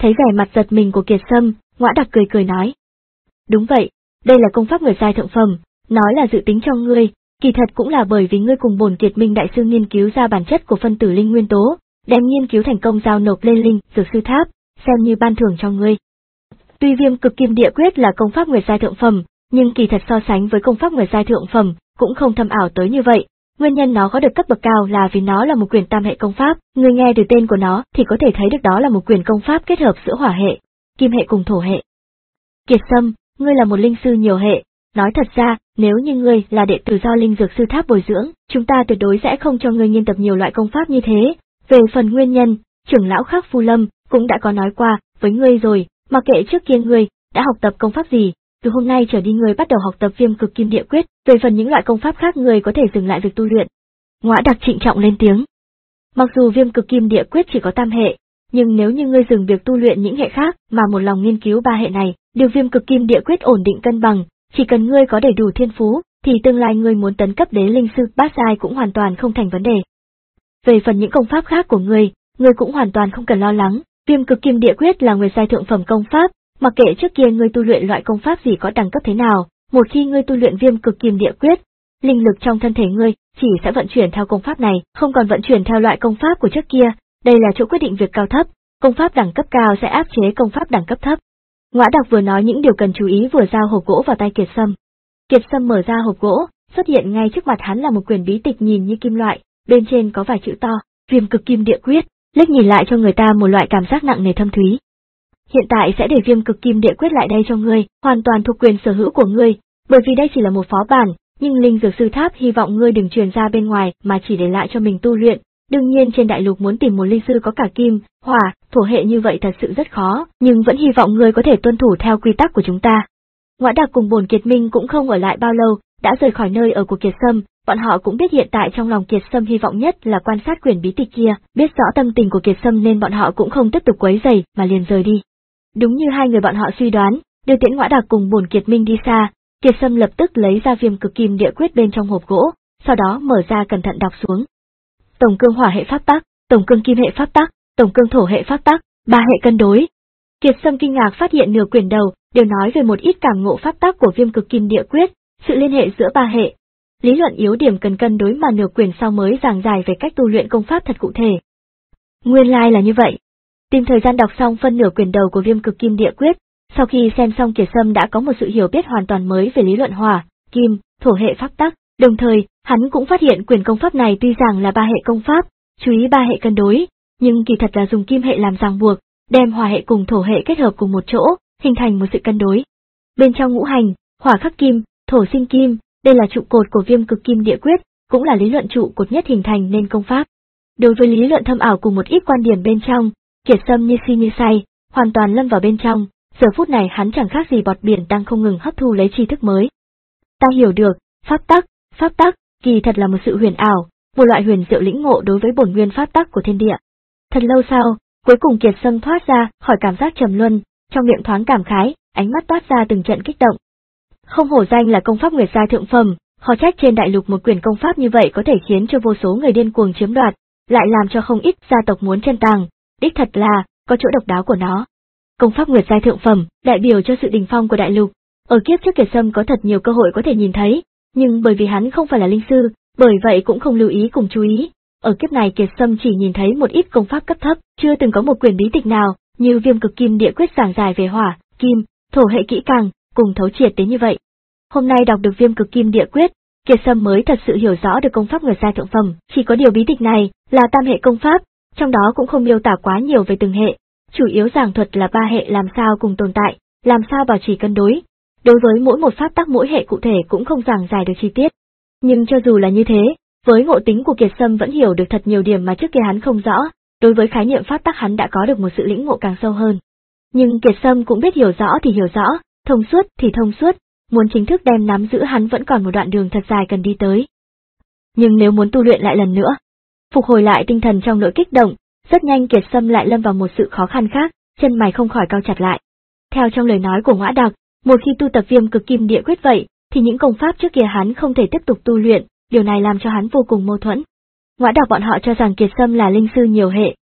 Thấy vẻ mặt giật mình của Kiệt Sâm, Ngõa Đặc cười cười nói. Đúng vậy, đây là công pháp người giai thượng phẩm, nói là dự tính cho ngươi, kỳ thật cũng là bởi vì ngươi cùng Bổn Kiệt Minh đại sư nghiên cứu ra bản chất của phân tử linh nguyên tố, đem nghiên cứu thành công giao nộp lên linh dược sư tháp, xem như ban thưởng cho ngươi. Tuy Viêm Cực Kim Địa Quyết là công pháp người giai thượng phẩm, nhưng kỳ thật so sánh với công pháp người giai thượng phẩm, cũng không thâm ảo tới như vậy. Nguyên nhân nó có được cấp bậc cao là vì nó là một quyền tam hệ công pháp, người nghe từ tên của nó thì có thể thấy được đó là một quyền công pháp kết hợp giữa hỏa hệ, kim hệ cùng thổ hệ. Kiệt Sâm, ngươi là một linh sư nhiều hệ, nói thật ra, nếu như ngươi là đệ tử do linh dược sư tháp bồi dưỡng, chúng ta tuyệt đối sẽ không cho ngươi nghiên tập nhiều loại công pháp như thế. Về phần nguyên nhân, trưởng lão Khắc Phu Lâm cũng đã có nói qua với ngươi rồi, mặc kệ trước kia ngươi đã học tập công pháp gì, từ hôm nay trở đi ngươi bắt đầu học tập Viêm Cực Kim Địa Quyết, về phần những loại công pháp khác ngươi có thể dừng lại việc tu luyện. Ngõa Đặc trịnh trọng lên tiếng. Mặc dù Viêm Cực Kim Địa Quyết chỉ có tam hệ, nhưng nếu như ngươi dừng việc tu luyện những hệ khác mà một lòng nghiên cứu ba hệ này, điều Viêm Cực Kim Địa Quyết ổn định cân bằng, chỉ cần ngươi có đầy đủ thiên phú, thì tương lai ngươi muốn tấn cấp đế linh sư bát giai cũng hoàn toàn không thành vấn đề. Về phần những công pháp khác của ngươi, ngươi cũng hoàn toàn không cần lo lắng, Viêm Cực Kim Địa Quyết là người giai thượng phẩm công pháp, mặc kệ trước kia ngươi tu luyện loại công pháp gì có đẳng cấp thế nào, một khi ngươi tu luyện Viêm Cực Kim Địa Quyết, linh lực trong thân thể ngươi chỉ sẽ vận chuyển theo công pháp này, không còn vận chuyển theo loại công pháp của trước kia, đây là chỗ quyết định việc cao thấp, công pháp đẳng cấp cao sẽ áp chế công pháp đẳng cấp thấp. Ngõa Đặc vừa nói những điều cần chú ý vừa giao hộp gỗ vào tay Kiệt Sâm. Kiệt Sâm mở ra hộp gỗ, xuất hiện ngay trước mặt hắn là một quyển bí tịch nhìn như kim loại, bên trên có vài chữ to, Viêm Cực Kim Địa Quyết, liếc nhìn lại cho người ta một loại cảm giác nặng nề thâm thúy. Hiện tại sẽ để Viêm Cực Kim Địa Quyết lại đây cho ngươi, hoàn toàn thuộc quyền sở hữu của ngươi, bởi vì đây chỉ là một phó bản, nhưng linh dược sư tháp hy vọng ngươi đừng truyền ra bên ngoài mà chỉ để lại cho mình tu luyện. Đương nhiên trên đại lục muốn tìm một linh sư có cả kim, hỏa, thổ hệ như vậy thật sự rất khó, nhưng vẫn hy vọng ngươi có thể tuân thủ theo quy tắc của chúng ta. Ngõa Đặc cùng Bổn Kiệt Minh cũng không ở lại bao lâu, đã rời khỏi nơi ở của Kiệt Sâm, bọn họ cũng biết hiện tại trong lòng Kiệt Sâm hy vọng nhất là quan sát quyển bí tịch kia, biết rõ tâm tình của Kiệt Sâm nên bọn họ cũng không tiếp tục quấy rầy mà liền rời đi. Đúng như hai người bọn họ suy đoán, đưa tiễn Ngõa Đặc cùng Bổn Kiệt Minh đi xa, Kiệt Sâm lập tức lấy ra Viêm Cực Kim Địa Quyết bên trong hộp gỗ, sau đó mở ra cẩn thận đọc xuống. Tổng cương hỏa hệ pháp tắc, tổng cương kim hệ pháp tắc, tổng cương thổ hệ pháp tắc, ba hệ cân đối. Kiệt Sâm kinh ngạc phát hiện nửa quyển đầu đều nói về một ít cảm ngộ pháp tắc của Viêm Cực Kim Địa Quyết, sự liên hệ giữa ba hệ. Lý luận yếu điểm cần cân đối mà nửa quyển sau mới giảng giải về cách tu luyện công pháp thật cụ thể. Nguyên lai like là như vậy. Tìm thời gian đọc xong phân nửa quyển đầu của Viêm Cực Kim Địa Quyết, sau khi xem xong Kiệt Sâm đã có một sự hiểu biết hoàn toàn mới về lý luận hỏa, kim, thổ hệ pháp tắc. Đồng thời, hắn cũng phát hiện quyền công pháp này tuy rằng là ba hệ công pháp, chú ý ba hệ cân đối, nhưng kỳ thật là dùng kim hệ làm ràng buộc, đem hỏa hệ cùng thổ hệ kết hợp cùng một chỗ, hình thành một sự cân đối. Bên trong ngũ hành, hỏa khắc kim, thổ sinh kim, đây là trụ cột của Viêm Cực Kim Địa Quyết, cũng là lý luận trụ cột nhất hình thành nên công pháp. Đối với lý luận thâm ảo cùng một ít quan điểm bên trong, Kiệt Sâm như si như say, hoàn toàn lâm vào bên trong, giờ phút này hắn chẳng khác gì bọt biển đang không ngừng hấp thu lấy tri thức mới. Ta hiểu được, pháp tắc, pháp tắc, kỳ thật là một sự huyền ảo, một loại huyền diệu lĩnh ngộ đối với bổn nguyên pháp tắc của thiên địa. Thật lâu sau, cuối cùng Kiệt Sâm thoát ra khỏi cảm giác trầm luân, trong miệng thoáng cảm khái, ánh mắt toát ra từng trận kích động. Không hổ danh là công pháp nguyệt giai thượng phẩm, khó trách trên đại lục một quyển công pháp như vậy có thể khiến cho vô số người điên cuồng chiếm đoạt, lại làm cho không ít gia tộc muốn chân tàng, đích thật là có chỗ độc đáo của nó. Công pháp nguyệt giai thượng phẩm, đại biểu cho sự đỉnh phong của đại lục. Ở kiếp trước Kiệt Sâm có thật nhiều cơ hội có thể nhìn thấy, nhưng bởi vì hắn không phải là linh sư, bởi vậy cũng không lưu ý cùng chú ý. Ở kiếp này Kiệt Sâm chỉ nhìn thấy một ít công pháp cấp thấp, chưa từng có một quyển bí tịch nào như Viêm Cực Kim Địa Quyết giảng giải về hỏa, kim, thổ hệ kỹ càng, cùng thấu triệt đến như vậy. Hôm nay đọc được Viêm Cực Kim Địa Quyết, Kiệt Sâm mới thật sự hiểu rõ được công pháp nguyệt giai thượng phẩm, chỉ có điều bí tịch này là tam hệ công pháp, trong đó cũng không miêu tả quá nhiều về từng hệ, chủ yếu giảng thuật là ba hệ làm sao cùng tồn tại, làm sao bảo trì cân đối. Đối với mỗi một pháp tắc mỗi hệ cụ thể cũng không giảng giải được chi tiết. Nhưng cho dù là như thế, với ngộ tính của Kiệt Sâm vẫn hiểu được thật nhiều điểm mà trước kia hắn không rõ, đối với khái niệm pháp tắc hắn đã có được một sự lĩnh ngộ càng sâu hơn. Nhưng Kiệt Sâm cũng biết hiểu rõ thì hiểu rõ, thông suốt thì thông suốt, muốn chính thức đem nắm giữ hắn vẫn còn một đoạn đường thật dài cần đi tới. Nhưng nếu muốn tu luyện lại lần nữa, phục hồi lại tinh thần trong nỗi kích động, rất nhanh Kiệt Sâm lại lâm vào một sự khó khăn khác, chân mày không khỏi cau chặt lại. Theo trong lời nói của Ngõa Đặc, một khi tu tập Viêm Cực Kim Địa Quyết vậy, thì những công pháp trước kia hắn không thể tiếp tục tu luyện, điều này làm cho hắn vô cùng mâu thuẫn. Ngõa Đặc bọn họ cho rằng Kiệt Sâm là linh sư nhiều hệ,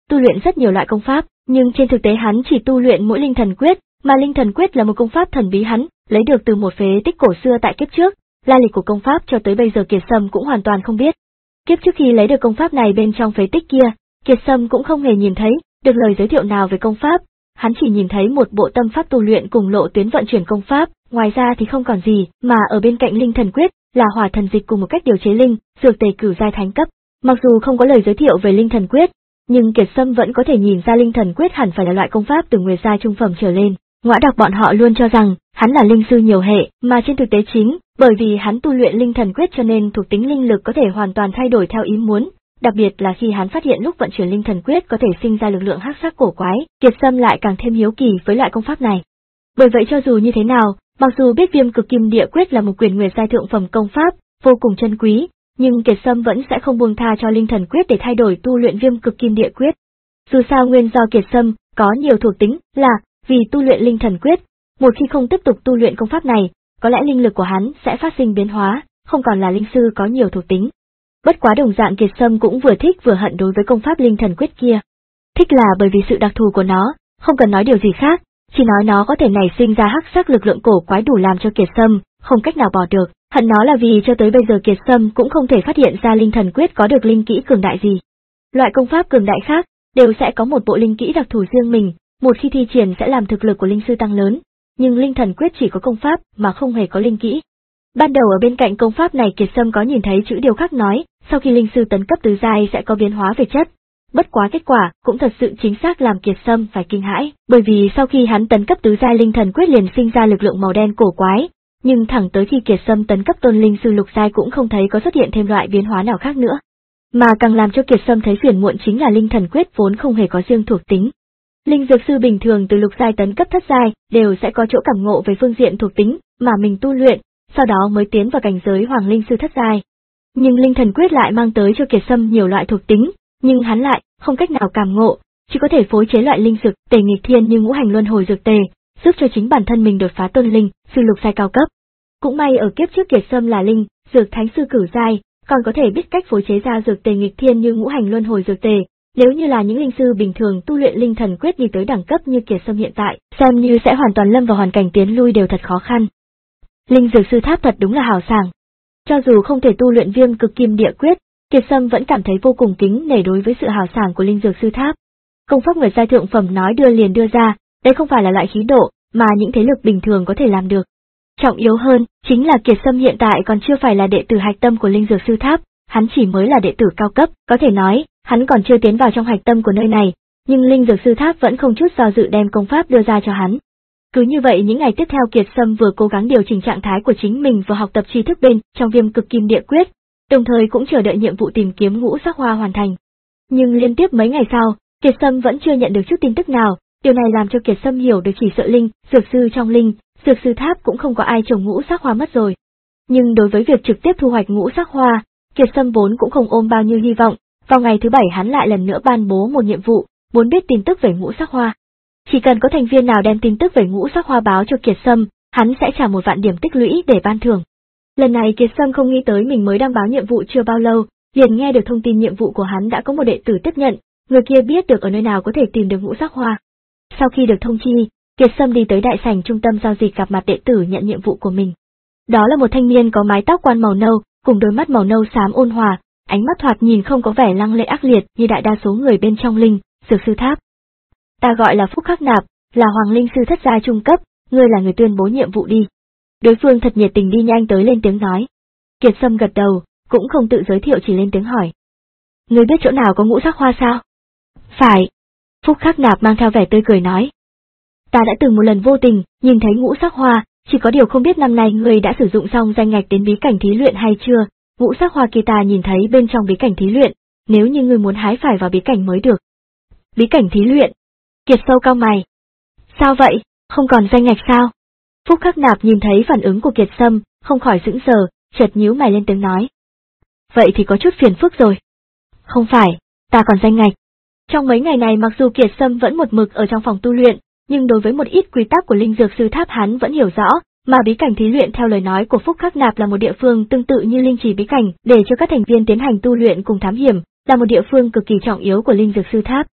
tu luyện rất nhiều loại công pháp, nhưng trên thực tế hắn chỉ tu luyện mỗi linh thần quyết, mà linh thần quyết là một công pháp thần bí hắn lấy được từ một phế tích cổ xưa tại kiếp trước, lai lịch của công pháp cho tới bây giờ Kiệt Sâm cũng hoàn toàn không biết. Kiếp trước khi lấy được công pháp này bên trong phế tích kia, Kiệt Sâm cũng không hề nhìn thấy được lời giới thiệu nào về công pháp, hắn chỉ nhìn thấy một bộ tâm pháp tu luyện cùng lộ tuyến vận chuyển công pháp, ngoài ra thì không còn gì, mà ở bên cạnh linh thần quyết là hỏa thần dịch cùng một cách điều chế linh, dược tề cửu giai thánh cấp. Mặc dù không có lời giới thiệu về linh thần quyết, nhưng Kiệt Sâm vẫn có thể nhìn ra linh thần quyết hẳn phải là loại công pháp từ nguyệt giai trung phẩm trở lên. Ngõa Đạc bọn họ luôn cho rằng hắn là linh sư nhiều hệ, mà trên thực tế chính bởi vì hắn tu luyện linh thần quyết cho nên thuộc tính linh lực có thể hoàn toàn thay đổi theo ý muốn, đặc biệt là khi hắn phát hiện lúc vận chuyển linh thần quyết có thể sinh ra lực lượng hắc sắc cổ quái, Kiệt Sâm lại càng thêm hiếu kỳ với loại công pháp này. Bởi vậy cho dù như thế nào, mặc dù biết Viêm Cực Kim Địa Quyết là một quyền nguyệt giai thượng phẩm công pháp, vô cùng chân quý, nhưng Kiệt Sâm vẫn sẽ không buông tha cho linh thần quyết để thay đổi tu luyện Viêm Cực Kim Địa Quyết. Dù sao nguyên do Kiệt Sâm có nhiều thuộc tính là vì tu luyện linh thần quyết, một khi không tiếp tục tu luyện công pháp này, có lẽ linh lực của hắn sẽ phát sinh biến hóa, không còn là linh sư có nhiều thuộc tính. Bất quá đồng dạng Kiệt Sâm cũng vừa thích vừa hận đối với công pháp linh thần quyết kia. Thích là bởi vì sự đặc thù của nó, không cần nói điều gì khác, chỉ nói nó có thể nảy sinh ra hắc sắc lực lượng cổ quái đủ làm cho Kiệt Sâm không cách nào bỏ được. Hận nó là vì cho tới bây giờ Kiệt Sâm cũng không thể phát hiện ra linh thần quyết có được linh kỹ cường đại gì. Loại công pháp cường đại khác đều sẽ có một bộ linh kỹ đặc thù riêng mình, một khi thi triển sẽ làm thực lực của linh sư tăng lớn, nhưng linh thần quyết chỉ có công pháp mà không hề có linh kỹ. Ban đầu ở bên cạnh công pháp này Kiệt Sâm có nhìn thấy chữ điều khắc nói, sau khi linh sư tấn cấp tứ giai sẽ có biến hóa về chất. Bất quá kết quả cũng thật sự chính xác làm Kiệt Sâm phải kinh hãi, bởi vì sau khi hắn tấn cấp tứ giai linh thần quyết liền sinh ra lực lượng màu đen cổ quái, nhưng thẳng tới khi Kiệt Sâm tấn cấp tôn linh sư lục giai cũng không thấy có xuất hiện thêm loại biến hóa nào khác nữa. Mà càng làm cho Kiệt Sâm thấy phiền muộn chính là linh thần quyết vốn không hề có riêng thuộc tính. Linh dược sư bình thường từ lục giai tấn cấp thất giai đều sẽ có chỗ cảm ngộ về phương diện thuộc tính mà mình tu luyện, sau đó mới tiến vào cảnh giới hoàng linh sư thất giai. Nhưng linh thần quyết lại mang tới cho Kiệt Sâm nhiều loại thuộc tính, nhưng hắn lại không cách nào cảm ngộ, chỉ có thể phối chế loại linh dược tề nghịch thiên như ngũ hành luân hồi dược tề, giúp cho chính bản thân mình đột phá tôn linh sư lục giai cao cấp. Cũng may ở kiếp trước Kiệt Sâm là linh dược thánh sư cửu giai, còn có thể biết cách phối chế ra dược tề nghịch thiên như ngũ hành luân hồi dược tề. Nếu như là những linh sư bình thường tu luyện linh thần quyết đi tới đẳng cấp như Kiệt Sâm hiện tại, xem như sẽ hoàn toàn lâm vào hoàn cảnh tiến lui đều thật khó khăn. Linh dược sư tháp thật đúng là hào sảng. Cho dù không thể tu luyện Viêm Cực Kim Địa Quyết, Kiệt Sâm vẫn cảm thấy vô cùng kính nể đối với sự hào sảng của linh dược sư tháp. Công pháp nguyệt giai thượng phẩm nói đưa liền đưa ra, đây không phải là loại khí độ mà những thế lực bình thường có thể làm được. Trọng yếu hơn, chính là Kiệt Sâm hiện tại còn chưa phải là đệ tử hạch tâm của linh dược sư tháp, hắn chỉ mới là đệ tử cao cấp, có thể nói, hắn còn chưa tiến vào trong hạch tâm của nơi này, nhưng linh dược sư tháp vẫn không chút do dự đem công pháp đưa ra cho hắn. Cứ như vậy những ngày tiếp theo Kiệt Sâm vừa cố gắng điều chỉnh trạng thái của chính mình vừa học tập tri thức bên trong Viêm Cực Kim Địa Quyết, đồng thời cũng chờ đợi nhiệm vụ tìm kiếm ngũ sắc hoa hoàn thành. Nhưng liên tiếp mấy ngày sau, Kiệt Sâm vẫn chưa nhận được chút tin tức nào, điều này làm cho Kiệt Sâm hiểu được chỉ sợ linh dược sư trong linh dược sư tháp cũng không có ai trồng ngũ sắc hoa mất rồi. Nhưng đối với việc trực tiếp thu hoạch ngũ sắc hoa, Kiệt Sâm vốn cũng không ôm bao nhiêu hy vọng. Vào ngày thứ bảy hắn lại lần nữa ban bố một nhiệm vụ, muốn biết tin tức về ngũ sắc hoa. Chỉ cần có thành viên nào đem tin tức về ngũ sắc hoa báo cho Kiệt Sâm, hắn sẽ trả một vạn điểm tích lũy để ban thưởng. Lần này Kiệt Sâm không nghĩ tới mình mới đăng báo nhiệm vụ chưa bao lâu, liền nghe được thông tin nhiệm vụ của hắn đã có một đệ tử tiếp nhận, người kia biết được ở nơi nào có thể tìm được ngũ sắc hoa. Sau khi được thông chi, Kiệt Sâm đi tới đại sảnh trung tâm giao dịch gặp mặt đệ tử nhận nhiệm vụ của mình. Đó là một thanh niên có mái tóc quan màu nâu, cùng đôi mắt màu nâu xám ôn hòa, ánh mắt thoạt nhìn không có vẻ lăng lệ ác liệt như đại đa số người bên trong linh dược sư tháp. Ta gọi là Phúc Khắc Nạp, là hoàng linh sư thất giai trung cấp, ngươi là người tuyên bố nhiệm vụ đi. Đối phương thật nhiệt tình đi nhanh tới lên tiếng nói. Kiệt Sâm gật đầu, cũng không tự giới thiệu chỉ lên tiếng hỏi. Ngươi biết chỗ nào có ngũ sắc hoa sao? Phải. Phúc Khắc Nạp mang theo vẻ tươi cười nói. Ta đã từng một lần vô tình nhìn thấy ngũ sắc hoa, chỉ có điều không biết năm nay ngươi đã sử dụng xong danh ngạch đến bí cảnh thí luyện hay chưa. Ngũ sắc hoa kia ta nhìn thấy bên trong bí cảnh thí luyện, nếu như ngươi muốn hái phải vào bí cảnh mới được. Bí cảnh thí luyện? Kiệt sâu cau mày. Sao vậy, không còn danh ngạch sao? Phúc Khắc Nạp nhìn thấy phản ứng của Kiệt Sâm, không khỏi sững sờ, chợt nhíu mày lên tiếng nói. Vậy thì có chút phiền phức rồi. Không phải, ta còn danh ngạch. Trong mấy ngày này mặc dù Kiệt Sâm vẫn một mực ở trong phòng tu luyện, nhưng đối với một ít quy tắc của linh dược sư tháp hắn vẫn hiểu rõ, mà bí cảnh thí luyện theo lời nói của Phúc Khắc Nạp là một địa phương tương tự như linh trì bí cảnh để cho các thành viên tiến hành tu luyện cùng thám hiểm, là một địa phương cực kỳ trọng yếu của linh dược sư tháp.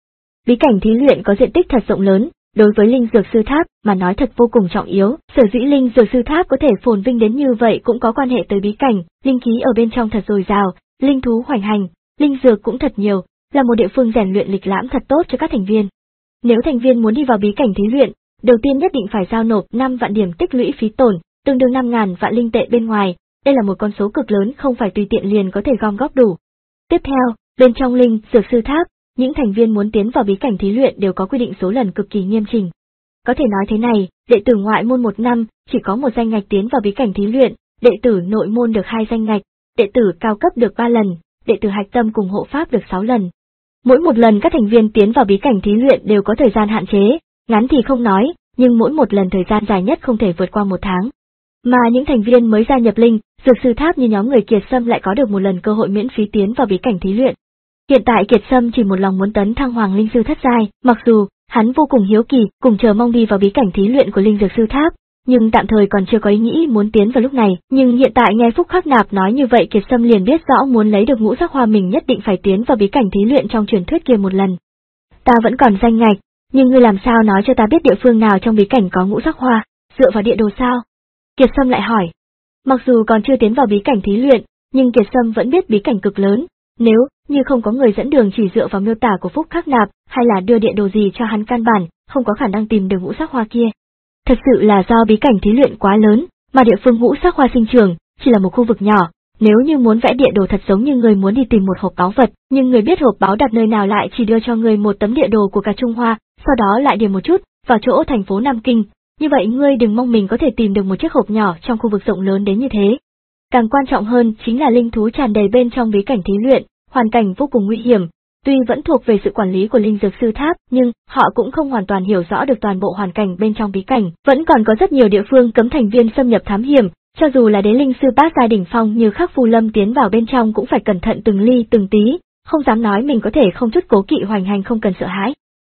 Bí cảnh thí luyện có diện tích thật rộng lớn, đối với linh dược sư tháp mà nói thật vô cùng trọng yếu. Sở dĩ linh dược sư tháp có thể phồn vinh đến như vậy cũng có quan hệ tới bí cảnh, linh khí ở bên trong thật dồi dào, linh thú hoành hành, linh dược cũng thật nhiều, là một địa phương rèn luyện lịch lãm thật tốt cho các thành viên. Nếu thành viên muốn đi vào bí cảnh thí luyện, đầu tiên nhất định phải giao nộp năm vạn điểm tích lũy phí tổn, tương đương năm ngàn vạn linh tệ bên ngoài, đây là một con số cực lớn không phải tùy tiện liền có thể gom góp đủ. Tiếp theo, bên trong linh dược sư tháp, những thành viên muốn tiến vào bí cảnh thí luyện đều có quy định số lần cực kỳ nghiêm chỉnh. Có thể nói thế này, đệ tử ngoại môn một năm chỉ có một danh ngạch tiến vào bí cảnh thí luyện, đệ tử nội môn được hai danh ngạch, đệ tử cao cấp được ba lần, đệ tử hạch tâm cùng hộ pháp được sáu lần. Mỗi một lần các thành viên tiến vào bí cảnh thí luyện đều có thời gian hạn chế, ngắn thì không nói, nhưng mỗi một lần thời gian dài nhất không thể vượt qua một tháng. Mà những thành viên mới gia nhập linh dược sư tháp như nhóm người Kiệt Sâm lại có được một lần cơ hội miễn phí tiến vào bí cảnh thí luyện. Hiện tại Kiệt Sâm chỉ một lòng muốn tấn thăng hoàng linh sư thất giai, mặc dù hắn vô cùng hiếu kỳ, cùng chờ mong đi vào bí cảnh thí luyện của linh dược sư tháp, nhưng tạm thời còn chưa có ý nghĩ muốn tiến vào lúc này. Nhưng hiện tại nghe Phúc Khắc Nạp nói như vậy, Kiệt Sâm liền biết rõ muốn lấy được ngũ sắc hoa mình nhất định phải tiến vào bí cảnh thí luyện trong truyền thuyết kia một lần. Ta vẫn còn danh ngạch, nhưng ngươi làm sao nói cho ta biết địa phương nào trong bí cảnh có ngũ sắc hoa, dựa vào địa đồ sao? Kiệt Sâm lại hỏi. Mặc dù còn chưa tiến vào bí cảnh thí luyện, nhưng Kiệt Sâm vẫn biết bí cảnh cực lớn, nếu như không có người dẫn đường chỉ dựa vào miêu tả của Phúc Khắc Nạp, hay là đưa địa đồ gì cho hắn, căn bản không có khả năng tìm được ngũ sắc hoa kia. Thật sự là do bí cảnh thí luyện quá lớn, mà địa phương ngũ sắc hoa sinh trưởng chỉ là một khu vực nhỏ. Nếu như muốn vẽ địa đồ thật giống như người muốn đi tìm một hộp báu vật, nhưng người biết hộp báu đặt nơi nào lại chỉ đưa cho người một tấm địa đồ của cả Trung Hoa, sau đó lại điền một chút vào chỗ thành phố Nam Kinh. Như vậy ngươi đừng mong mình có thể tìm được một chiếc hộp nhỏ trong khu vực rộng lớn đến như thế. Càng quan trọng hơn chính là linh thú tràn đầy bên trong bí cảnh thí luyện, hoàn cảnh vô cùng nguy hiểm. Tuy vẫn thuộc về sự quản lý của linh dược sư tháp, nhưng họ cũng không hoàn toàn hiểu rõ được toàn bộ hoàn cảnh bên trong bí cảnh, vẫn còn có rất nhiều địa phương cấm thành viên xâm nhập thám hiểm, cho dù là đế linh sư bát giai đỉnh phong như Khắc Phù Lâm tiến vào bên trong cũng phải cẩn thận từng ly từng tí, không dám nói mình có thể không chút cố kỵ hoành hành không cần sợ hãi.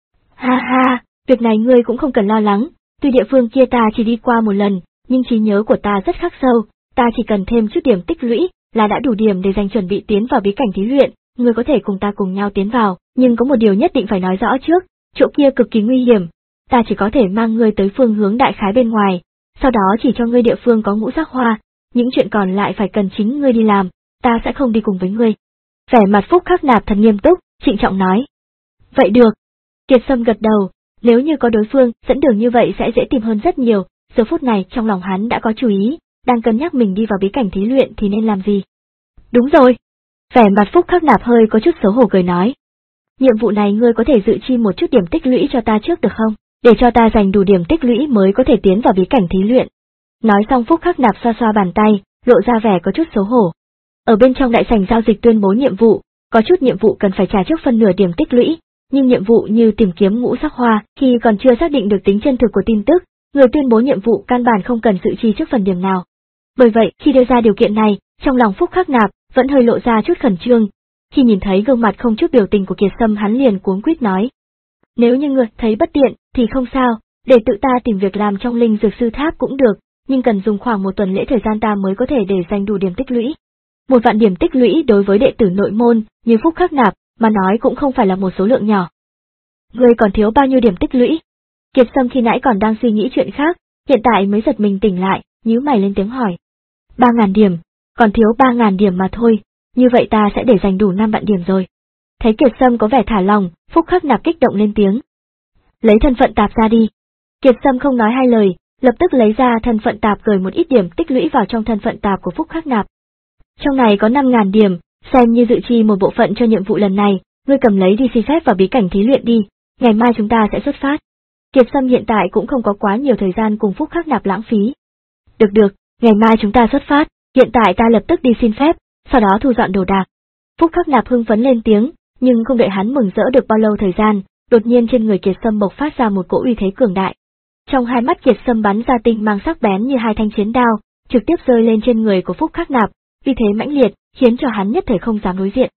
Ha ha, việc này ngươi cũng không cần lo lắng, tuy địa phương kia ta chỉ đi qua một lần, nhưng trí nhớ của ta rất khắc sâu, ta chỉ cần thêm chút điểm tích lũy là đã đủ điểm để dành chuẩn bị tiến vào bí cảnh thí luyện. Ngươi có thể cùng ta cùng nhau tiến vào, nhưng có một điều nhất định phải nói rõ trước, chỗ kia cực kỳ nguy hiểm, ta chỉ có thể mang ngươi tới phương hướng đại khái bên ngoài, sau đó chỉ cho ngươi địa phương có ngũ sắc hoa, những chuyện còn lại phải cần chính ngươi đi làm, ta sẽ không đi cùng với ngươi. Vẻ mặt Phúc Khắc Nạp thật nghiêm túc, trịnh trọng nói. Vậy được. Kiệt Sâm gật đầu, nếu như có đối phương dẫn đường như vậy sẽ dễ tìm hơn rất nhiều, giờ phút này trong lòng hắn đã có chú ý, đang cân nhắc mình đi vào bí cảnh thí luyện thì nên làm gì. Đúng rồi. Vẻ mặt Phúc Khắc Nạp hơi có chút xấu hổ cười nói. Nhiệm vụ này ngươi có thể dự chi một chút điểm tích lũy cho ta trước được không, để cho ta dành đủ điểm tích lũy mới có thể tiến vào bí cảnh thí luyện. Nói xong Phúc Khắc Nạp xoa xoa bàn tay, lộ ra vẻ có chút xấu hổ. Ở bên trong đại sảnh giao dịch tuyên bố nhiệm vụ, có chút nhiệm vụ cần phải trả trước phân nửa điểm tích lũy, nhưng nhiệm vụ như tìm kiếm ngũ sắc hoa, khi còn chưa xác định được tính chân thực của tin tức, người tuyên bố nhiệm vụ căn bản không cần dự chi trước phần điểm nào. Bởi vậy, khi đưa ra điều kiện này, trong lòng Phúc Khắc Nạp vẫn hơi lộ ra chút khẩn trương. Khi nhìn thấy gương mặt không chút biểu tình của Kiệt Sâm, hắn liền cuống quýt nói: Nếu như ngươi thấy bất tiện thì không sao, để tự ta tìm việc làm trong linh dược sư tháp cũng được, nhưng cần dùng khoảng một tuần lễ thời gian ta mới có thể để dành đủ điểm tích lũy. Một vạn điểm tích lũy đối với đệ tử nội môn như Phúc Khắc Nạp mà nói cũng không phải là một số lượng nhỏ. Ngươi còn thiếu bao nhiêu điểm tích lũy? Kiệt Sâm khi nãy còn đang suy nghĩ chuyện khác, hiện tại mới giật mình tỉnh lại, nhíu mày lên tiếng hỏi. Ba ngàn điểm, còn thiếu ba ngàn điểm mà thôi, như vậy ta sẽ để dành đủ năm vạn điểm rồi. Thấy Kiệt Sâm có vẻ thả lòng, Phúc Khắc Nạp kích động lên tiếng. Lấy thân phận tạp ra đi. Kiệt Sâm không nói hai lời, lập tức lấy ra thân phận tạp gửi một ít điểm tích lũy vào trong thân phận tạp của Phúc Khắc Nạp. Trong này có năm ngàn điểm, xem như dự chi một bộ phận cho nhiệm vụ lần này, ngươi cầm lấy đi xin phép vào bí cảnh thí luyện đi, ngày mai chúng ta sẽ xuất phát. Kiệt Sâm hiện tại cũng không có quá nhiều thời gian cùng Phúc Khắc Nạp lãng phí. Được được, ngày mai chúng ta xuất phát, hiện tại ta lập tức đi xin phép, sau đó thu dọn đồ đạc. Phúc Khắc Nạp hưng phấn lên tiếng, nhưng không đợi hắn mừng rỡ được bao lâu thời gian, đột nhiên trên người Kiệt Sâm bộc phát ra một cỗ uy thế cường đại. Trong hai mắt Kiệt Sâm bắn ra tinh mang sắc bén như hai thanh chiến đao, trực tiếp rơi lên trên người của Phúc Khắc Nạp, uy thế mãnh liệt, khiến cho hắn nhất thời không dám đối diện.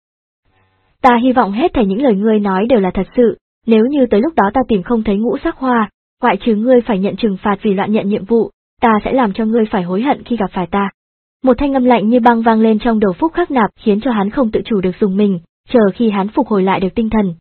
Ta hy vọng hết thảy những lời ngươi nói đều là thật sự, nếu như tới lúc đó ta tìm không thấy ngũ sắc hoa, ngoại trừ ngươi phải nhận trừng phạt vì loạn nhận nhiệm vụ, ta sẽ làm cho ngươi phải hối hận khi gặp phải ta. Một thanh âm lạnh như băng vang lên trong đầu Phúc Khắc Nạp khiến cho hắn không tự chủ được dùng mình, chờ khi hắn phục hồi lại được tinh thần.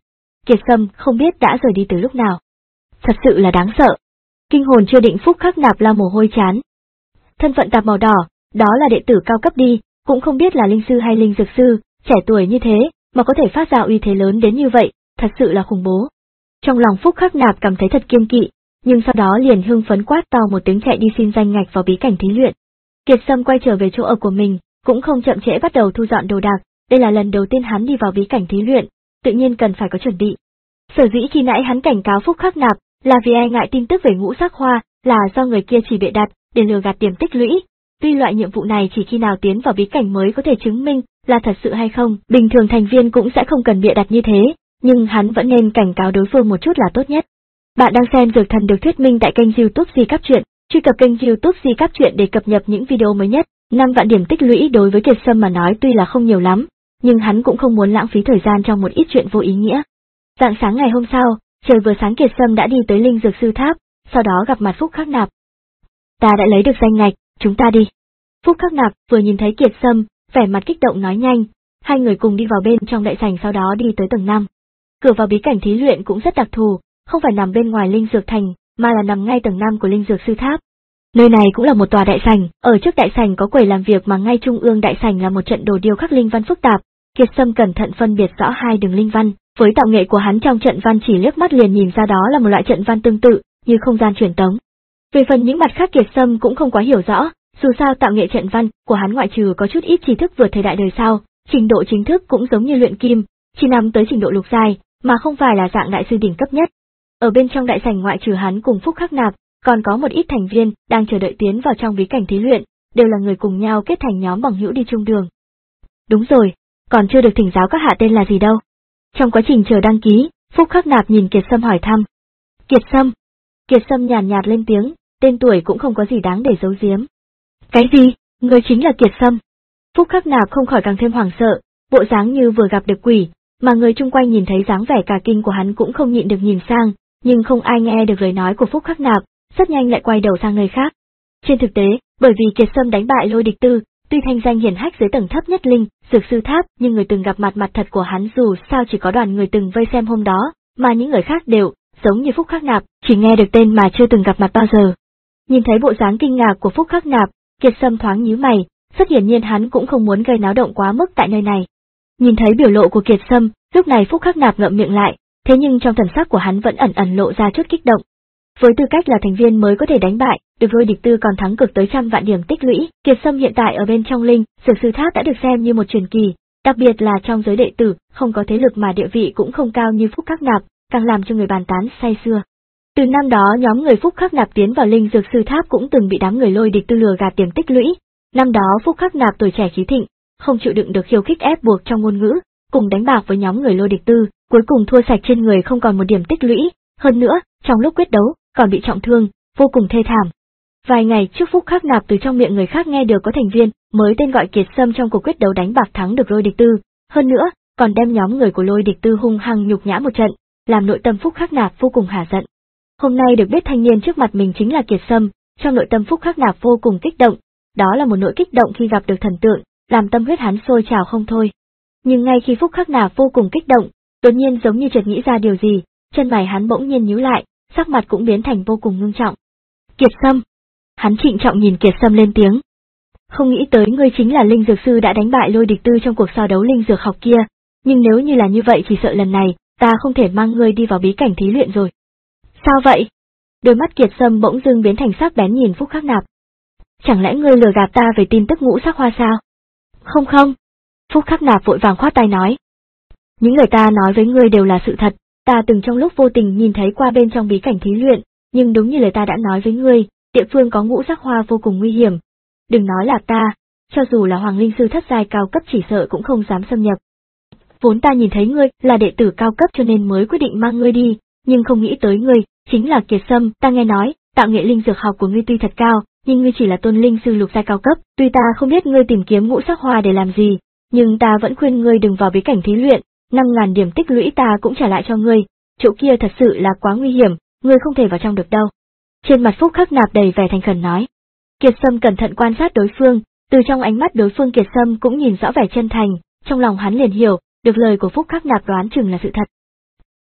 Kiệt Sâm không biết đã rời đi từ lúc nào. Thật sự là đáng sợ. Kinh hồn chưa định Phúc Khắc Nạp lau mồ hôi chán. Thân phận tạp màu đỏ, đó là đệ tử cao cấp đi, cũng không biết là linh sư hay linh dược sư, trẻ tuổi như thế, mà có thể phát ra uy thế lớn đến như vậy, thật sự là khủng bố. Trong lòng Phúc Khắc Nạp cảm thấy thật kiêng kỵ, nhưng sau đó liền hưng phấn quát to một tiếng chạy đi xin danh ngạch vào bí cảnh thí luyện. Kiệt Sâm quay trở về chỗ ở của mình, cũng không chậm trễ bắt đầu thu dọn đồ đạc, đây là lần đầu tiên hắn đi vào bí cảnh thí luyện, tự nhiên cần phải có chuẩn bị. Sở dĩ khi nãy hắn cảnh cáo Phúc Khắc Nạp, là vì e ngại tin tức về ngũ sắc hoa, là do người kia chỉ bịa đặt, để lừa gạt điểm tích lũy. Tuy loại nhiệm vụ này chỉ khi nào tiến vào bí cảnh mới có thể chứng minh là thật sự hay không, bình thường thành viên cũng sẽ không cần bịa đặt như thế, nhưng hắn vẫn nên cảnh cáo đối phương một chút là tốt nhất. Bạn đang xem Dược Thần được thuyết minh tại kênh YouTube Di Cáp Truyện, truy cập kênh YouTube Di Cáp Truyện để cập nhật những video mới nhất. năm vạn điểm tích lũy đối với Kiệt Sâm mà nói tuy là không nhiều lắm, nhưng hắn cũng không muốn lãng phí thời gian trong một ít chuyện vô ý nghĩa. Rạng sáng ngày hôm sau, trời vừa sáng Kiệt Sâm đã đi tới Linh Dược Sư Tháp, sau đó gặp mặt Phúc Khắc Nạp. Ta đã lấy được danh ngạch, chúng ta đi. Phúc Khắc Nạp vừa nhìn thấy Kiệt Sâm, vẻ mặt kích động nói nhanh, hai người cùng đi vào bên trong đại sảnh sau đó đi tới tầng năm. Cửa vào bí cảnh thí luyện cũng rất đặc thù, không phải nằm bên ngoài Linh Dược Thành, mà là nằm ngay tầng năm của Linh Dược Sư Tháp. Nơi này cũng là một tòa đại sảnh, ở trước đại sảnh có quầy làm việc mà ngay trung ương đại sảnh là một trận đồ điêu khắc linh văn phức tạp. Kiệt Sâm cẩn thận phân biệt rõ hai đường linh văn, với tạo nghệ của hắn trong trận văn chỉ liếc mắt liền nhìn ra đó là một loại trận văn tương tự, như không gian truyền tống. Về phần những mặt khác Kiệt Sâm cũng không quá hiểu rõ, dù sao tạo nghệ trận văn của hắn ngoại trừ có chút ít tri thức vượt thời đại đời sau, trình độ chính thức cũng giống như luyện kim, chỉ nằm tới trình độ lục giai, mà không phải là dạng đại sư đỉnh cấp nhất. Ở bên trong đại sảnh ngoại trừ hắn cùng Phúc Khắc Nạp, còn có một ít thành viên đang chờ đợi tiến vào trong bí cảnh thí luyện, đều là người cùng nhau kết thành nhóm bằng hữu đi chung đường. Đúng rồi, còn chưa được thỉnh giáo các hạ tên là gì đâu. Trong quá trình chờ đăng ký, Phúc Khắc Nạp nhìn Kiệt Sâm hỏi thăm. Kiệt Sâm. Kiệt Sâm nhàn nhạt lên tiếng, tên tuổi cũng không có gì đáng để giấu giếm. Cái gì? Người chính là Kiệt Sâm. Phúc Khắc Nạp không khỏi càng thêm hoảng sợ, bộ dáng như vừa gặp được quỷ, mà người chung quanh nhìn thấy dáng vẻ cả kinh của hắn cũng không nhịn được nhìn sang, nhưng không ai nghe được lời nói của Phúc Khắc Nạp, rất nhanh lại quay đầu sang nơi khác. Trên thực tế, bởi vì Kiệt Sâm đánh bại Lôi Địch Tư, tuy thanh danh hiển hách dưới tầng thấp nhất Linh Dược Sư Tháp, nhưng người từng gặp mặt mặt thật của hắn dù sao chỉ có đoàn người từng vây xem hôm đó, mà những người khác đều, giống như Phúc Khắc Nạp, chỉ nghe được tên mà chưa từng gặp mặt bao giờ. Nhìn thấy bộ dáng kinh ngạc của Phúc Khắc Nạp, Kiệt Sâm thoáng nhíu mày, rất hiển nhiên hắn cũng không muốn gây náo động quá mức tại nơi này. Nhìn thấy biểu lộ của Kiệt Sâm, lúc này Phúc Khắc Nạp ngậm miệng lại, thế nhưng trong thần sắc của hắn vẫn ẩn ẩn lộ ra chút kích động. Với tư cách là thành viên mới có thể đánh bại, được Lôi Địch Tư còn thắng cực tới trăm vạn điểm tích lũy, Kiệt Sâm hiện tại ở bên trong Linh Dược Sư Tháp đã được xem như một truyền kỳ, đặc biệt là trong giới đệ tử, không có thế lực mà địa vị cũng không cao như Phúc Khắc Nạp, càng làm cho người bàn tán say sưa. Từ năm đó nhóm người Phúc Khắc Nạp tiến vào Linh Dược Sư Tháp cũng từng bị đám người Lôi Địch Tư lừa gạt điểm tích lũy. Năm đó Phúc Khắc Nạp tuổi trẻ khí thịnh, không chịu đựng được khiêu khích ép buộc trong ngôn ngữ, cùng đánh bạc với nhóm người Lôi Địch Tư, cuối cùng thua sạch trên người không còn một điểm tích lũy, hơn nữa, trong lúc quyết đấu, còn bị trọng thương, vô cùng thê thảm. Vài ngày trước Phúc Khắc Nạp từ trong miệng người khác nghe được có thành viên mới tên gọi Kiệt Sâm trong cuộc quyết đấu đánh bạc thắng được Lôi Địch Tư, hơn nữa, còn đem nhóm người của Lôi Địch Tư hung hăng nhục nhã một trận, làm nội tâm Phúc Khắc Nạp vô cùng hả giận. Hôm nay được biết thanh niên trước mặt mình chính là Kiệt Sâm, trong nội tâm Phúc Khắc Nạp vô cùng kích động, đó là một nỗi kích động khi gặp được thần tượng, làm tâm huyết hắn sôi trào không thôi. Nhưng ngay khi Phúc Khắc Nạp vô cùng kích động, đột nhiên giống như chợt nghĩ ra điều gì, chân mày hắn bỗng nhiên nhíu lại, sắc mặt cũng biến thành vô cùng ngưng trọng. Kiệt Sâm. Hắn trịnh trọng nhìn Kiệt Sâm lên tiếng. Không nghĩ tới ngươi chính là linh dược sư đã đánh bại Lôi Địch Tư trong cuộc so đấu linh dược học kia, nhưng nếu như là như vậy chỉ sợ lần này, ta không thể mang ngươi đi vào bí cảnh thí luyện rồi. Sao vậy? Đôi mắt Kiệt Sâm bỗng dưng biến thành sắc bén nhìn Phúc Khắc Nạp. Chẳng lẽ ngươi lừa gạt ta về tin tức ngũ sắc hoa sao? Không không. Phúc Khắc Nạp vội vàng khoát tay nói. Những lời ta nói với ngươi đều là sự thật, ta từng trong lúc vô tình nhìn thấy qua bên trong bí cảnh thí luyện, nhưng đúng như lời ta đã nói với ngươi, địa phương có ngũ sắc hoa vô cùng nguy hiểm. Đừng nói là ta, cho dù là Hoàng Linh Sư thất giai cao cấp chỉ sợ cũng không dám xâm nhập. Vốn ta nhìn thấy ngươi là đệ tử cao cấp cho nên mới quyết định mang ngươi đi, nhưng không nghĩ tới ngươi chính là Kiệt Sâm. Ta nghe nói, tạo nghệ linh dược học của ngươi tuy thật cao, nhưng ngươi chỉ là tôn linh sư lục giai cao cấp. Tuy ta không biết ngươi tìm kiếm ngũ sắc hoa để làm gì, nhưng ta vẫn khuyên ngươi đừng vào bí cảnh thí luyện, năm ngàn điểm tích lũy ta cũng trả lại cho ngươi, chỗ kia thật sự là quá nguy hiểm, ngươi không thể vào trong được đâu. Trên mặt Phúc Khắc Nạp đầy vẻ thành khẩn nói. Kiệt Sâm cẩn thận quan sát đối phương, từ trong ánh mắt đối phương Kiệt Sâm cũng nhìn rõ vẻ chân thành, trong lòng hắn liền hiểu, được lời của Phúc Khắc Nạp đoán chừng là sự thật.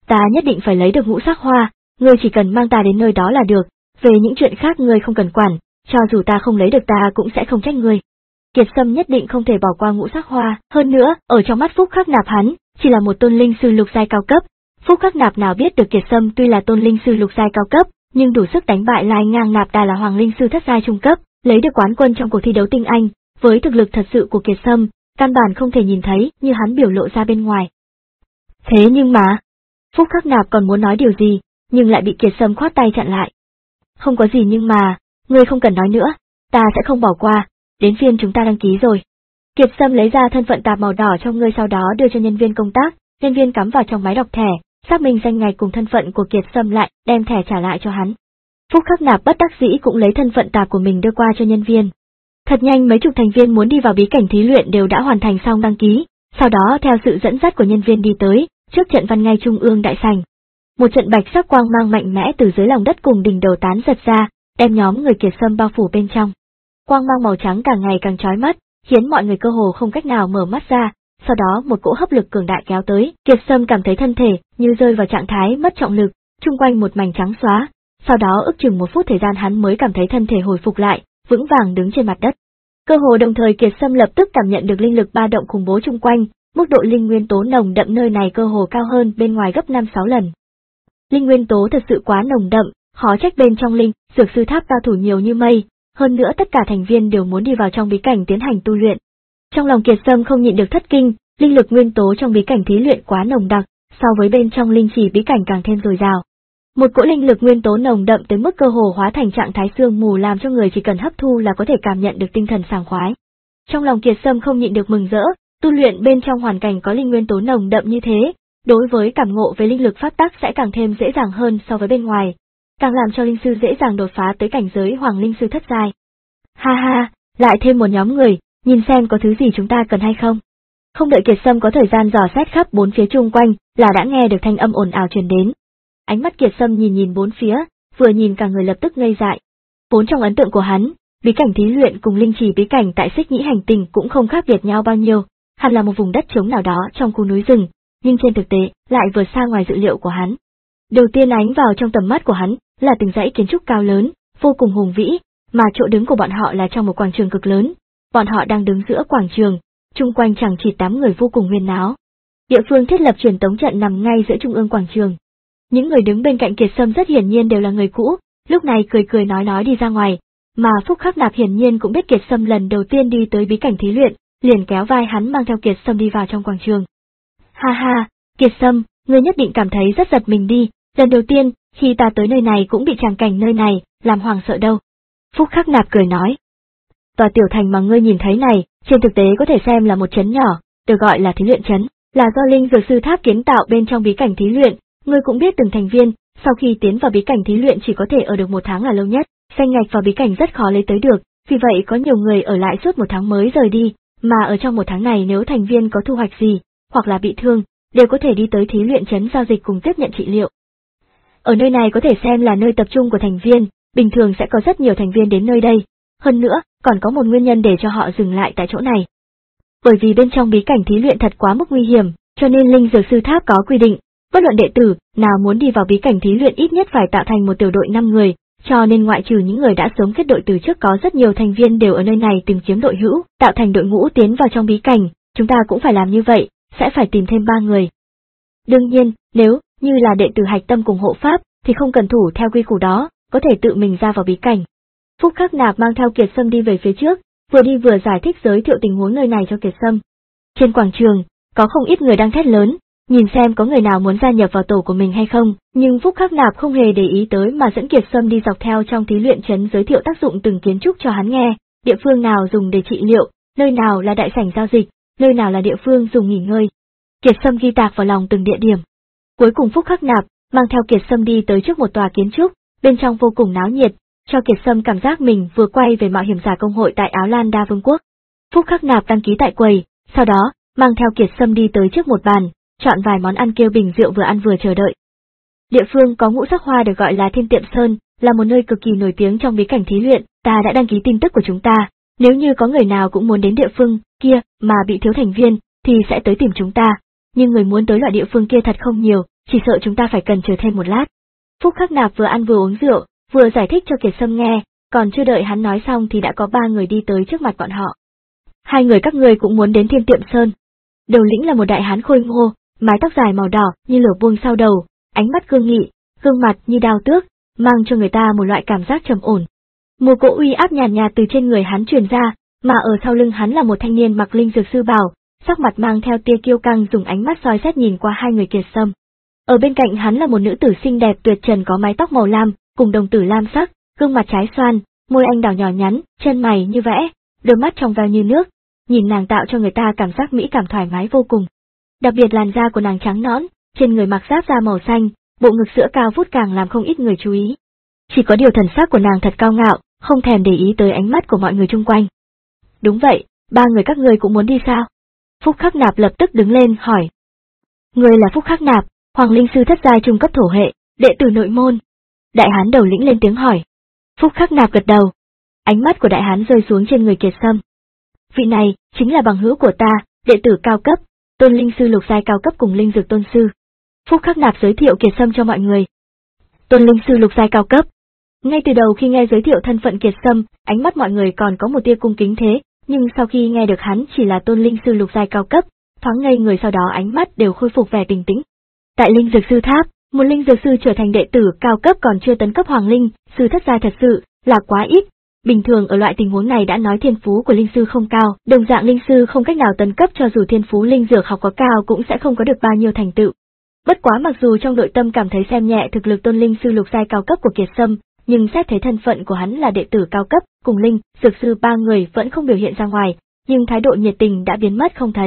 ta nhất định phải lấy được ngũ sắc hoa, ngươi chỉ cần mang ta đến nơi đó là được, về những chuyện khác ngươi không cần quản, cho dù ta không lấy được ta cũng sẽ không trách ngươi. Kiệt Sâm nhất định không thể bỏ qua ngũ sắc hoa, hơn nữa, ở trong mắt Phúc Khắc Nạp hắn, chỉ là một tôn linh sư lục giai cao cấp. Phúc Khắc Nạp nào biết được Kiệt Sâm tuy là tôn linh sư lục giai cao cấp, nhưng đủ sức đánh bại Lai Ngang Nạp Đà là hoàng linh sư thất giai trung cấp, lấy được quán quân trong cuộc thi đấu tinh anh, với thực lực thật sự của Kiệt Sâm, căn bản không thể nhìn thấy như hắn biểu lộ ra bên ngoài. Thế nhưng mà, Phúc Khắc Nạp còn muốn nói điều gì, nhưng lại bị Kiệt Sâm khoát tay chặn lại. Không có gì nhưng mà, ngươi không cần nói nữa, ta sẽ không bỏ qua, đến phiên chúng ta đăng ký rồi. Kiệt Sâm lấy ra thân phận tạp màu đỏ trong ngươi sau đó đưa cho nhân viên công tác, nhân viên cắm vào trong máy đọc thẻ, xác minh danh ngạch cùng thân phận của Kiệt Sâm lại, đem thẻ trả lại cho hắn. Phúc Khắc Nạp bất đắc dĩ cũng lấy thân phận tạp của mình đưa qua cho nhân viên. Thật nhanh mấy chục thành viên muốn đi vào bí cảnh thí luyện đều đã hoàn thành xong đăng ký, sau đó theo sự dẫn dắt của nhân viên đi tới, trước trận văn ngay trung ương đại sảnh. Một trận bạch sắc quang mang mạnh mẽ từ dưới lòng đất cùng đỉnh đầu tán giật ra, đem nhóm người Kiệt Sâm bao phủ bên trong. Quang mang màu trắng càng ngày càng chói mắt, khiến mọi người cơ hồ không cách nào mở mắt ra, sau đó một cỗ hấp lực cường đại kéo tới, Kiệt Sâm cảm thấy thân thể như rơi vào trạng thái mất trọng lực, chung quanh một mảnh trắng xóa, sau đó ước chừng một phút thời gian hắn mới cảm thấy thân thể hồi phục lại, vững vàng đứng trên mặt đất. Cơ hồ đồng thời Kiệt Sâm lập tức cảm nhận được linh lực ba động khủng bố chung quanh, mức độ linh nguyên tố nồng đậm nơi này cơ hồ cao hơn bên ngoài gấp năm sáu lần. Linh nguyên tố thật sự quá nồng đậm, khó trách bên trong linh dược sư tháp cao thủ nhiều như mây, hơn nữa tất cả thành viên đều muốn đi vào trong bí cảnh tiến hành tu luyện. Trong lòng Kiệt Sâm không nhịn được thất kinh, linh lực nguyên tố trong bí cảnh thí luyện quá nồng đặc, so với bên trong linh chỉ bí cảnh càng thêm dồi dào. Một cỗ linh lực nguyên tố nồng đậm tới mức cơ hồ hóa thành trạng thái sương mù làm cho người chỉ cần hấp thu là có thể cảm nhận được tinh thần sảng khoái. Trong lòng Kiệt Sâm không nhịn được mừng rỡ, tu luyện bên trong hoàn cảnh có linh nguyên tố nồng đậm như thế, đối với cảm ngộ về linh lực pháp tắc sẽ càng thêm dễ dàng hơn so với bên ngoài, càng làm cho linh sư dễ dàng đột phá tới cảnh giới hoàng linh sư thất giai. Ha ha, lại thêm một nhóm người, nhìn xem có thứ gì chúng ta cần hay không. Không đợi Kiệt Sâm có thời gian dò xét khắp bốn phía chung quanh, là đã nghe được thanh âm ồn ào truyền đến. Ánh mắt Kiệt Sâm nhìn nhìn bốn phía, vừa nhìn cả người lập tức ngây dại. Vốn trong ấn tượng của hắn, bí cảnh thí luyện cùng linh trì bí cảnh tại Xích Nhĩ hành tinh cũng không khác biệt nhau bao nhiêu, hẳn là một vùng đất trống nào đó trong khu núi rừng, nhưng trên thực tế lại vượt xa ngoài dự liệu của hắn. Đầu tiên ánh vào trong tầm mắt của hắn là từng dãy kiến trúc cao lớn, vô cùng hùng vĩ, mà chỗ đứng của bọn họ là trong một quảng trường cực lớn. Bọn họ đang đứng giữa quảng trường, chung quanh chẳng chỉ tám người vô cùng huyên náo. Địa phương thiết lập truyền tống trận nằm ngay giữa trung ương quảng trường. Những người đứng bên cạnh Kiệt Sâm rất hiển nhiên đều là người cũ, lúc này cười cười nói nói đi ra ngoài, mà Phúc Khắc Nạp hiển nhiên cũng biết Kiệt Sâm lần đầu tiên đi tới bí cảnh thí luyện, liền kéo vai hắn mang theo Kiệt Sâm đi vào trong quảng trường. Ha ha, Kiệt Sâm, ngươi nhất định cảm thấy rất giật mình đi, lần đầu tiên, khi ta tới nơi này cũng bị tràng cảnh nơi này, làm hoàng sợ đâu. Phúc Khắc Nạp cười nói. Tòa tiểu thành mà ngươi nhìn thấy này, trên thực tế có thể xem là một trấn nhỏ, được gọi là thí luyện trấn, là do linh dược sư tháp kiến tạo bên trong bí cảnh thí luyện. Ngươi cũng biết từng thành viên, sau khi tiến vào bí cảnh thí luyện chỉ có thể ở được một tháng là lâu nhất, danh ngạch vào bí cảnh rất khó lấy tới được, vì vậy có nhiều người ở lại suốt một tháng mới rời đi, mà ở trong một tháng này nếu thành viên có thu hoạch gì, hoặc là bị thương, đều có thể đi tới thí luyện trấn giao dịch cùng tiếp nhận trị liệu. Ở nơi này có thể xem là nơi tập trung của thành viên, bình thường sẽ có rất nhiều thành viên đến nơi đây, hơn nữa, còn có một nguyên nhân để cho họ dừng lại tại chỗ này. Bởi vì bên trong bí cảnh thí luyện thật quá mức nguy hiểm, cho nên linh dược sư tháp có quy định, bất luận đệ tử nào muốn đi vào bí cảnh thí luyện ít nhất phải tạo thành một tiểu đội năm người, cho nên ngoại trừ những người đã sớm kết đội từ trước có rất nhiều thành viên đều ở nơi này tìm kiếm đội hữu, tạo thành đội ngũ tiến vào trong bí cảnh, chúng ta cũng phải làm như vậy, sẽ phải tìm thêm ba người. Đương nhiên, nếu như là đệ tử hạch tâm cùng hộ pháp, thì không cần thủ theo quy củ đó, có thể tự mình ra vào bí cảnh. Phúc Khắc Nạp mang theo Kiệt Sâm đi về phía trước, vừa đi vừa giải thích giới thiệu tình huống nơi này cho Kiệt Sâm. Trên quảng trường, có không ít người đang thét lớn, nhìn xem có người nào muốn gia nhập vào tổ của mình hay không, nhưng Phúc Khắc Nạp không hề để ý tới mà dẫn Kiệt Sâm đi dọc theo trong thí luyện trấn giới thiệu tác dụng từng kiến trúc cho hắn nghe, địa phương nào dùng để trị liệu, nơi nào là đại sảnh giao dịch, nơi nào là địa phương dùng nghỉ ngơi. Kiệt Sâm ghi tạc vào lòng từng địa điểm. Cuối cùng Phúc Khắc Nạp mang theo Kiệt Sâm đi tới trước một tòa kiến trúc, bên trong vô cùng náo nhiệt, cho Kiệt Sâm cảm giác mình vừa quay về mạo hiểm giả công hội tại Áo Lan Đa Vương quốc. Phúc Khắc Nạp đăng ký tại quầy, sau đó mang theo Kiệt Sâm đi tới trước một bàn, chọn vài món ăn kêu bình rượu vừa ăn vừa chờ đợi. Địa phương có ngũ sắc hoa được gọi là Thiên Tiệm Sơn, là một nơi cực kỳ nổi tiếng trong bí cảnh thí luyện, ta đã đăng ký tin tức của chúng ta, nếu như có người nào cũng muốn đến địa phương kia mà bị thiếu thành viên, thì sẽ tới tìm chúng ta, nhưng người muốn tới loại địa phương kia thật không nhiều, chỉ sợ chúng ta phải cần chờ thêm một lát. Phúc Khắc Nạp vừa ăn vừa uống rượu, vừa giải thích cho Kiệt Sâm nghe, còn chưa đợi hắn nói xong thì đã có ba người đi tới trước mặt bọn họ. Hai người các ngươi cũng muốn đến Thiên Tiệm Sơn. Đầu lĩnh là một đại hán khôi ngô, mái tóc dài màu đỏ như lửa buông sau đầu, ánh mắt cương nghị, gương mặt như đao tước, mang cho người ta một loại cảm giác trầm ổn. Một cỗ uy áp nhàn nhạt từ trên người hắn truyền ra, mà ở sau lưng hắn là một thanh niên mặc linh dược sư bào, sắc mặt mang theo tia kiêu căng, dùng ánh mắt soi xét nhìn qua hai người Kiệt Sâm. Ở bên cạnh hắn là một nữ tử xinh đẹp tuyệt trần có mái tóc màu lam, cùng đồng tử lam sắc, gương mặt trái xoan, môi anh đào nhỏ nhắn, chân mày như vẽ, đôi mắt trong veo như nước, nhìn nàng tạo cho người ta cảm giác mỹ cảm thoải mái vô cùng. Đặc biệt làn da của nàng trắng nõn, trên người mặc giáp da màu xanh, bộ ngực sữa cao vút càng làm không ít người chú ý. Chỉ có điều thần sắc của nàng thật cao ngạo, không thèm để ý tới ánh mắt của mọi người chung quanh. Đúng vậy, ba người các ngươi cũng muốn đi sao? Phúc Khắc Nạp lập tức đứng lên hỏi. Người là Phúc Khắc Nạp, Hoàng Linh Sư thất giai trung cấp thổ hệ, đệ tử nội môn. Đại hán đầu lĩnh lên tiếng hỏi. Phúc Khắc Nạp gật đầu. Ánh mắt của đại hán rơi xuống trên người Kiệt Sâm. Vị này, chính là bằng hữu của ta, đệ tử cao cấp, Tôn Linh Sư lục giai cao cấp cùng Linh Dược Tôn Sư. Phúc Khắc Nạp giới thiệu Kiệt Sâm cho mọi người. Tôn Linh Sư lục giai cao cấp. Ngay từ đầu khi nghe giới thiệu thân phận Kiệt Sâm, ánh mắt mọi người còn có một tia cung kính thế, nhưng sau khi nghe được hắn chỉ là Tôn Linh Sư lục giai cao cấp, thoáng ngây người, sau đó ánh mắt đều khôi phục vẻ bình tĩnh. Tại Linh Dược Sư Tháp, một linh dược sư trở thành đệ tử cao cấp còn chưa tấn cấp Hoàng Linh Sư thất giai thật sự là quá ít. Bình thường ở loại tình huống này đã nói thiên phú của linh sư không cao, đồng dạng linh sư không cách nào tấn cấp cho dù thiên phú linh dược học có cao cũng sẽ không có được bao nhiêu thành tựu. Bất quá mặc dù trong nội tâm cảm thấy xem nhẹ thực lực Tôn Linh Sư lục giai cao cấp của Kiệt Sâm, nhưng xét thấy thân phận của hắn là đệ tử cao cấp, cùng linh dược sư ba người vẫn không biểu hiện ra ngoài, nhưng thái độ nhiệt tình đã biến mất không thấy.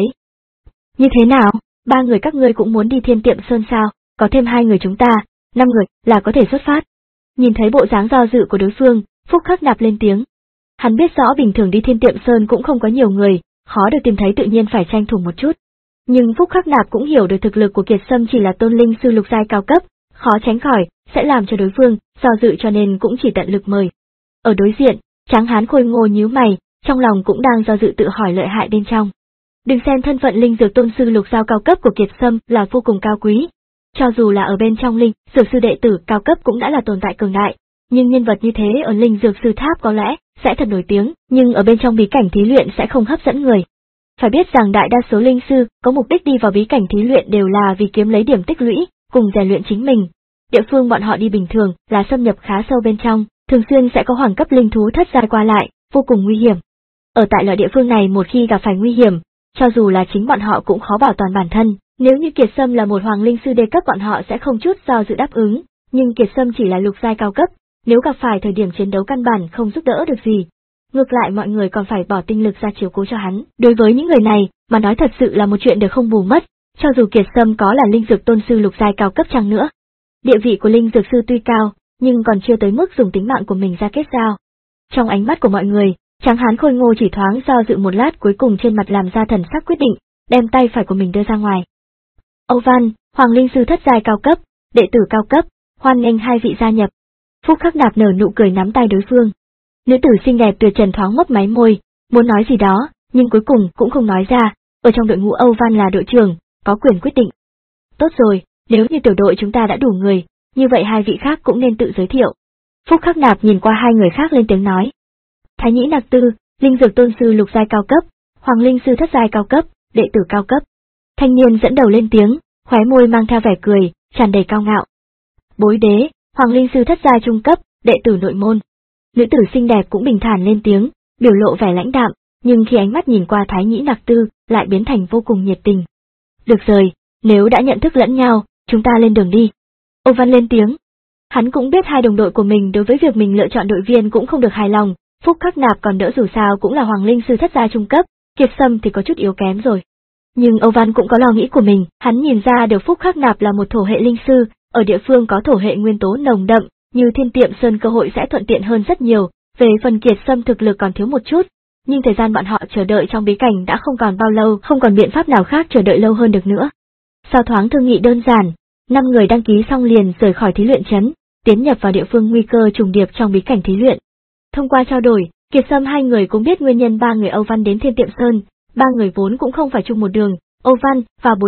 Như thế nào, ba người các ngươi cũng muốn đi Thiên Tiệm Sơn sao? Có thêm hai người chúng ta, năm người là có thể xuất phát. Nhìn thấy bộ dáng do dự của đối phương, Phúc Khắc Nạp lên tiếng. Hắn biết rõ bình thường đi Thiên Tiệm Sơn cũng không có nhiều người, khó được tìm thấy, tự nhiên phải tranh thủ một chút. Nhưng Phúc Khắc Nạp cũng hiểu được thực lực của Kiệt Sâm chỉ là Tôn Linh Sư lục giai cao cấp, khó tránh khỏi sẽ làm cho đối phương do dự, cho nên cũng chỉ tận lực mời. Ở đối diện, tráng hán khôi ngô nhíu mày, trong lòng cũng đang do dự tự hỏi lợi hại bên trong. Đừng xem thân phận Linh Dược Tôn Sư lục giai cao cấp của Kiệt Sâm là vô cùng cao quý, cho dù là ở bên trong linh dược sư đệ tử cao cấp cũng đã là tồn tại cường đại, nhưng nhân vật như thế ở Linh Dược Sư Tháp có lẽ sẽ thật nổi tiếng, nhưng ở bên trong bí cảnh thí luyện sẽ không hấp dẫn người. Phải biết rằng đại đa số linh sư có mục đích đi vào bí cảnh thí luyện đều là vì kiếm lấy điểm tích lũy, cùng rèn luyện chính mình. Địa phương bọn họ đi bình thường là xâm nhập khá sâu bên trong, thường xuyên sẽ có hoàng cấp linh thú thất giai qua lại, vô cùng nguy hiểm. Ở tại loại địa phương này một khi gặp phải nguy hiểm, cho dù là chính bọn họ cũng khó bảo toàn bản thân. Nếu như Kiệt Sâm là một hoàng linh sư đê cấp bọn họ sẽ không chút do dự đáp ứng, nhưng Kiệt Sâm chỉ là lục giai cao cấp, nếu gặp phải thời điểm chiến đấu căn bản không giúp đỡ được gì. Ngược lại mọi người còn phải bỏ tinh lực ra chiếu cố cho hắn. Đối với những người này, mà nói thật sự là một chuyện được không bù mất, cho dù Kiệt Sâm có là linh dược tôn sư lục giai cao cấp chăng nữa. Địa vị của linh dược sư tuy cao, nhưng còn chưa tới mức dùng tính mạng của mình ra kết giao. Trong ánh mắt của mọi người, tráng hán khôi ngô chỉ thoáng do dự một lát, cuối cùng trên mặt làm ra thần sắc quyết định, đem tay phải của mình đưa ra ngoài. Âu Văn, Hoàng Linh Sư thất giai cao cấp, đệ tử cao cấp, hoan nghênh hai vị gia nhập. Phúc Khắc Nạp nở nụ cười nắm tay đối phương. Nữ tử xinh đẹp tuyệt trần thoáng mấp máy môi, muốn nói gì đó, nhưng cuối cùng cũng không nói ra, ở trong đội ngũ Âu Văn là đội trưởng, có quyền quyết định. Tốt rồi, nếu như tiểu đội chúng ta đã đủ người, như vậy hai vị khác cũng nên tự giới thiệu. Phúc Khắc Nạp nhìn qua hai người khác lên tiếng nói. Thái Nhĩ Nặc Tư, Linh Dược Tôn Sư lục giai cao cấp, Hoàng Linh Sư thất giai cao cấp, đệ tử cao cấp. Thanh niên dẫn đầu lên tiếng, khóe môi mang theo vẻ cười, tràn đầy cao ngạo. Bối Đế, Hoàng Linh Sư thất giai trung cấp, đệ tử nội môn. Nữ tử xinh đẹp cũng bình thản lên tiếng, biểu lộ vẻ lãnh đạm, nhưng khi ánh mắt nhìn qua Thái Nhĩ Nặc Tư, lại biến thành vô cùng nhiệt tình. Được rồi, nếu đã nhận thức lẫn nhau, chúng ta lên đường đi. Âu Văn lên tiếng. Hắn cũng biết hai đồng đội của mình đối với việc mình lựa chọn đội viên cũng không được hài lòng, Phúc Khắc Nạp còn đỡ dù sao cũng là Hoàng Linh Sư thất giai trung cấp, Kiệt Sâm thì có chút yếu kém rồi. Nhưng Âu Văn cũng có lo nghĩ của mình, hắn nhìn ra được Phúc Khắc Nạp là một thổ hệ linh sư, ở địa phương có thổ hệ nguyên tố nồng đậm, như Thiên Tiệm Sơn cơ hội sẽ thuận tiện hơn rất nhiều, về phần Kiệt Sâm thực lực còn thiếu một chút, nhưng thời gian bọn họ chờ đợi trong bí cảnh đã không còn bao lâu, không còn biện pháp nào khác chờ đợi lâu hơn được nữa. Sau thoáng thương nghị đơn giản, năm người đăng ký xong liền rời khỏi thí luyện trấn, tiến nhập vào địa phương nguy cơ trùng điệp trong bí cảnh thí luyện. Thông qua trao đổi, Kiệt Sâm hai người cũng biết nguyên nhân ba người Âu Văn đến Thiên Tiệm Sơn, ba người vốn cũng không phải chung một đường, Âu Văn và Bối Đế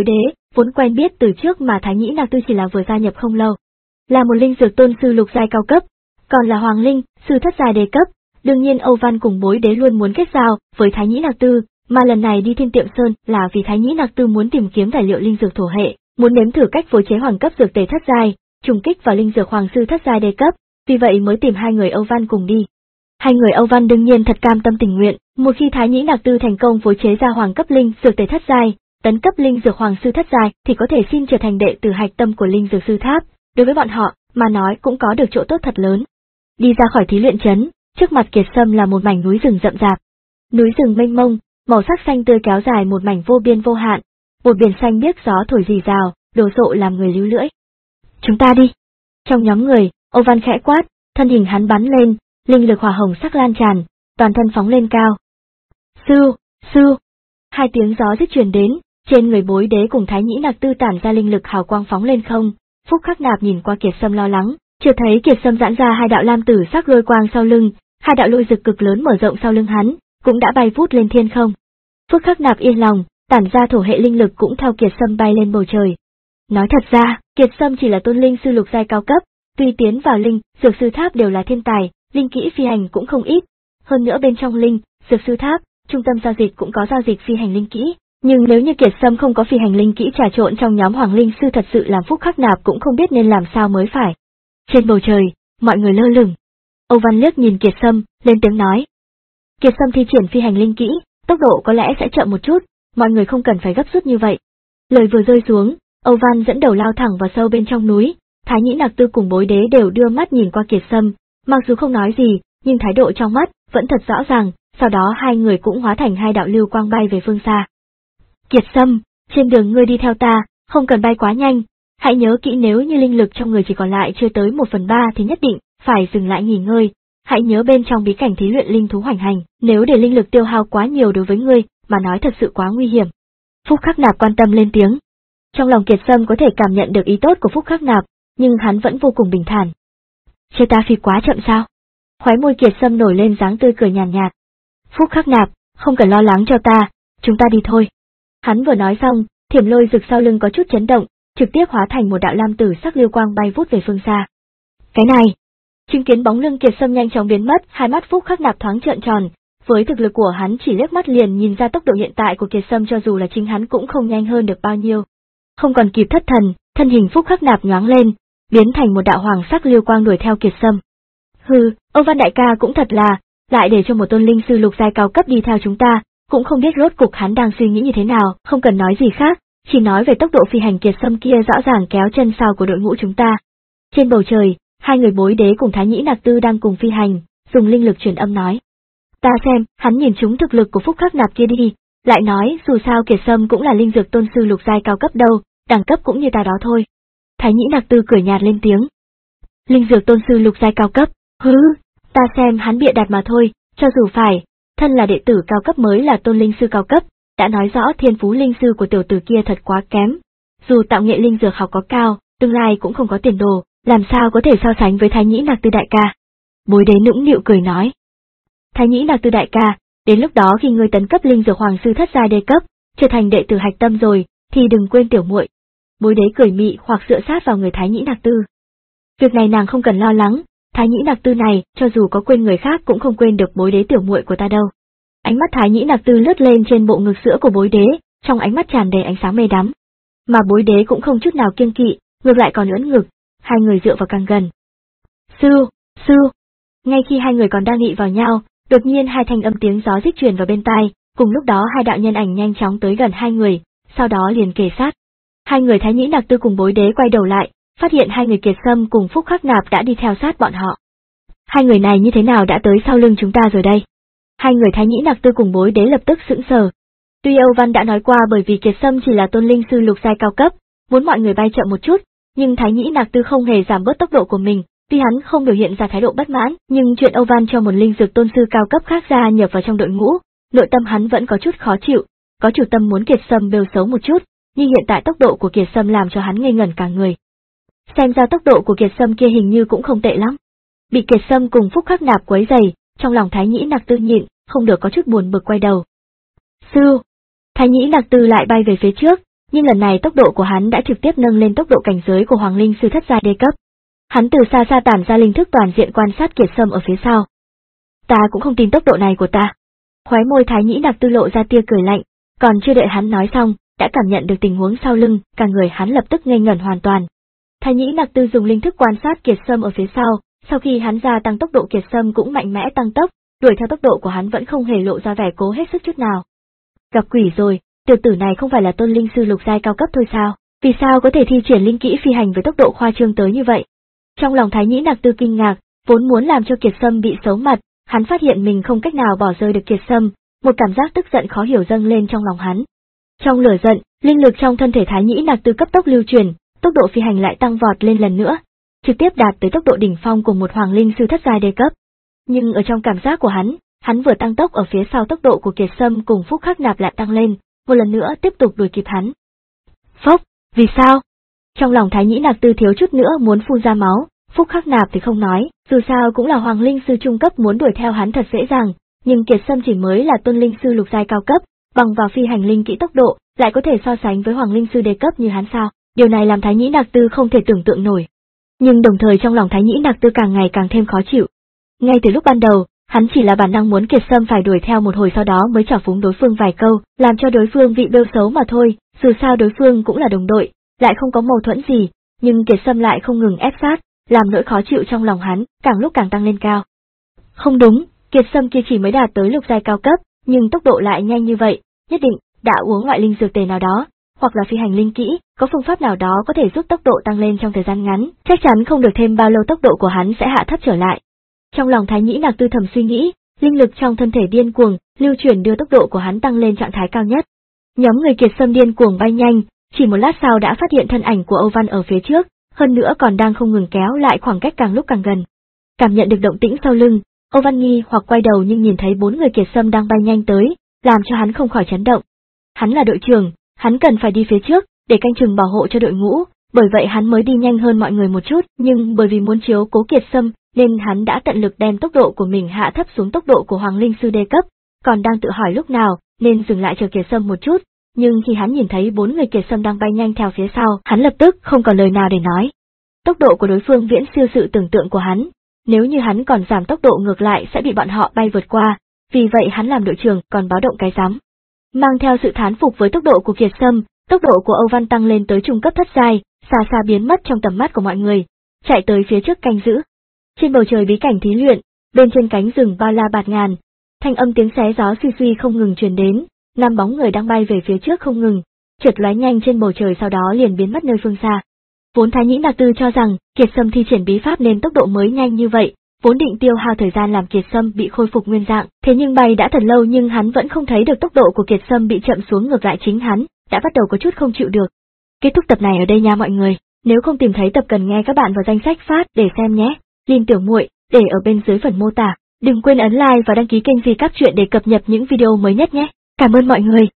vốn quen biết từ trước mà Thái Nhĩ Nạc Tư chỉ là vừa gia nhập không lâu. Là một linh dược tôn sư lục giai cao cấp, còn là hoàng linh, sư thất giai đề cấp, đương nhiên Âu Văn cùng bối đế luôn muốn kết giao với Thái Nhĩ Nạc Tư, mà lần này đi Thiên Tiệm Sơn là vì Thái Nhĩ Nạc Tư muốn tìm kiếm tài liệu linh dược thổ hệ, muốn nếm thử cách phối chế hoàng cấp dược tề thất giai, trùng kích vào linh dược hoàng sư thất giai đề cấp, vì vậy mới tìm hai người Âu Văn cùng đi. Hai người Âu Văn đương nhiên thật cam tâm tình nguyện, một khi Thái Nhĩ Nạc Tư thành công phối chế ra hoàng cấp linh dược tề thất giai, tấn cấp linh dược hoàng sư thất giai thì có thể xin trở thành đệ tử hạch tâm của linh dược sư tháp, đối với bọn họ mà nói cũng có được chỗ tốt thật lớn. Đi ra khỏi thí luyện trấn, trước mặt Kiệt Sâm là một mảnh núi rừng rậm rạp. Núi rừng mênh mông, màu sắc xanh tươi kéo dài một mảnh vô biên vô hạn, một biển xanh biếc gió thổi rì rào, đồ sộ làm người líu lưỡi. Chúng ta đi. Trong nhóm người, Âu Văn khẽ quát, thân hình hắn bắn lên, linh lực hỏa hồng sắc lan tràn, toàn thân phóng lên cao. Sư, sư. Hai tiếng gió rít truyền đến, trên người bối đế cùng Thái Nhĩ Nạc Tư tản ra linh lực hào quang phóng lên không. Phúc Khắc Nạp nhìn qua Kiệt Sâm lo lắng, chưa thấy Kiệt Sâm giãn ra hai đạo lam tử sắc lôi quang sau lưng, hai đạo lôi rực cực lớn mở rộng sau lưng hắn, cũng đã bay vút lên thiên không. Phúc Khắc Nạp yên lòng, tản ra thổ hệ linh lực cũng theo Kiệt Sâm bay lên bầu trời. Nói thật ra, Kiệt Sâm chỉ là tôn linh sư lục giai cao cấp, tuy tiến vào linh, dược sư tháp đều là thiên tài, linh kỹ phi hành cũng không ít. Hơn nữa bên trong linh, dược sư tháp, trung tâm giao dịch cũng có giao dịch phi hành linh kỹ. Nhưng nếu như Kiệt Sâm không có phi hành linh kỹ trà trộn trong nhóm Hoàng Linh Sư thật sự làm Phúc Khắc Nạp cũng không biết nên làm sao mới phải. Trên bầu trời, mọi người lơ lửng. Âu Văn liếc nhìn Kiệt Sâm, lên tiếng nói. Kiệt Sâm thi triển phi hành linh kỹ, tốc độ có lẽ sẽ chậm một chút, mọi người không cần phải gấp rút như vậy. Lời vừa rơi xuống, Âu Văn dẫn đầu lao thẳng vào sâu bên trong núi, Thái Nhĩ Nạc Tư cùng bối đế đều đưa mắt nhìn qua Kiệt Sâm, mặc dù không nói gì, nhưng thái độ trong mắt vẫn thật rõ ràng, sau đó hai người cũng hóa thành hai đạo lưu quang bay về phương xa. Kiệt Sâm, trên đường ngươi đi theo ta, không cần bay quá nhanh, hãy nhớ kỹ nếu như linh lực trong người chỉ còn lại chưa tới một phần ba thì nhất định phải dừng lại nghỉ ngơi, hãy nhớ bên trong bí cảnh thí luyện linh thú hoành hành, nếu để linh lực tiêu hao quá nhiều đối với ngươi, mà nói thật sự quá nguy hiểm. Phúc Khắc Nạp quan tâm lên tiếng. Trong lòng Kiệt Sâm có thể cảm nhận được ý tốt của Phúc Khắc Nạp, nhưng hắn vẫn vô cùng bình thản. Chơi ta phi quá chậm sao? Khóe môi Kiệt Sâm nổi lên dáng tươi cười nhàn nhạt, nhạt. Phúc Khắc Nạp, không cần lo lắng cho ta, chúng ta đi thôi. Hắn vừa nói xong, thiểm lôi rực sau lưng có chút chấn động, trực tiếp hóa thành một đạo lam tử sắc lưu quang bay vút về phương xa. Cái này, chứng kiến bóng lưng Kiệt Sâm nhanh chóng biến mất, hai mắt Phúc Khắc Nạp thoáng trợn tròn, với thực lực của hắn chỉ liếc mắt liền nhìn ra tốc độ hiện tại của Kiệt Sâm cho dù là chính hắn cũng không nhanh hơn được bao nhiêu. Không còn kịp thất thần, thân hình Phúc Khắc Nạp nhoáng lên, biến thành một đạo hoàng sắc lưu quang đuổi theo Kiệt Sâm. Hừ, Âu Văn đại ca cũng thật là, lại để cho một tôn linh sư lục giai cao cấp đi theo chúng ta, cũng không biết rốt cục hắn đang suy nghĩ như thế nào, không cần nói gì khác, chỉ nói về tốc độ phi hành Kiệt Sâm kia rõ ràng kéo chân sau của đội ngũ chúng ta. Trên bầu trời, hai người bối đế cùng Thái Nhĩ Nạc Tư đang cùng phi hành, dùng linh lực truyền âm nói. Ta xem, hắn nhìn trúng thực lực của Phúc Khắc Nạp kia đi, lại nói dù sao Kiệt Sâm cũng là linh dược tôn sư lục giai cao cấp đâu, đẳng cấp cũng như ta đó thôi. Thái Nhĩ Nạc Tư cười nhạt lên tiếng. Linh dược tôn sư lục giai cao cấp, hứ, ta xem hắn bịa đặt mà thôi, cho dù phải, thân là đệ tử cao cấp mới là tôn linh sư cao cấp, đã nói rõ thiên phú linh sư của tiểu tử kia thật quá kém. Dù tạo nghệ linh dược học có cao, tương lai cũng không có tiền đồ, làm sao có thể so sánh với Thái Nhĩ Nạc Tư đại ca. Bối đế nũng nịu cười nói. Thái Nhĩ Nạc Tư đại ca, đến lúc đó khi ngươi tấn cấp linh dược hoàng sư thất giai đề cấp, trở thành đệ tử hạch tâm rồi, thì đừng quên tiểu muội. Bối đế cười mị hoặc dựa sát vào người Thái Nhĩ Nạc Tư. Việc này nàng không cần lo lắng, Thái Nhĩ Nạc Tư này, cho dù có quên người khác cũng không quên được bối đế tiểu muội của ta đâu. Ánh mắt Thái Nhĩ Nạc Tư lướt lên trên bộ ngực sữa của bối đế, trong ánh mắt tràn đầy ánh sáng mê đắm. Mà bối đế cũng không chút nào kiêng kỵ, ngược lại còn ưỡn ngực, hai người dựa vào càng gần. Sư, sư. Ngay khi hai người còn đang nghị vào nhau, đột nhiên hai thanh âm tiếng gió rít truyền vào bên tai, cùng lúc đó hai đạo nhân ảnh nhanh chóng tới gần hai người, sau đó liền kề sát. Hai người Thái Nhĩ Nạc Tư cùng bối đế quay đầu lại, phát hiện hai người Kiệt Sâm cùng Phúc Khắc Nạp đã đi theo sát bọn họ. Hai người này như thế nào đã tới sau lưng chúng ta rồi đây? Hai người Thái Nhĩ Nạc Tư cùng bối đế lập tức sững sờ. Tuy Âu Văn đã nói qua bởi vì Kiệt Sâm chỉ là tôn linh sư lục giai cao cấp, muốn mọi người bay chậm một chút, nhưng Thái Nhĩ Nạc Tư không hề giảm bớt tốc độ của mình, tuy hắn không biểu hiện ra thái độ bất mãn, nhưng chuyện Âu Văn cho một linh dược tôn sư cao cấp khác gia nhập vào trong đội ngũ, nội tâm hắn vẫn có chút khó chịu, có chủ tâm muốn Kiệt Sâm bêu xấu một chút, nhưng hiện tại tốc độ của Kiệt Sâm làm cho hắn ngây ngẩn cả người. Xem ra tốc độ của Kiệt Sâm kia hình như cũng không tệ lắm. Bị Kiệt Sâm cùng Phúc Khắc Nạp quấy rầy, trong lòng Thái Nhĩ Nạc Tư nhịn, không được có chút buồn bực quay đầu. Sư! Thái Nhĩ Nạc Tư lại bay về phía trước, nhưng lần này tốc độ của hắn đã trực tiếp nâng lên tốc độ cảnh giới của Hoàng Linh Sư thất giai đê cấp. Hắn từ xa xa tản ra linh thức toàn diện quan sát Kiệt Sâm ở phía sau. Ta cũng không tin tốc độ này của ta. Khóe môi Thái Nhĩ Nặc Tư lộ ra tia cười lạnh, còn chưa đợi hắn nói xong, đã cảm nhận được tình huống sau lưng, cả người hắn lập tức ngây ngẩn hoàn toàn. Thái Nhĩ Nặc Tư dùng linh thức quan sát Kiệt Sâm ở phía sau, sau khi hắn gia tăng tốc độ Kiệt Sâm cũng mạnh mẽ tăng tốc, đuổi theo tốc độ của hắn vẫn không hề lộ ra vẻ cố hết sức chút nào. Gặp quỷ rồi, tiểu tử này không phải là tôn linh sư lục giai cao cấp thôi sao? Vì sao có thể thi triển linh kỹ phi hành với tốc độ khoa trương tới như vậy? Trong lòng Thái Nhĩ Nặc Tư kinh ngạc, vốn muốn làm cho Kiệt Sâm bị xấu mặt, hắn phát hiện mình không cách nào bỏ rơi được Kiệt Sâm, một cảm giác tức giận khó hiểu dâng lên trong lòng hắn. Trong lửa giận, linh lực trong thân thể Thái Nhĩ Nặc Tư cấp tốc lưu chuyển, tốc độ phi hành lại tăng vọt lên lần nữa, trực tiếp đạt tới tốc độ đỉnh phong của một Hoàng Linh Sư thất giai đê cấp. Nhưng ở trong cảm giác của hắn, hắn vừa tăng tốc ở phía sau tốc độ của Kiệt Sâm cùng Phúc Khắc Nạp lại tăng lên, một lần nữa tiếp tục đuổi kịp hắn. Phốc, vì sao? Trong lòng Thái Nhĩ Nặc Tư thiếu chút nữa muốn phun ra máu, Phúc Khắc Nạp thì không nói, dù sao cũng là Hoàng Linh Sư trung cấp muốn đuổi theo hắn thật dễ dàng, nhưng Kiệt Sâm chỉ mới là tôn linh sư lục giai cao cấp, bằng vào phi hành linh kỹ tốc độ, lại có thể so sánh với Hoàng Linh Sư đê cấp như hắn sao? Điều này làm Thái Nhĩ Nặc Tư không thể tưởng tượng nổi. Nhưng đồng thời trong lòng Thái Nhĩ Nặc Tư càng ngày càng thêm khó chịu. Ngay từ lúc ban đầu, hắn chỉ là bản năng muốn Kiệt Sâm phải đuổi theo một hồi, sau đó mới chào phúng đối phương vài câu, làm cho đối phương vị bêu xấu mà thôi, dù sao đối phương cũng là đồng đội, lại không có mâu thuẫn gì, nhưng Kiệt Sâm lại không ngừng ép sát, làm nỗi khó chịu trong lòng hắn càng lúc càng tăng lên cao. Không đúng, Kiệt Sâm kia chỉ mới đạt tới lục giai cao cấp, nhưng tốc độ lại nhanh như vậy, nhất định đã uống loại linh dược tề nào đó, hoặc là phi hành linh kỹ, có phương pháp nào đó có thể giúp tốc độ tăng lên trong thời gian ngắn, chắc chắn không được thêm bao lâu tốc độ của hắn sẽ hạ thấp trở lại. Trong lòng Thái Nhĩ Nặc Tư thầm suy nghĩ, linh lực trong thân thể điên cuồng, lưu chuyển đưa tốc độ của hắn tăng lên trạng thái cao nhất. Nhóm người Kiệt Sâm điên cuồng bay nhanh, chỉ một lát sau đã phát hiện thân ảnh của Âu Văn ở phía trước, hơn nữa còn đang không ngừng kéo lại khoảng cách càng lúc càng gần. Cảm nhận được động tĩnh sau lưng, Âu Văn nghi hoặc quay đầu nhưng nhìn thấy bốn người Kiệt Sâm đang bay nhanh tới, làm cho hắn không khỏi chấn động. Hắn là đội trưởng, hắn cần phải đi phía trước, để canh chừng bảo hộ cho đội ngũ, bởi vậy hắn mới đi nhanh hơn mọi người một chút, nhưng bởi vì muốn chiếu cố Kiệt Sâm, nên hắn đã tận lực đem tốc độ của mình hạ thấp xuống tốc độ của Hoàng Linh Sư đê cấp, còn đang tự hỏi lúc nào nên dừng lại chờ Kiệt Sâm một chút, nhưng khi hắn nhìn thấy bốn người Kiệt Sâm đang bay nhanh theo phía sau, hắn lập tức không còn lời nào để nói. Tốc độ của đối phương viễn siêu sự tưởng tượng của hắn, nếu như hắn còn giảm tốc độ ngược lại sẽ bị bọn họ bay vượt qua, vì vậy hắn làm đội trưởng còn báo động cái rắm. Mang theo sự thán phục với tốc độ của Kiệt Sâm, tốc độ của Âu Văn tăng lên tới trung cấp thất giai, xa xa biến mất trong tầm mắt của mọi người, chạy tới phía trước canh giữ. Trên bầu trời bí cảnh thí luyện, bên trên cánh rừng bao la bạt ngàn, thanh âm tiếng xé gió suy suy không ngừng truyền đến, năm bóng người đang bay về phía trước không ngừng, chợt lóe nhanh trên bầu trời sau đó liền biến mất nơi phương xa. Vốn Thái Nhĩ Nặc Tư cho rằng Kiệt Sâm thi triển bí pháp nên tốc độ mới nhanh như vậy, vốn định tiêu hao thời gian làm Kiệt Sâm bị khôi phục nguyên dạng, thế nhưng bay đã thật lâu nhưng hắn vẫn không thấy được tốc độ của Kiệt Sâm bị chậm xuống, ngược lại chính hắn đã bắt đầu có chút không chịu được. Kết thúc tập này ở đây nha mọi người, nếu không tìm thấy tập cần nghe các bạn vào danh sách phát để xem nhé. Link tiểu muội để ở bên dưới phần mô tả. Đừng quên ấn like và đăng ký kênh Di Cáp Truyện để cập nhật những video mới nhất nhé. Cảm ơn mọi người.